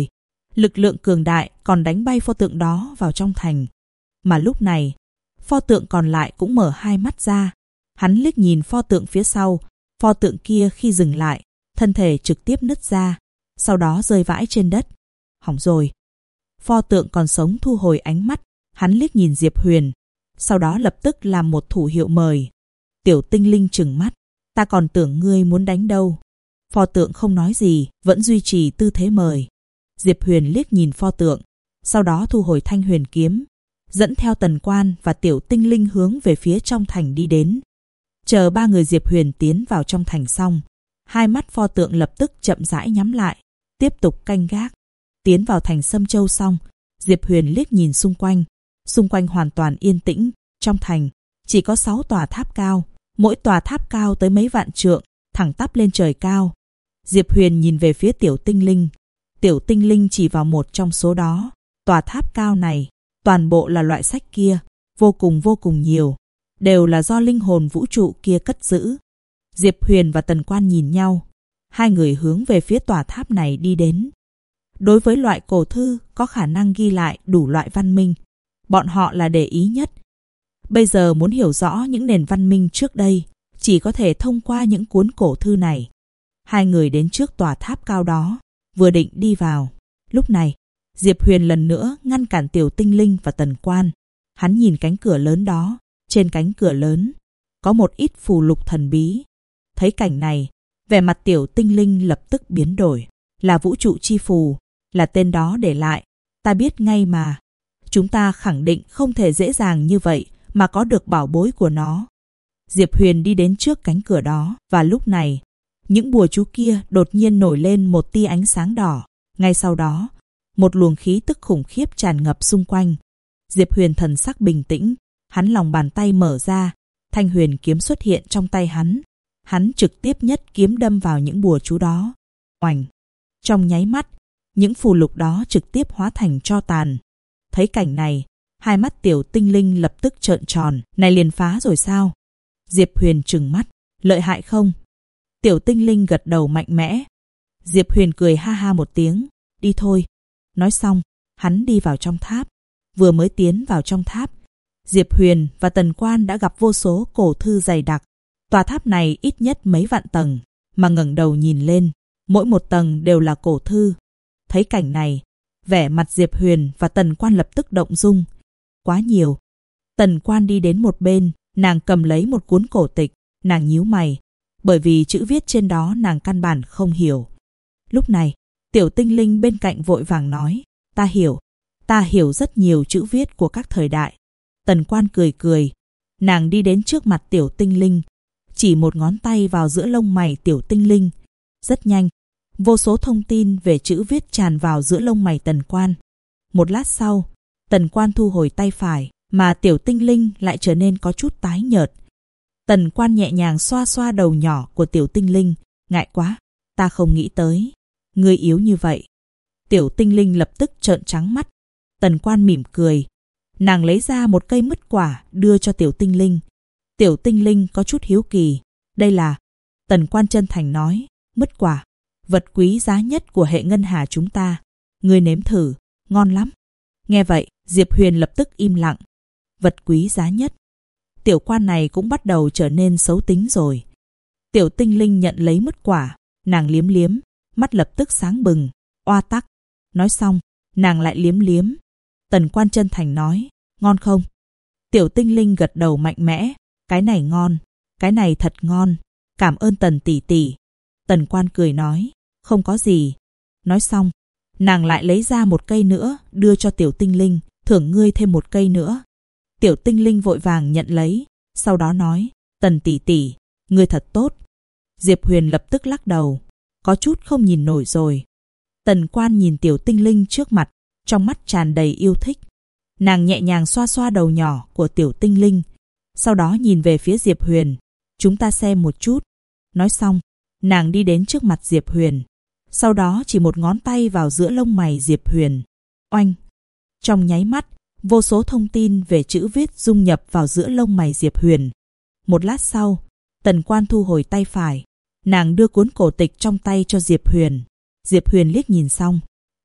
Lực lượng cường đại còn đánh bay pho tượng đó vào trong thành. Mà lúc này, pho tượng còn lại cũng mở hai mắt ra. Hắn liếc nhìn pho tượng phía sau. Pho tượng kia khi dừng lại, thân thể trực tiếp nứt ra, sau đó rơi vãi trên đất. Hỏng rồi. Pho tượng còn sống thu hồi ánh mắt. Hắn liếc nhìn Diệp Huyền, sau đó lập tức làm một thủ hiệu mời. Tiểu tinh linh trừng mắt. Ta còn tưởng ngươi muốn đánh đâu. Pho tượng không nói gì, vẫn duy trì tư thế mời. Diệp Huyền liếc nhìn pho tượng, sau đó thu hồi thanh huyền kiếm, dẫn theo Tần Quan và tiểu tinh linh hướng về phía trong thành đi đến. Chờ ba người Diệp Huyền tiến vào trong thành xong, hai mắt pho tượng lập tức chậm rãi nhắm lại, tiếp tục canh gác. Tiến vào thành Sâm Châu xong, Diệp Huyền liếc nhìn xung quanh hoàn toàn yên tĩnh. Trong thành chỉ có 6 tòa tháp cao, mỗi tòa tháp cao tới mấy vạn trượng, thẳng tắp lên trời cao. Diệp Huyền nhìn về phía tiểu tinh linh. Tiểu tinh linh chỉ vào một trong số đó. Tòa tháp cao này, toàn bộ là loại sách kia, vô cùng nhiều, đều là do linh hồn vũ trụ kia cất giữ. Diệp Huyền và Tần Quan nhìn nhau, hai người hướng về phía tòa tháp này đi đến. Đối với loại cổ thư có khả năng ghi lại đủ loại văn minh, bọn họ là để ý nhất. Bây giờ muốn hiểu rõ những nền văn minh trước đây, chỉ có thể thông qua những cuốn cổ thư này. Hai người đến trước tòa tháp cao đó, vừa định đi vào. Lúc này, Diệp Huyền lần nữa ngăn cản tiểu tinh linh và Tần Quan. Hắn nhìn cánh cửa lớn đó, trên cánh cửa lớn có một ít phù lục thần bí. Thấy cảnh này, vẻ mặt tiểu tinh linh lập tức biến đổi. Là vũ trụ chi phù, là tên đó để lại. Ta biết ngay mà. Chúng ta khẳng định không thể dễ dàng như vậy mà có được bảo bối của nó. Diệp Huyền đi đến trước cánh cửa đó, và lúc này, những bùa chú kia đột nhiên nổi lên một tia ánh sáng đỏ. Ngay sau đó, một luồng khí tức khủng khiếp tràn ngập xung quanh. Diệp Huyền thần sắc bình tĩnh, hắn lòng bàn tay mở ra, thanh huyền kiếm xuất hiện trong tay hắn. Hắn trực tiếp nhất kiếm đâm vào những bùa chú đó. Oành! Trong nháy mắt, những phù lục đó trực tiếp hóa thành tro tàn. Thấy cảnh này, hai mắt tiểu tinh linh lập tức trợn tròn. Này liền phá rồi sao? Diệp Huyền trừng mắt. Lợi hại không? Tiểu tinh linh gật đầu mạnh mẽ. Diệp Huyền cười ha ha một tiếng. Đi thôi. Nói xong, hắn đi vào trong tháp. Vừa mới tiến vào trong tháp, Diệp Huyền và Tần Quan đã gặp vô số cổ thư dày đặc. Tòa tháp này ít nhất mấy vạn tầng, mà ngẩng đầu nhìn lên, mỗi một tầng đều là cổ thư. Thấy cảnh này, vẻ mặt Diệp Huyền và Tần Quan lập tức động dung. Quá nhiều. Tần Quan đi đến một bên, nàng cầm lấy một cuốn cổ tịch, nàng nhíu mày, bởi vì chữ viết trên đó nàng căn bản không hiểu. Lúc này, tiểu tinh linh bên cạnh vội vàng nói, ta hiểu rất nhiều chữ viết của các thời đại. Tần Quan cười cười, nàng đi đến trước mặt tiểu tinh linh, chỉ một ngón tay vào giữa lông mày tiểu tinh linh. Rất nhanh, vô số thông tin về chữ viết tràn vào giữa lông mày Tần Quan. Một lát sau, Tần Quan thu hồi tay phải, mà tiểu tinh linh lại trở nên có chút tái nhợt. Tần Quan nhẹ nhàng xoa xoa đầu nhỏ của tiểu tinh linh. Ngại quá, ta không nghĩ tới. Ngươi yếu như vậy. Tiểu tinh linh lập tức trợn trắng mắt. Tần Quan mỉm cười. Nàng lấy ra một cây mứt quả đưa cho tiểu tinh linh. Tiểu tinh linh có chút hiếu kỳ. Đây là... Tần Quan chân thành nói. Mứt quả, vật quý giá nhất của hệ ngân hà chúng ta. Ngươi nếm thử, ngon lắm. Nghe vậy, Diệp Huyền lập tức im lặng. Vật quý giá nhất. Tiểu Quan này cũng bắt đầu trở nên xấu tính rồi. Tiểu tinh linh nhận lấy mứt quả, nàng liếm liếm, mắt lập tức sáng bừng. Oa tắc. Nói xong, nàng lại liếm liếm. Tần Quan chân thành nói, ngon không? Tiểu tinh linh gật đầu mạnh mẽ. Cái này ngon, cái này thật ngon. Cảm ơn Tần tỷ tỷ. Tần Quan cười nói, không có gì. Nói xong, nàng lại lấy ra một cây nữa đưa cho tiểu tinh linh. Thưởng ngươi thêm một cây nữa. Tiểu tinh linh vội vàng nhận lấy, sau đó nói, Tần tỷ tỷ, ngươi thật tốt. Diệp Huyền lập tức lắc đầu, có chút không nhìn nổi rồi. Tần Quan nhìn tiểu tinh linh trước mặt, trong mắt tràn đầy yêu thích. Nàng nhẹ nhàng xoa xoa đầu nhỏ của tiểu tinh linh, sau đó nhìn về phía Diệp Huyền. Chúng ta xem một chút. Nói xong, nàng đi đến trước mặt Diệp Huyền, sau đó chỉ một ngón tay vào giữa lông mày Diệp Huyền. Oanh! Trong nháy mắt, vô số thông tin về chữ viết dung nhập vào giữa lông mày Diệp Huyền. Một lát sau, Tần Quan thu hồi tay phải, nàng đưa cuốn cổ tịch trong tay cho Diệp Huyền. Diệp Huyền liếc nhìn xong,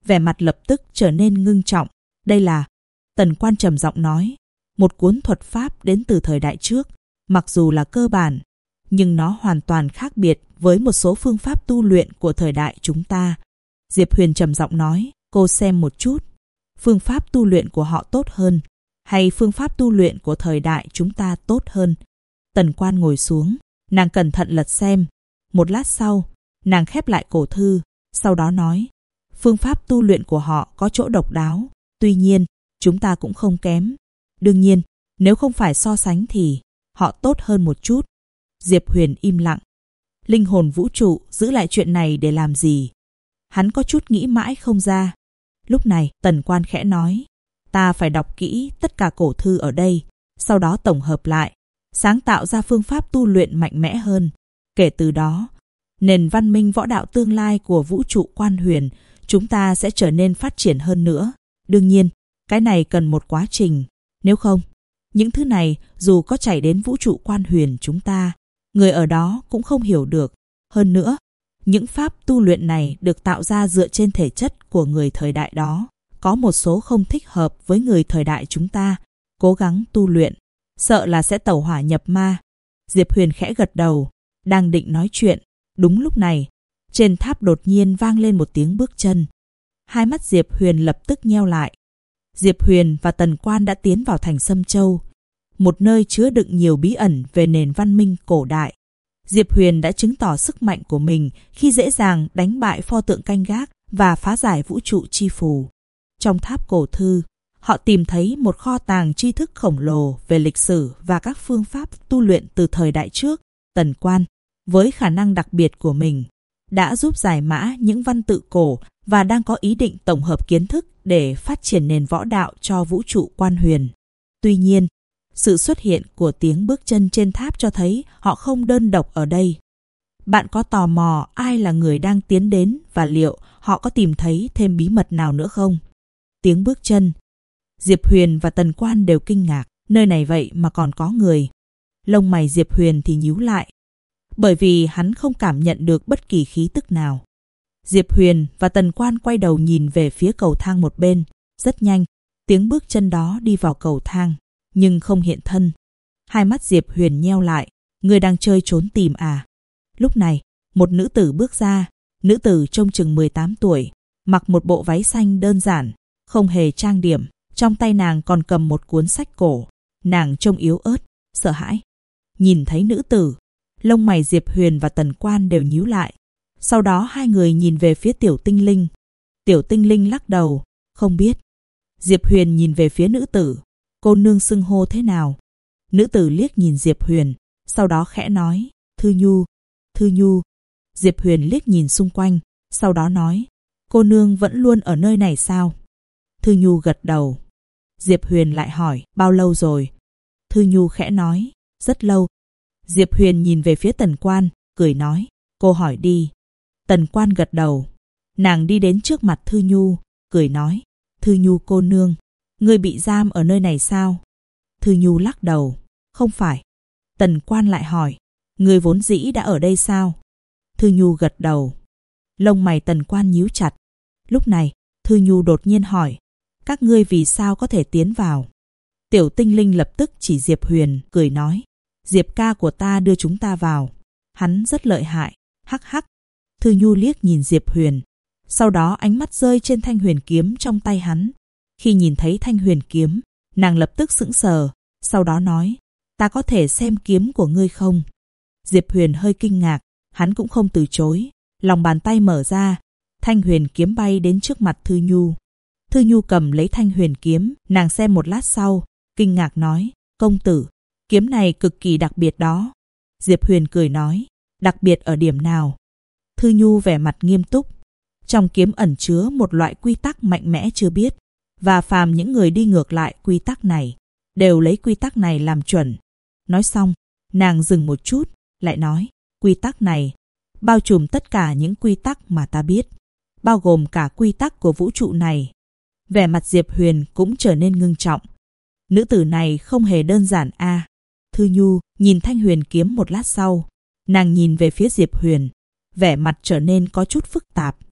vẻ mặt lập tức trở nên ngưng trọng. Đây là, Tần Quan trầm giọng nói, một cuốn thuật pháp đến từ thời đại trước, mặc dù là cơ bản, nhưng nó hoàn toàn khác biệt với một số phương pháp tu luyện của thời đại chúng ta. Diệp Huyền trầm giọng nói, cô xem một chút, phương pháp tu luyện của họ tốt hơn, hay phương pháp tu luyện của thời đại chúng ta tốt hơn? Tần Quan ngồi xuống, nàng cẩn thận lật xem. Một lát sau, nàng khép lại cổ thư, sau đó nói, phương pháp tu luyện của họ có chỗ độc đáo, tuy nhiên, chúng ta cũng không kém. Đương nhiên, nếu không phải so sánh thì họ tốt hơn một chút. Diệp Huyền im lặng. Linh hồn vũ trụ giữ lại chuyện này để làm gì? Hắn có chút nghĩ mãi không ra. Lúc này, Tần Quan khẽ nói, ta phải đọc kỹ tất cả cổ thư ở đây, sau đó tổng hợp lại, sáng tạo ra phương pháp tu luyện mạnh mẽ hơn. Kể từ đó, nền văn minh võ đạo tương lai của vũ trụ Quan Huyền chúng ta sẽ trở nên phát triển hơn nữa. Đương nhiên, cái này cần một quá trình. Nếu không, những thứ này dù có chảy đến vũ trụ Quan Huyền chúng ta, người ở đó cũng không hiểu được. Hơn nữa, những pháp tu luyện này được tạo ra dựa trên thể chất của người thời đại đó. Có một số không thích hợp với người thời đại chúng ta. Cố gắng tu luyện, sợ là sẽ tẩu hỏa nhập ma. Diệp Huyền khẽ gật đầu, đang định nói chuyện. Đúng lúc này, trên tháp đột nhiên vang lên một tiếng bước chân. Hai mắt Diệp Huyền lập tức nheo lại. Diệp Huyền và Tần Quan đã tiến vào thành Sâm Châu, một nơi chứa đựng nhiều bí ẩn về nền văn minh cổ đại. Diệp Huyền đã chứng tỏ sức mạnh của mình khi dễ dàng đánh bại pho tượng canh gác và phá giải vũ trụ chi phù. Trong tháp cổ thư, họ tìm thấy một kho tàng tri thức khổng lồ về lịch sử và các phương pháp tu luyện từ thời đại trước. Tần Quan, với khả năng đặc biệt của mình, đã giúp giải mã những văn tự cổ và đang có ý định tổng hợp kiến thức để phát triển nền võ đạo cho vũ trụ Quan Huyền. Tuy nhiên, sự xuất hiện của tiếng bước chân trên tháp cho thấy họ không đơn độc ở đây. Bạn có tò mò ai là người đang tiến đến và liệu họ có tìm thấy thêm bí mật nào nữa không? Tiếng bước chân. Diệp Huyền và Tần Quan đều kinh ngạc, nơi này vậy mà còn có người. Lông mày Diệp Huyền thì nhíu lại, bởi vì hắn không cảm nhận được bất kỳ khí tức nào. Diệp Huyền và Tần Quan quay đầu nhìn về phía cầu thang một bên. Rất nhanh, tiếng bước chân đó đi vào cầu thang, nhưng không hiện thân. Hai mắt Diệp Huyền nheo lại, người đang chơi trốn tìm à? Lúc này, một nữ tử bước ra. Nữ tử trông chừng 18 tuổi, mặc một bộ váy xanh đơn giản, không hề trang điểm. Trong tay nàng còn cầm một cuốn sách cổ. Nàng trông yếu ớt, sợ hãi. Nhìn thấy nữ tử, lông mày Diệp Huyền và Tần Quan đều nhíu lại. Sau đó hai người nhìn về phía Tiểu Tinh Linh. Tiểu Tinh Linh lắc đầu, không biết. Diệp Huyền nhìn về phía nữ tử, cô nương xưng hô thế nào? Nữ tử liếc nhìn Diệp Huyền, sau đó khẽ nói, Thư Nhu. Thư Nhu. Diệp Huyền liếc nhìn xung quanh, sau đó nói, cô nương vẫn luôn ở nơi này sao? Thư Nhu gật đầu. Diệp Huyền lại hỏi, bao lâu rồi? Thư Nhu khẽ nói, rất lâu. Diệp Huyền nhìn về phía Tần Quan, cười nói, cô hỏi đi. Tần Quan gật đầu. Nàng đi đến trước mặt Thư Nhu, cười nói, Thư Nhu cô nương, ngươi bị giam ở nơi này sao? Thư Nhu lắc đầu, không phải. Tần Quan lại hỏi, ngươi vốn dĩ đã ở đây sao? Thư Nhu gật đầu. Lông mày Tần Quan nhíu chặt. Lúc này, Thư Nhu đột nhiên hỏi, các ngươi vì sao có thể tiến vào? Tiểu Tinh Linh lập tức chỉ Diệp Huyền, cười nói, Diệp ca của ta đưa chúng ta vào. Hắn rất lợi hại, hắc hắc. Thư Nhu liếc nhìn Diệp Huyền, sau đó ánh mắt rơi trên thanh huyền kiếm trong tay hắn. Khi nhìn thấy thanh huyền kiếm, nàng lập tức sững sờ, sau đó nói, ta có thể xem kiếm của ngươi không? Diệp Huyền hơi kinh ngạc, hắn cũng không từ chối. Lòng bàn tay mở ra, thanh huyền kiếm bay đến trước mặt Thư Nhu. Thư Nhu cầm lấy thanh huyền kiếm, nàng xem một lát sau, kinh ngạc nói, công tử, kiếm này cực kỳ đặc biệt đó. Diệp Huyền cười nói, đặc biệt ở điểm nào? Thư Nhu vẻ mặt nghiêm túc. Trong kiếm ẩn chứa một loại quy tắc mạnh mẽ chưa biết, và phàm những người đi ngược lại quy tắc này, đều lấy quy tắc này làm chuẩn. Nói xong, nàng dừng một chút, lại nói, quy tắc này bao trùm tất cả những quy tắc mà ta biết, bao gồm cả quy tắc của vũ trụ này. Vẻ mặt Diệp Huyền cũng trở nên ngưng trọng. Nữ tử này không hề đơn giản a. Thư Nhu nhìn thanh huyền kiếm một lát sau, nàng nhìn về phía Diệp Huyền, vẻ mặt trở nên có chút phức tạp.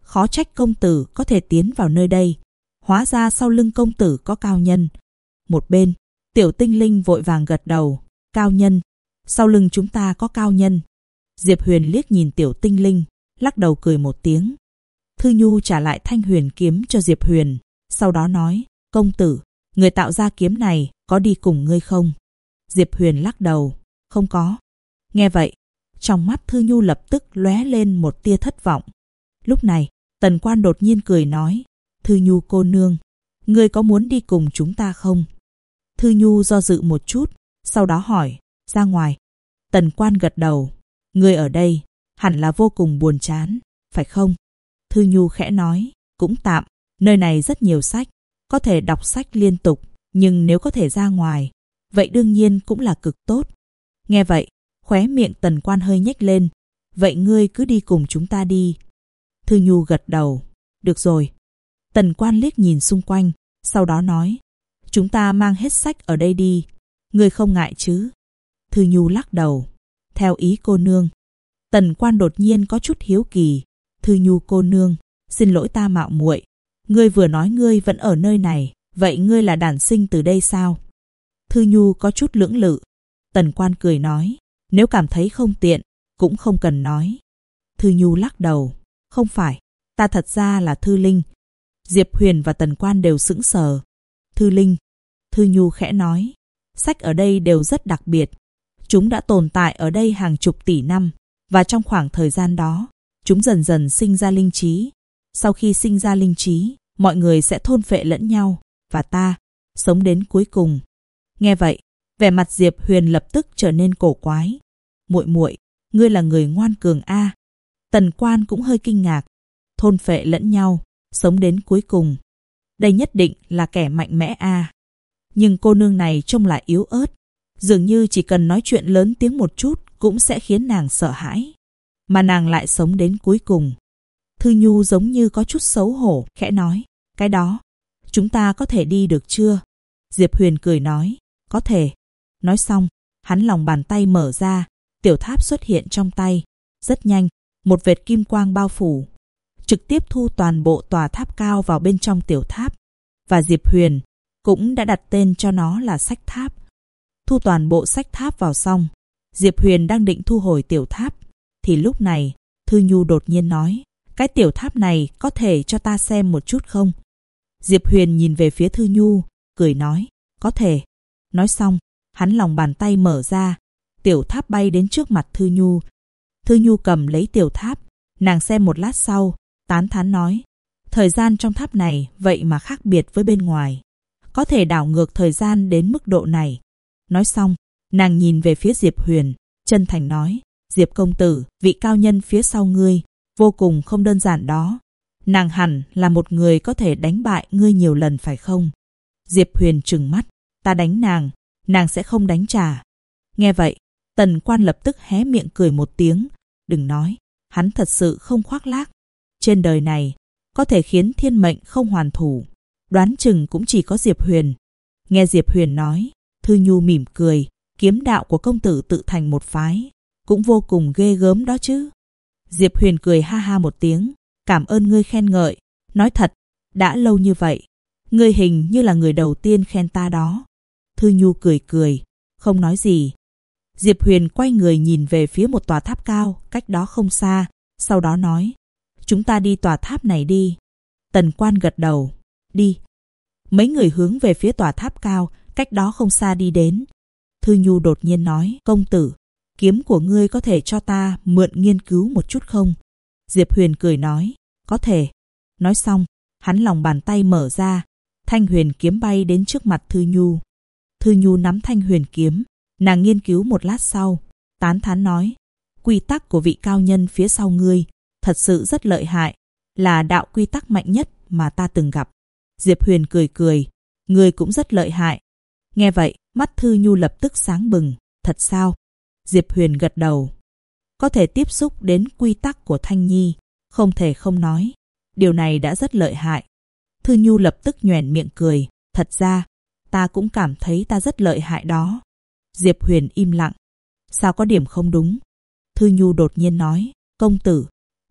khó trách công tử có thể tiến vào nơi đây. Hóa ra sau lưng công tử có cao nhân. Một bên, Tiểu Tinh Linh vội vàng gật đầu. Cao nhân, sau lưng chúng ta có cao nhân. Diệp Huyền liếc nhìn Tiểu Tinh Linh, lắc đầu cười một tiếng. Thư Nhu trả lại thanh huyền kiếm cho Diệp Huyền, sau đó nói, công tử, người tạo ra kiếm này có đi cùng ngươi không? Diệp Huyền lắc đầu, không có. Nghe vậy, trong mắt Thư Nhu lập tức lóe lên một tia thất vọng. Lúc này, Tần Quan đột nhiên cười nói, Thư Nhu cô nương, ngươi có muốn đi cùng chúng ta không? Thư Nhu do dự một chút, sau đó hỏi, ra ngoài. Tần Quan gật đầu, ngươi ở đây, hẳn là vô cùng buồn chán, phải không? Thư Nhu khẽ nói, cũng tạm, nơi này rất nhiều sách, có thể đọc sách liên tục, nhưng nếu có thể ra ngoài, vậy đương nhiên cũng là cực tốt. Nghe vậy, khóe miệng Tần Quan hơi nhếch lên, vậy ngươi cứ đi cùng chúng ta đi. Thư Nhu gật đầu, được rồi. Tần Quan liếc nhìn xung quanh, sau đó nói, chúng ta mang hết sách ở đây đi, ngươi không ngại chứ? Thư Nhu lắc đầu, theo ý cô nương. Tần Quan đột nhiên có chút hiếu kỳ, Thư Nhu cô nương, xin lỗi ta mạo muội, ngươi vừa nói ngươi vẫn ở nơi này, vậy ngươi là đản sinh từ đây sao? Thư Nhu có chút lưỡng lự. Tần Quan cười nói, nếu cảm thấy không tiện, cũng không cần nói. Thư Nhu lắc đầu, không phải, ta thật ra là Thư Linh. Diệp Huyền và Tần Quan đều sững sờ. Thư Linh, Thư Nhu khẽ nói, sách ở đây đều rất đặc biệt. Chúng đã tồn tại ở đây hàng chục tỷ năm, và trong khoảng thời gian đó, chúng dần dần sinh ra linh trí. Sau khi sinh ra linh trí, mọi người sẽ thôn phệ lẫn nhau, và ta, sống đến cuối cùng. Nghe vậy, vẻ mặt Diệp Huyền lập tức trở nên cổ quái. Muội muội, ngươi là người ngoan cường a. Tần Quan cũng hơi kinh ngạc. Thôn phệ lẫn nhau, sống đến cuối cùng. Đây nhất định là kẻ mạnh mẽ a. Nhưng cô nương này trông lại yếu ớt, dường như chỉ cần nói chuyện lớn tiếng một chút cũng sẽ khiến nàng sợ hãi. Mà nàng lại sống đến cuối cùng. Thư Nhu giống như có chút xấu hổ, khẽ nói, cái đó, chúng ta có thể đi được chưa? Diệp Huyền cười nói, có thể. Nói xong, hắn lòng bàn tay mở ra, tiểu tháp xuất hiện trong tay. Rất nhanh, một vệt kim quang bao phủ, trực tiếp thu toàn bộ tòa tháp cao vào bên trong tiểu tháp. Và Diệp Huyền cũng đã đặt tên cho nó là sách tháp. Thu toàn bộ sách tháp vào xong, Diệp Huyền đang định thu hồi tiểu tháp, thì lúc này, Thư Nhu đột nhiên nói, cái tiểu tháp này có thể cho ta xem một chút không? Diệp Huyền nhìn về phía Thư Nhu, cười nói, có thể. Nói xong, hắn lòng bàn tay mở ra, tiểu tháp bay đến trước mặt Thư Nhu. Thư Nhu cầm lấy tiểu tháp, nàng xem một lát sau, tán thán nói, thời gian trong tháp này vậy mà khác biệt với bên ngoài. Có thể đảo ngược thời gian đến mức độ này. Nói xong, nàng nhìn về phía Diệp Huyền, chân thành nói, Diệp công tử, vị cao nhân phía sau ngươi, vô cùng không đơn giản đó. Nàng hẳn là một người có thể đánh bại ngươi nhiều lần phải không? Diệp Huyền trừng mắt, ta đánh nàng sẽ không đánh trả. Nghe vậy, Tần Quan lập tức hé miệng cười một tiếng, đừng nói, hắn thật sự không khoác lác. Trên đời này, có thể khiến thiên mệnh không hoàn thủ, đoán chừng cũng chỉ có Diệp Huyền. Nghe Diệp Huyền nói, Thư Nhu mỉm cười, kiếm đạo của công tử tự thành một phái, cũng vô cùng ghê gớm đó chứ. Diệp Huyền cười ha ha một tiếng, cảm ơn ngươi khen ngợi. Nói thật, đã lâu như vậy, ngươi hình như là người đầu tiên khen ta đó. Thư Nhu cười cười, không nói gì. Diệp Huyền quay người nhìn về phía một tòa tháp cao, cách đó không xa, sau đó nói, chúng ta đi tòa tháp này đi. Tần Quan gật đầu, đi. Mấy người hướng về phía tòa tháp cao, cách đó không xa đi đến. Thư Nhu đột nhiên nói, công tử, kiếm của ngươi có thể cho ta mượn nghiên cứu một chút không? Diệp Huyền cười nói, có thể. Nói xong, hắn lòng bàn tay mở ra, thanh huyền kiếm bay đến trước mặt Thư Nhu. Thư Nhu nắm thanh huyền kiếm, nàng nghiên cứu một lát sau, tán thán nói, quy tắc của vị cao nhân phía sau ngươi thật sự rất lợi hại, là đạo quy tắc mạnh nhất mà ta từng gặp. Diệp Huyền cười cười, ngươi cũng rất lợi hại. Nghe vậy, mắt Thư Nhu lập tức sáng bừng, thật sao? Diệp Huyền gật đầu. Có thể tiếp xúc đến quy tắc của Thanh Nhi, không thể không nói, điều này đã rất lợi hại. Thư Nhu lập tức nhoẻn miệng cười, thật ra, ta cũng cảm thấy ta rất lợi hại đó. Diệp Huyền im lặng, sao có điểm không đúng? Thư Nhu đột nhiên nói, công tử,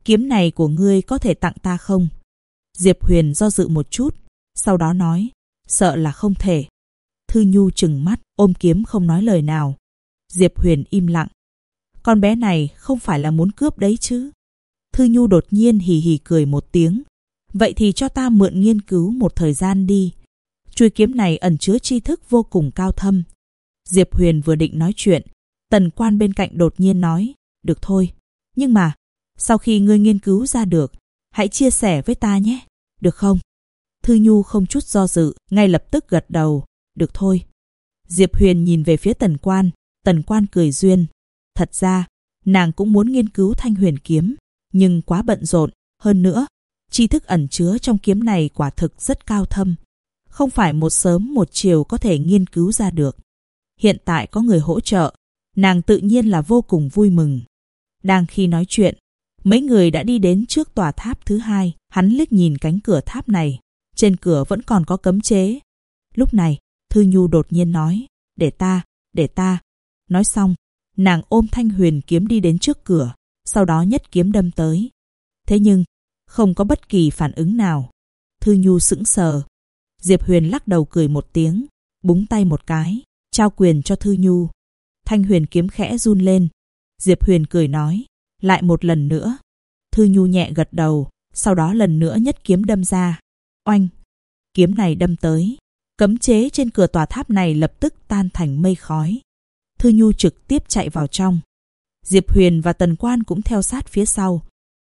kiếm này của ngươi có thể tặng ta không? Diệp Huyền do dự một chút, sau đó nói, sợ là không thể. Thư Nhu trừng mắt, ôm kiếm không nói lời nào. Diệp Huyền im lặng. Con bé này không phải là muốn cướp đấy chứ? Thư Nhu đột nhiên hì hì cười một tiếng. Vậy thì cho ta mượn nghiên cứu một thời gian đi. Chuôi kiếm này ẩn chứa tri thức vô cùng cao thâm. Diệp Huyền vừa định nói chuyện, Tần Quan bên cạnh đột nhiên nói, được thôi. Nhưng mà, sau khi ngươi nghiên cứu ra được, hãy chia sẻ với ta nhé, được không? Thư Nhu không chút do dự, ngay lập tức gật đầu, được thôi. Diệp Huyền nhìn về phía Tần Quan cười duyên. Thật ra, nàng cũng muốn nghiên cứu Thanh Huyền kiếm, nhưng quá bận rộn. Hơn nữa, tri thức ẩn chứa trong kiếm này quả thực rất cao thâm. Không phải một sớm một chiều có thể nghiên cứu ra được. Hiện tại có người hỗ trợ, nàng tự nhiên là vô cùng vui mừng. Đang khi nói chuyện, mấy người đã đi đến trước tòa tháp thứ hai. Hắn liếc nhìn cánh cửa tháp này, trên cửa vẫn còn có cấm chế. Lúc này, Thư Nhu đột nhiên nói, để ta. Nói xong, nàng ôm Thanh Huyền kiếm đi đến trước cửa, sau đó nhất kiếm đâm tới. Thế nhưng, không có bất kỳ phản ứng nào. Thư Nhu sững sờ. Diệp Huyền lắc đầu cười một tiếng, búng tay một cái, trao quyền cho Thư Nhu. Thanh Huyền kiếm khẽ run lên. Diệp Huyền cười nói, lại một lần nữa. Thư Nhu nhẹ gật đầu, sau đó lần nữa nhất kiếm đâm ra. Oanh! Kiếm này đâm tới. Cấm chế trên cửa tòa tháp này lập tức tan thành mây khói. Thư Nhu trực tiếp chạy vào trong. Diệp Huyền và Tần Quan cũng theo sát phía sau.